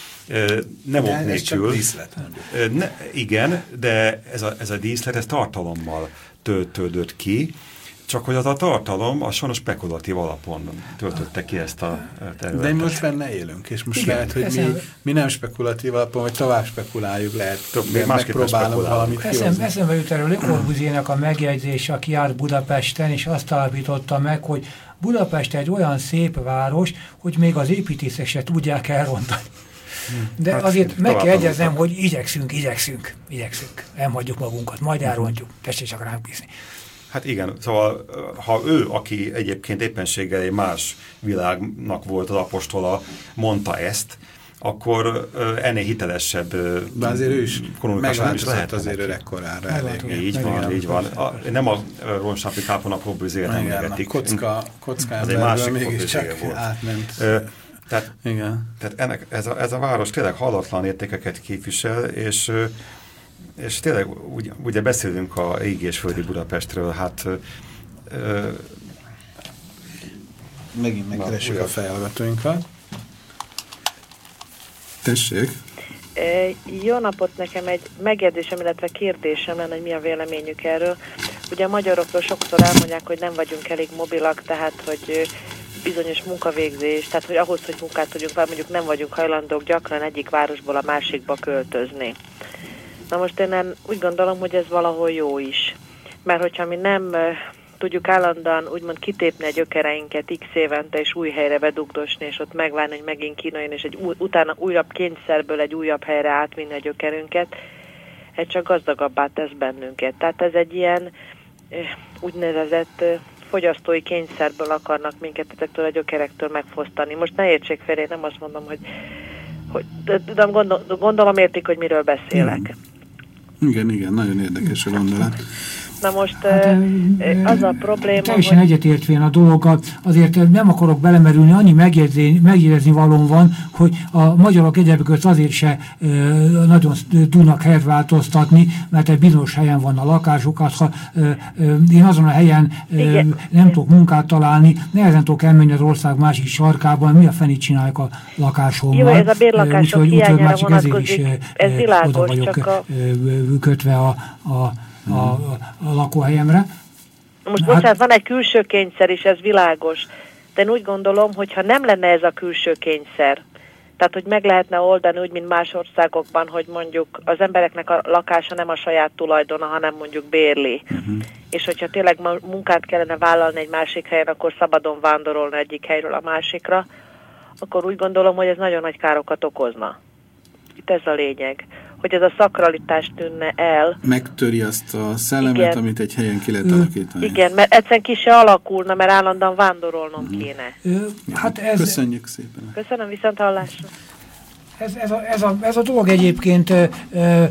nem ok nélkül. Ne, igen, de ez a, ez a díszlet, ez tartalommal töltődött ki, csak hogy az a tartalom, az sajnos spekulatív alapon töltötte ki ezt a területet. De most benne élünk, és most igen, lehet, hogy mi, mi nem spekulatív alapon, vagy tovább spekuláljuk, lehet, Több, megpróbálunk valamit kihozni. Eszembe jut erről Le Corbusier-nek a megjegyzés, aki járt Budapesten, és azt állapította meg, hogy Budapest egy olyan szép város, hogy még az építészek se tudják elrontani. De hát, azért meg kell egyeznem, hogy igyekszünk, igyekszünk, igyekszünk. Nem hagyjuk magunkat, majd elrontjuk. Tessék csak ránk bízni. Hát igen, szóval ha ő, aki egyébként éppenséggel egy más világnak volt az apostola, mondta ezt, akkor ennél hitelesebb de azért ő is megváltozott azért öregkorára elég. Így van, igen. így van. A, nem a Ronsápi Kápon a Corbusier-t emlegetik. A kocka, kocka emberből mégiscsak átment. Ö, tehát igen. tehát ennek, ez, a, ez a város tényleg hallatlan értékeket képvisel, és És tényleg ugye, ugye beszélünk a égi és földi Budapestről, hát... Ö, Megint megkeressük a fejhallgatóinkat. Tessék! E, jó napot, nekem egy megjegyzésem, illetve kérdésem lenne, hogy mi a véleményük erről. Ugye a magyarokról sokszor elmondják, hogy nem vagyunk elég mobilak, tehát hogy bizonyos munkavégzés, tehát hogy ahhoz, hogy munkát tudjunk, vagy mondjuk nem vagyunk hajlandók gyakran egyik városból a másikba költözni. Na most én nem, úgy gondolom, hogy ez valahol jó is. Mert hogyha mi nem uh, tudjuk állandóan úgymond kitépni a gyökereinket x évente, és új helyre bedugdosni, és ott megvárni, hogy megint kínáljon, és egy új, utána újabb kényszerből egy újabb helyre átvinni a gyökerünket, ez csak gazdagabbá tesz bennünket. Tehát ez egy ilyen uh, úgynevezett uh, fogyasztói kényszerből akarnak minket ezektől a gyökerektől megfosztani. Most ne értsék fel, én nem azt mondom, hogy, hogy de, de gondol, gondolom értik, hogy miről beszélek. Mm. Igen, igen, nagyon érdekes a gondolat. Na most hát, az a probléma, teljesen hogy... egyetértvén a dologgal, azért nem akarok belemerülni, annyi megjegyezni, megjegyezni valóm van, hogy a magyarok egyebek között azért se e, nagyon tudnak helyet változtatni, mert egy bizonyos helyen van a lakásokat. Ha e, e, én azon a helyen e, nem tudok munkát találni, nehezen tudok elmenni az ország másik sarkában, mi a fenét csinálják a lakásommal. Jó, ez a bérlakások hiányára vonatkozik, is, ez világos, oda vagyok csak a... kötve a, a a, a, a lakóhelyemre. Most bocsánat, hát, van egy külső kényszer is, ez világos. De én úgy gondolom, hogy ha nem lenne ez a külső kényszer, tehát hogy meg lehetne oldani úgy, mint más országokban, hogy mondjuk az embereknek a lakása nem a saját tulajdona, hanem mondjuk bérli. Uh-huh. És hogyha tényleg munkát kellene vállalni egy másik helyen, akkor szabadon vándorolni egyik helyről a másikra, akkor úgy gondolom, hogy ez nagyon nagy károkat okozna. Itt ez a lényeg. Hogy ez a szakralitás tűnne el. Megtöri azt a szellemet, igen, amit egy helyen ki lehet alakítani. Igen, mert egyszerűen ki se alakulna, mert állandóan vándorolnom mm. kéne. Ö, hát ez... Köszönjük szépen. Köszönöm, viszont hallásra. Ez, ez, a, ez, a, ez a dolog egyébként ö, ö,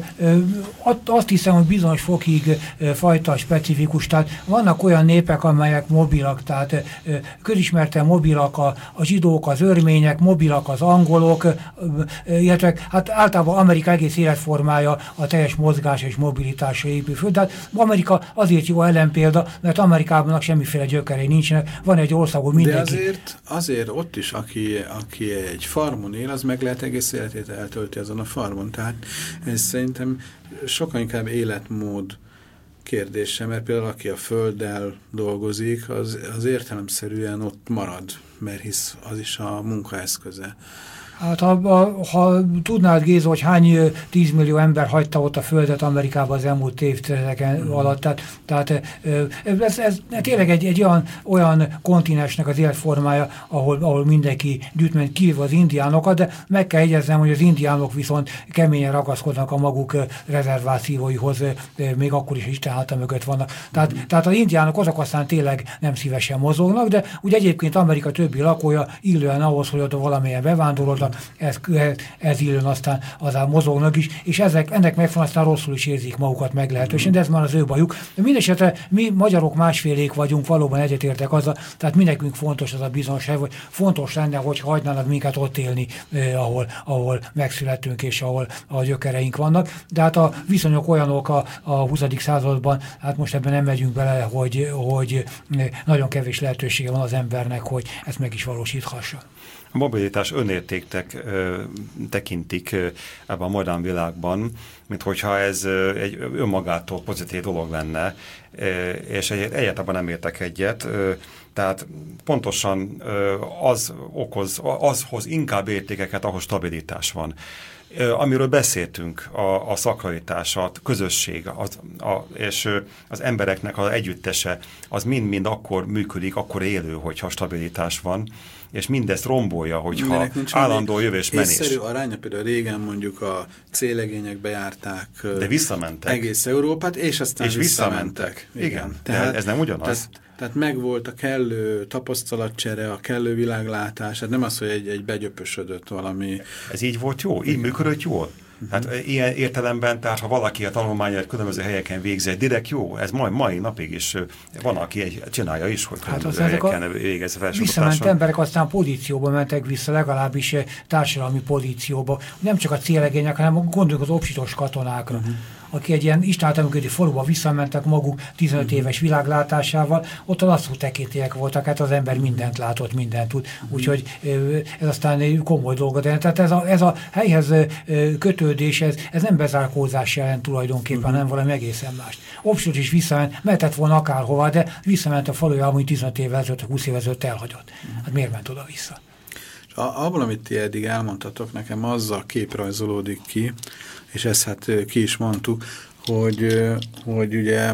azt hiszem, hogy bizonyos fokig ö, fajta specifikus. Tehát vannak olyan népek, amelyek mobilak, tehát ö, közismerten mobilak a, a zsidók, az örmények, mobilak az angolok, ö, ö, illetve hát általában Amerika egész életformája a teljes mozgás és mobilitásra épül föl. Tehát Amerika azért jó ellenpélda, mert Amerikában semmiféle gyökerei nincsenek. Van egy országban mindenki. De azért, azért ott is, aki, aki egy farmon él, az meg lehet egész életét eltölti azon a farmon. Tehát ez szerintem sokkal inkább életmód kérdése, mert például aki a földdel dolgozik, az, az értelemszerűen ott marad, mert hisz az is a munkaeszköze. Hát ha, ha, ha tudnád, Géza, hogy hány tízmillió ember hagyta ott a földet Amerikában az elmúlt évtizedeken mm. alatt, tehát, tehát ez, ez tényleg egy, egy olyan, olyan kontinensnek az életformája, ahol, ahol mindenki gyűjtment, kivéve az indiánokat, de meg kell jegyeznem, hogy az indiánok viszont keményen ragaszkodnak a maguk rezervációihoz, még akkor is Isten háta mögött vannak. Tehát, mm. tehát az indiánok azok aztán tényleg nem szívesen mozognak, de úgy egyébként Amerika többi lakója illően ahhoz, hogy oda valamilyen bevándoroltak, Ez, ez illőn aztán azán mozognak is, és ezek, ennek megvan aztán rosszul is érzik magukat meglehetősen, de ez már az ő bajuk. De mindesetre mi magyarok másfélék vagyunk, valóban egyetértek azzal, tehát mi nekünk fontos az a bizonság, hogy fontos lenne, hogy hagynának minket ott élni, eh, ahol, ahol megszületünk és ahol a gyökereink vannak. De hát a viszonyok olyanok a, a huszadik században, hát most ebben nem megyünk bele, hogy, hogy nagyon kevés lehetősége van az embernek, hogy ezt meg is valósíthassa. A mobilitás önértéktek ö, tekintik ö, ebben a modern világban, mint hogyha ez ö, egy önmagától pozitív dolog lenne, ö, és egy, egyáltalán nem értek egyet. Ö, tehát pontosan ö, az okoz, az hoz inkább értékeket, ahol stabilitás van. Amiről beszéltünk, a, a szakralitás, a közösség, az, a, és az embereknek az együttese, az mind-mind akkor működik, akkor élő, hogyha stabilitás van, és mindezt rombolja, hogyha állandó jövés menés. Észszerű aránya, például régen mondjuk a célegények bejárták de visszamentek. Egész Európát, és aztán és visszamentek. visszamentek. Igen, tehát, ez nem ugyanaz. Tehát, tehát megvolt a kellő tapasztalatcsere, a kellő világlátás, hát nem az, hogy egy, egy begyöpösödött valami. Ez így volt jó? Így működött jól? Hát uh-huh. ilyen értelemben, tehát ha valaki a tanulmányát különböző helyeken végzi, direkt jó, ez mai, mai napig is van, aki egy, csinálja is, hogy különböző hát helyeken végez felsőoktatáson. Visszament emberek aztán pozícióba mentek vissza, legalábbis társadalmi pozícióba. Nem csak a célegények, hanem gondoljuk az obsitos katonákra. Uh-huh. Aki egy ilyen istenáltalműködő faluba visszamentek maguk tizenöt uh-huh. éves világlátásával, ott a lasszú tekintélyek voltak, hát az ember mindent látott, mindent tud. Uh-huh. Úgyhogy ez aztán komoly dolga. De tehát ez a, ez a helyhez kötődés, ez, ez nem bezárkózás jelent tulajdonképpen, uh-huh. nem valami egészen más. Obsot is visszament, mehetett volna akárhova, de visszament a falujában, hogy tizenöt évvel ezelőtt, húsz évvel ezelőtt elhagyott. Uh-huh. Hát miért ment oda-vissza? Abban, amit ti eddig elmondtatok, nekem az a kép rajzolódik ki, és ezt hát ki is mondtuk, hogy, hogy ugye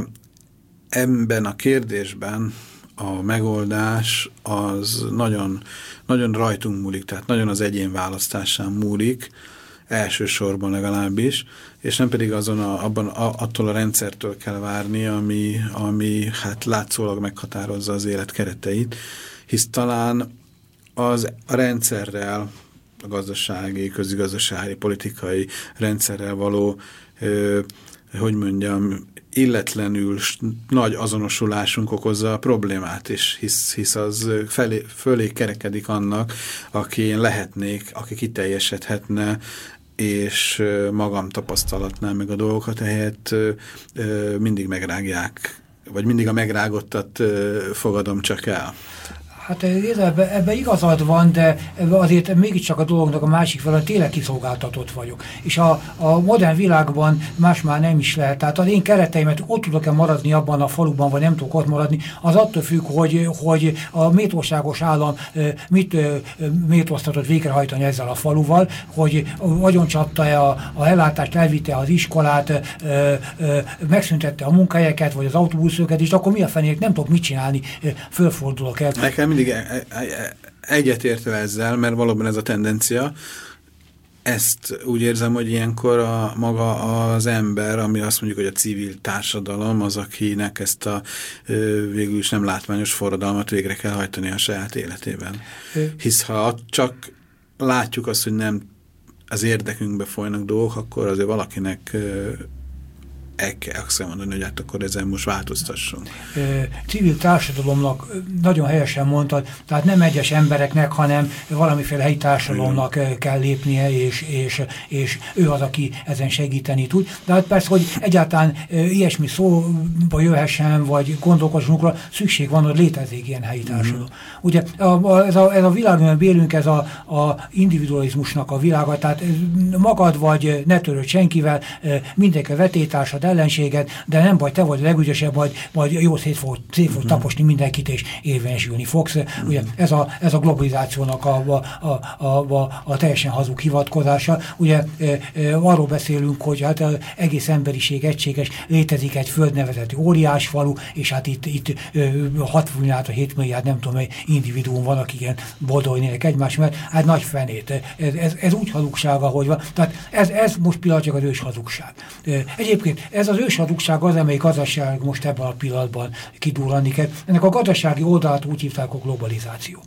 ebben a kérdésben a megoldás az nagyon, nagyon rajtunk múlik, tehát nagyon az egyén választásán múlik, elsősorban legalábbis, és nem pedig azon a, abban, a, attól a rendszertől kell várni, ami, ami hát látszólag meghatározza az élet kereteit, hisz talán az a rendszerrel, a gazdasági, közigazdasági, politikai rendszerrel való, ö, hogy mondjam, illetlenül nagy azonosulásunk okozza a problémát, és hisz, hisz az felé, fölé kerekedik annak, aki én lehetnék, aki kiteljesedhetne, és magam tapasztalatnál meg a dolgokat, ehelyett mindig megrágják, vagy mindig a megrágottat fogadom csak el. Hát ebben ebbe igazad van, de azért mégiscsak a dolognak a másik felől tényleg kiszolgáltatott vagyok. És a, a modern világban más már nem is lehet. Tehát az én kereteimet ott tudok-e maradni abban a faluban, vagy nem tudok ott maradni, az attól függ, hogy, hogy a méltóságos állam mit méltóztatott végrehajtani ezzel a faluval, hogy vagyoncsapta-e a, a ellátást, elvitte az iskolát, ö, ö, megszüntette a munkahelyeket, vagy az autóbuszöket, és akkor mi a fenét, nem tudok mit csinálni, fölfordulok el. Nekem mindig egyetértve ezzel, mert valóban ez a tendencia. Ezt úgy érzem, hogy ilyenkor a, maga az ember, ami azt mondjuk, hogy a civil társadalom, az, akinek ezt a végül is nem látványos forradalmat végre kell hajtani a saját életében. Hisz ha csak látjuk azt, hogy nem az érdekünkbe folynak dolgok, akkor azért valakinek el kell azt mondani, hogy hát akkor ezen most változtassunk. Civil társadalomnak nagyon helyesen mondtad, tehát nem egyes embereknek, hanem valamiféle helyi társadalomnak igen. kell lépnie, és, és, és ő az, aki ezen segíteni tud. De hát persze, hogy egyáltalán ilyesmi szóba jöhessen, vagy gondolkozzunk rá, szükség van, hogy létezik ilyen helyi társadalom. Mm. Ugye ez a, ez a világban élünk, ez a, a individualizmusnak a világa, tehát magad vagy, ne törődj senkivel, mindenki vetélytársad, ellenséged, de nem baj, te vagy a legügyesebb, majd, majd jó szét fog, szét fog uh-huh. taposni mindenkit, és érvényesülni fogsz. Uh-huh. Ugye ez a, ez a globalizációnak a, a, a, a, a, a teljesen hazug hivatkozása. Ugye e, e, arról beszélünk, hogy hát az egész emberiség egységes, létezik egy földnevezeti óriás falu, és hát itt, itt e, hat milliárd, hét milliárd, nem tudom, mely individuum van, akik ilyen boldognének egymás mellett. Hát nagy fenét. Ez, ez, ez úgy hazugság, ahogy van. Tehát ez, ez most pillanatban az ős hazugság. E, egyébként ez az őshazugság az, amelyik gazdaság most ebben a pillanatban kidurrani kell. Ennek a gazdasági oldalát úgy hívták a globalizáció.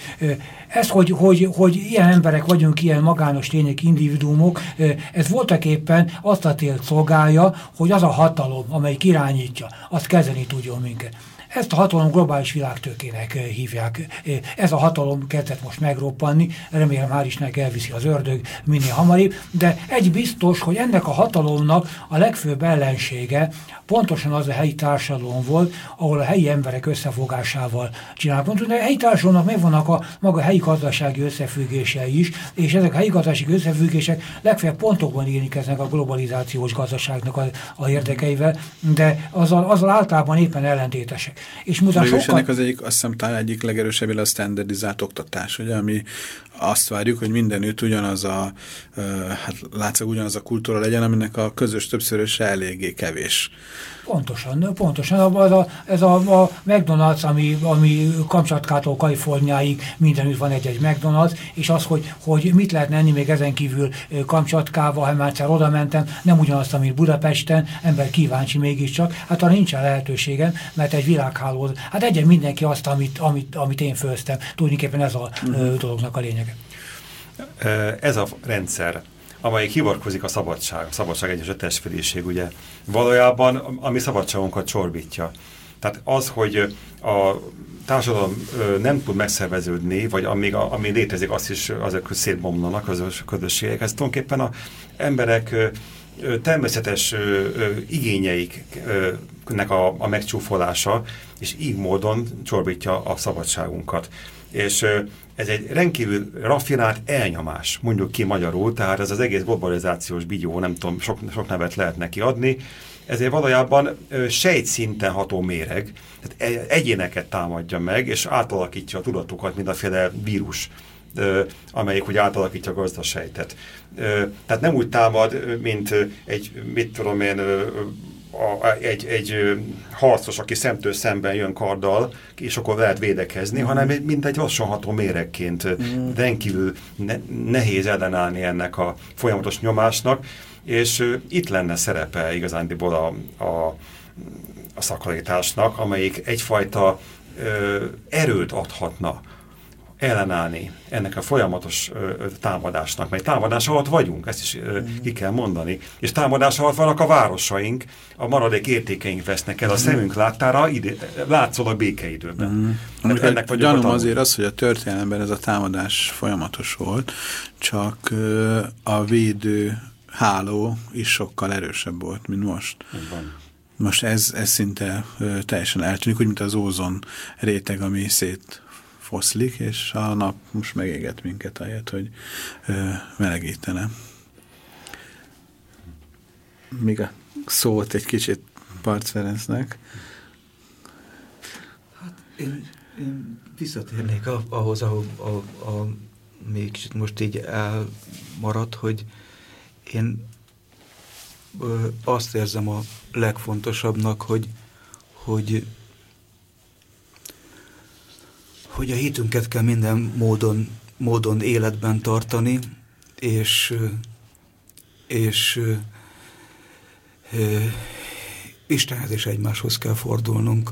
Ez, hogy, hogy, hogy ilyen emberek vagyunk, ilyen magános tények, individuumok, ez voltak éppen azt a célt szolgálja, hogy az a hatalom, amelyik irányítja, azt kezelni tudjon minket. Ezt a hatalom globális világtőkének hívják. Ez a hatalom kezdett most megroppanni, remélem hál' Istennek elviszi az ördög minél hamarabb, de egy biztos, hogy ennek a hatalomnak a legfőbb ellensége pontosan az a helyi társadalom volt, ahol a helyi emberek összefogásával csinálnak. A helyi társadalomnak megvannak a maga helyi gazdasági összefüggései is, és ezek a helyi gazdasági összefüggések legfeljebb pontokban érintkeznek a globalizációs gazdaságnak a, a érdekeivel, de azzal, azzal általában éppen ellentétesek. És mutat sokkal... ennek az egyik, azt hiszem, talán egyik legerősebb a standardizált oktatás, ugye, ami azt várjuk, hogy mindenütt ugyanaz a, hát látszak ugyanaz a kultúra legyen, aminek a közös többszöröse eléggé kevés. Pontosan, pontosan. Ez a, ez a, a McDonald's, ami, ami Kamcsatkától Kaliforniáig mindenütt van egy-egy McDonald's, és az, hogy, hogy mit lehetne enni még ezen kívül Kamcsatkával, ha már egyszer oda mentem, nem ugyanazt, amit Budapesten, ember kíváncsi mégiscsak, hát arra nincsen lehetőségem, mert egy világhálózat, hát egyen mindenki azt, amit, amit, amit én főztem. Tulajdonképpen ez a uh-huh. dolognak a lényege. Ez a rendszer, amelyik hivatkozik a szabadság, a szabadság egyes a testvéréség, ugye valójában ami szabadságunkat csorbítja. Tehát az, hogy a társadalom nem tud megszerveződni, vagy amíg, ami létezik, azt is azok szétbomlanak az közösségek. Ez tulajdonképpen az emberek természetes igényeiknek a, a megcsúfolása, és így módon csorbítja a szabadságunkat. És ez egy rendkívül raffinált elnyomás, mondjuk ki magyarul, tehát ez az egész globalizációs bigyó, nem tudom, sok, sok nevet lehet neki adni, ezért valójában sejtszinten ható méreg, tehát egyéneket támadja meg, és átalakítja a tudatukat, mindenféle vírus, amelyik úgy átalakítja a gazdasejtet. Tehát nem úgy támad, mint egy, mit tudom én, A, egy, egy harcos, aki szemtől szemben jön karddal, és akkor lehet védekezni, mm. hanem mint egy hasonható méregként mm. rendkívül ne, nehéz ellenállni ennek a folyamatos nyomásnak, és uh, itt lenne szerepe igazándiból a, a, a szakalitásnak, amelyik egyfajta uh, erőt adhatna ellenállni ennek a folyamatos ö, támadásnak, mely támadás alatt vagyunk, ezt is ö, mm. ki kell mondani. És támadás alatt vannak a városaink, a maradék értékeink vesznek el, a szemünk láttára ide, látszólag békeidőben. Mm. Ennek a gyanúm azért az, hogy a történelemben ez a támadás folyamatos volt, csak ö, a védő háló is sokkal erősebb volt, mint most. Van. Most ez, ez szinte ö, teljesen eltűnik, úgy, mint az ózon réteg, ami szét foszlik, és a nap most megéget minket ahelyett, hogy ö, melegítene. Még a szót egy kicsit Barc Ferencnek. Hát én, én visszatérnék ahhoz, ahol a, a, még kicsit most így elmaradt, hogy én ö, azt érzem a legfontosabbnak, hogy, hogy, hogy a hitünket kell minden módon, módon életben tartani, és, és ö, ö, Istenhez és egymáshoz kell fordulnunk,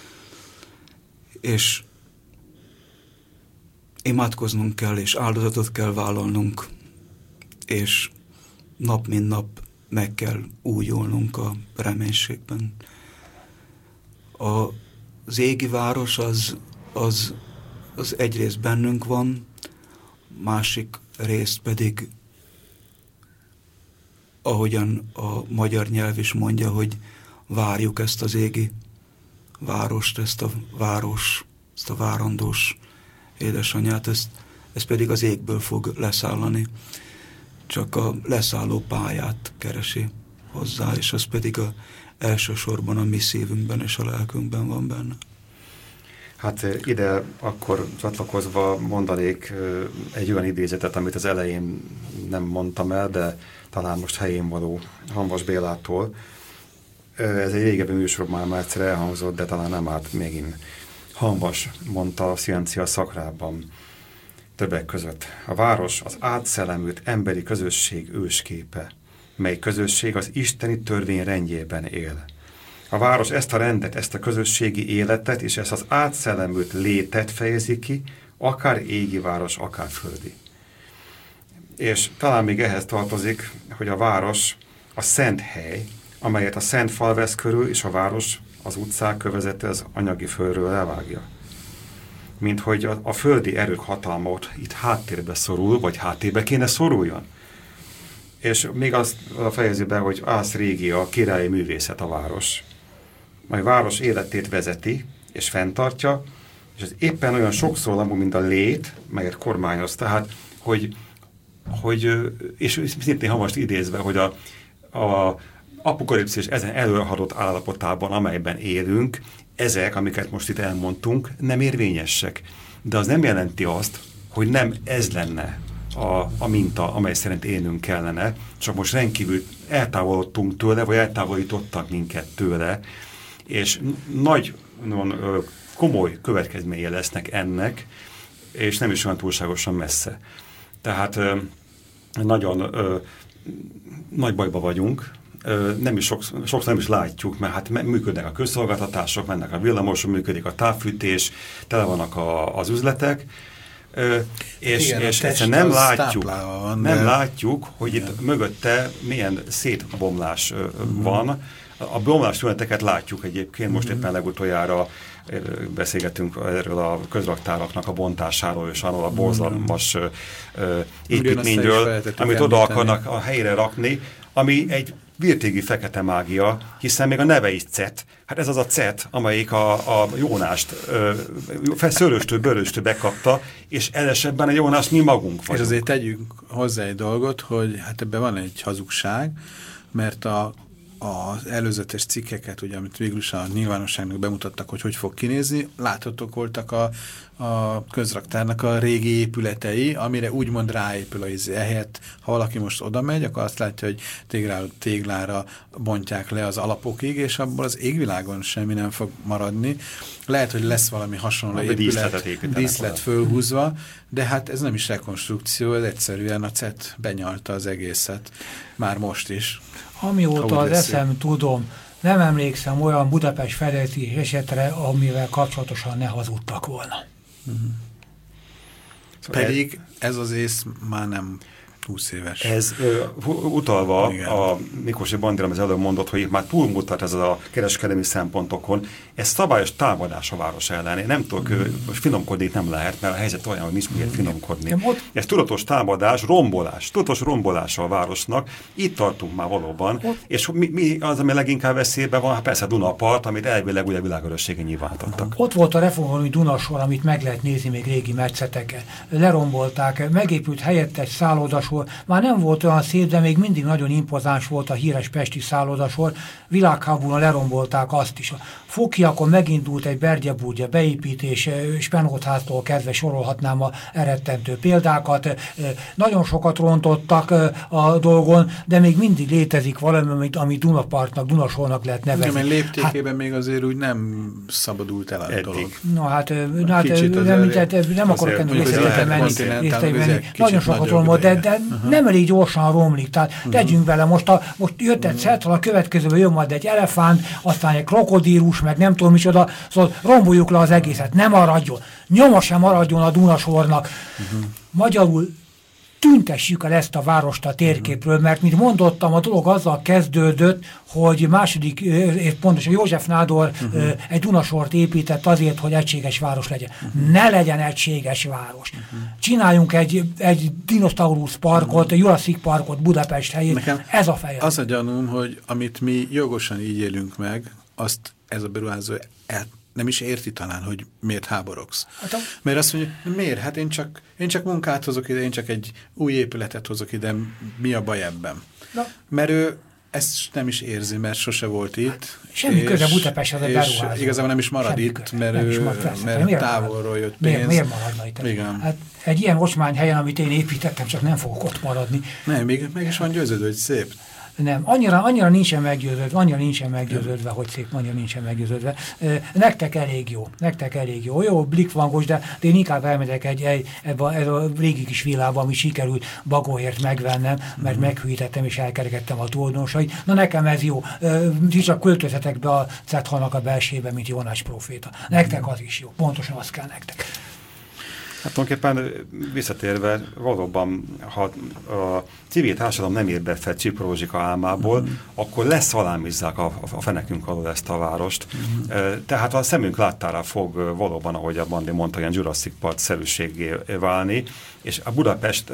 és imádkoznunk kell, és áldozatot kell vállalnunk, és nap mint nap meg kell újulnunk a reménységben. A, az égi város az, az, az egyrészt bennünk van, másik részt pedig, ahogyan a magyar nyelv is mondja, hogy várjuk ezt az égi várost, ezt a város, ezt a várandós édesanyját, ezt, ez pedig az égből fog leszállani. Csak a leszálló pályát keresi hozzá, és az pedig a, elsősorban a mi szívünkben és a lelkünkben van benne. Hát ide akkor csatlakozva mondanék egy olyan idézetet, amit az elején nem mondtam el, de talán most helyén való Hamvas Bélától. Ez egy régebbi műsorban már egyszer elhangzott, de talán nem árt megint. Hamvas mondta a Scientia Sacrában többek között: a város az átszellemült emberi közösség ősképe, mely közösség az isteni törvény rendjében él. A város ezt a rendet, ezt a közösségi életet és ezt az átszellemült létet fejezi ki, akár égi város, akár földi. És talán még ehhez tartozik, hogy a város a szent hely, amelyet a szent fal vesz körül, és a város az utcák kövezete az anyagi földről levágja. Mint hogy a, a földi erők hatalma itt háttérbe szorul, vagy háttérbe kéne szoruljon. És még azt fejezi be, hogy ász régi a királyi művészet a város. Majd a város életét vezeti, és fenntartja, és ez éppen olyan sokszólamú, mint a lét, melyet kormányoz. Tehát, hogy, hogy és szintén Hamvast idézve, hogy a, a apokalipszis ezen előadott állapotában, amelyben élünk, ezek, amiket most itt elmondtunk, nem érvényesek. De az nem jelenti azt, hogy nem ez lenne a, a minta, amely szerint élnünk kellene, csak most rendkívül eltávolodtunk tőle, vagy eltávolítottak minket tőle, és nagy, komoly következménye lesznek ennek, és nem is olyan túlságosan messze. Tehát nagyon nagy bajba vagyunk, nem is sokszor, sokszor nem is látjuk, mert hát működnek a közszolgáltatások, mennek a villamosok, működik a távfűtés, tele vannak a, az üzletek, és, igen, és egyszerűen nem látjuk, van, nem de... látjuk, hogy igen. Itt mögötte milyen szétbomlás uh-huh. van. A bomlás tüneteket látjuk egyébként, most uh-huh. éppen legutoljára beszélgetünk erről a közraktáraknak a bontásáról, és arról a borzalmas uh-huh. építményről, amit oda akarnak a helyre rakni, ami egy virtégi fekete mágia, hiszen még a neve is cet. Hát ez az a cet, amelyik a, a Jónást szöröstől, bőröstől bekapta, és elesebben a Jónás mi magunk vagyunk. És azért tegyünk hozzá egy dolgot, hogy hát ebben van egy hazugság, mert a az előzetes cikkeket, ugye, amit végül is a nyilvánosságnak bemutattak, hogy hogy fog kinézni, láthatók voltak a, a közraktárnak a régi épületei, amire úgymond ráépül a izé. Ehelyett, ha valaki most oda megy, akkor azt látja, hogy téglára, téglára bontják le az alapokig, és abból az égvilágon semmi nem fog maradni. Lehet, hogy lesz valami hasonló épület, díszlet fölhúzva, de hát ez nem is rekonstrukció, ez egyszerűen a cet benyalta az egészet. Már most is. Amióta az eszem tudom, nem emlékszem olyan Budapest fedezés esetre, amivel kapcsolatosan ne hazudtak volna. Uh-huh. Pedig ez az ész már nem húsz éves. Ez ö, utalva Igen. a Miklósi Bandira, az előbb mondott, hogy itt már túlmutat ez a kereskedelmi szempontokon. Ez szabályos támadás a város ellen. Én nem tudok, mm. most finomkodni nem lehet, mert a helyzet olyan, hogy nincs miért finomkodni. Mm. Ez tudatos támadás, rombolás, tudatos rombolása a városnak. Itt tartunk már valóban. Mm. És mi, mi az, ami leginkább veszélyben van? Hát persze Dunapart, amit elvileg ugye világörösségen nyilvánítottak. Ott volt a reformvalói Dunasor, amit meg lehet nézni még régi metszeteken. Lerombolták, megépült helyett egy szállodasor. Már nem volt olyan szép, de még mindig nagyon impozáns volt a híres pesti szállodasor. Világháborúban lerombolták azt is. A Fokiakon megindult egy Bergye-Burgya beépítés, Spenótháztól kezdve sorolhatnám a eredtentő példákat. Nagyon sokat rontottak a dolgon, de még mindig létezik valami, amit, ami Dunapartnak, Dunasornak lehet nevezni. Igen, mert léptékében hát, még azért úgy nem szabadult el a eddig. dolog. No, hát, hát nem, nem, nem akarok ennek részletre menni. Nagyon sokat romlott, de, de uh-huh. nem elég gyorsan romlik. Tehát uh-huh. tegyünk vele, most, a, most jött egy szettel, a következőben jön majd egy elefánt, aztán egy krokodílus, meg nem tudom micsoda, szóval romboljuk le az egészet, nem maradjon. Nyoma sem maradjon a Dunasornak. Uh-huh. Magyarul tüntessük el ezt a várost a térképről, mert, mint mondottam, a dolog azzal kezdődött, hogy második, pontosan József Nádor uh-huh. egy Dunasort épített azért, hogy egységes város legyen. Uh-huh. Ne legyen egységes város. Uh-huh. Csináljunk egy, egy dinoszaurusz parkot, uh-huh. Jurassic parkot Budapest helyén. Nekem ez a feje. Az a gyanúm, hogy amit mi jogosan így élünk meg, azt ez a beruházó el nem is érti talán, hogy miért háborogsz. Hát a... Mert azt mondja, miért? Hát én csak, én csak munkát hozok ide, én csak egy új épületet hozok ide, mi a baj ebben? Na. Mert ő ezt nem is érzi, mert sose volt itt. Semmi köze Budapesthez a beruházó. És igazából nem is marad semmi itt, köze. mert, ő, marad, mert miért távolról jött pénz. Miért, miért maradna itt? Igen. Hát egy ilyen ocsmány helyen, amit én építettem, csak nem fogok ott maradni. Nem, még meg is van győződő, hogy szép. Nem, annyira, annyira nincsen meggyőződve, annyira nincsen meggyőződve, hogy szép, annyira nincsen meggyőződve. Nektek elég jó, nektek elég jó. Jó, blikvangos, de, de én inkább elmegyek egy, egy, ebbe, a, ebbe a régi kis világba, ami sikerült Bagóért megvennem, mert meghűítettem és elkerekedtem a tulajdonosait. Na nekem ez jó. Ti csak költözhetek be a Cethalnak a belsébe, mint Jónás próféta. Nektek az is jó. Pontosan az kell nektek. Hát tulajdonképpen visszatérve, valóban, ha a civil társadalom nem ér be fel Csip Rózsika álmából, mm. akkor leszalámizzák a, a fenekünk alól ezt a várost. Mm. Tehát a szemünk láttára fog valóban, ahogy a Bandi mondta, ilyen Jurassic Park-szerűségé válni, és a Budapest,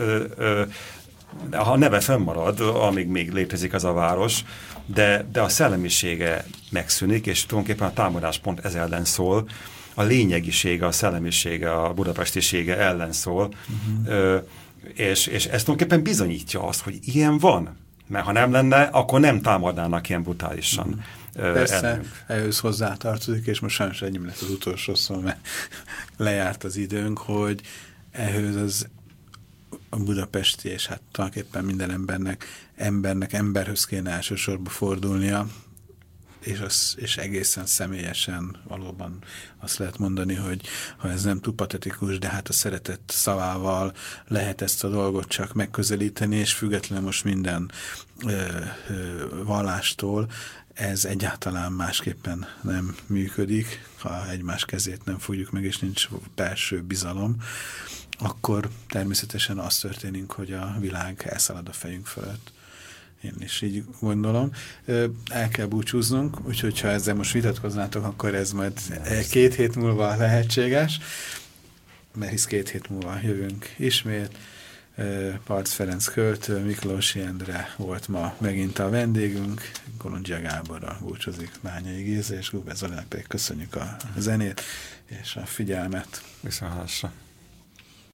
ha neve fönnmarad, amíg még létezik ez a város, de, de a szellemisége megszűnik, és tulajdonképpen a támadás pont ez ellen szól, a lényegisége, a szellemisége, a budapestisége ellen szól, uh-huh. Ö, és, és ez tulajdonképpen bizonyítja azt, hogy ilyen van. Mert ha nem lenne, akkor nem támadnának ilyen brutálisan. Uh-huh. Persze, ehhez hozzátartozik, és most sajnos ennyi lesz az utolsó szó, mert lejárt az időnk, hogy ehhez az a budapesti, és hát tulajdonképpen minden embernek, embernek emberhöz kéne elsősorban fordulnia, És, az, és egészen személyesen valóban azt lehet mondani, hogy ha ez nem túl patetikus, de hát a szeretet szavával lehet ezt a dolgot csak megközelíteni, és függetlenül most minden ö, ö, vallástól ez egyáltalán másképpen nem működik, ha egymás kezét nem fogjuk meg, és nincs belső bizalom, akkor természetesen az történik, hogy a világ elszalad a fejünk fölött. Én is így gondolom. El kell búcsúznunk, úgyhogy ha ezzel most vitatkoznátok, akkor ez majd két hét múlva lehetséges, mert hisz két hét múlva jövünk ismét. Parcz Ferenc költő, Miklósi Endre volt ma megint a vendégünk, Kolondzsia Gáborral búcsúzik Bányai Géza, és Gubez Zolinak pedig köszönjük a zenét és a figyelmet. Viszontlátásra.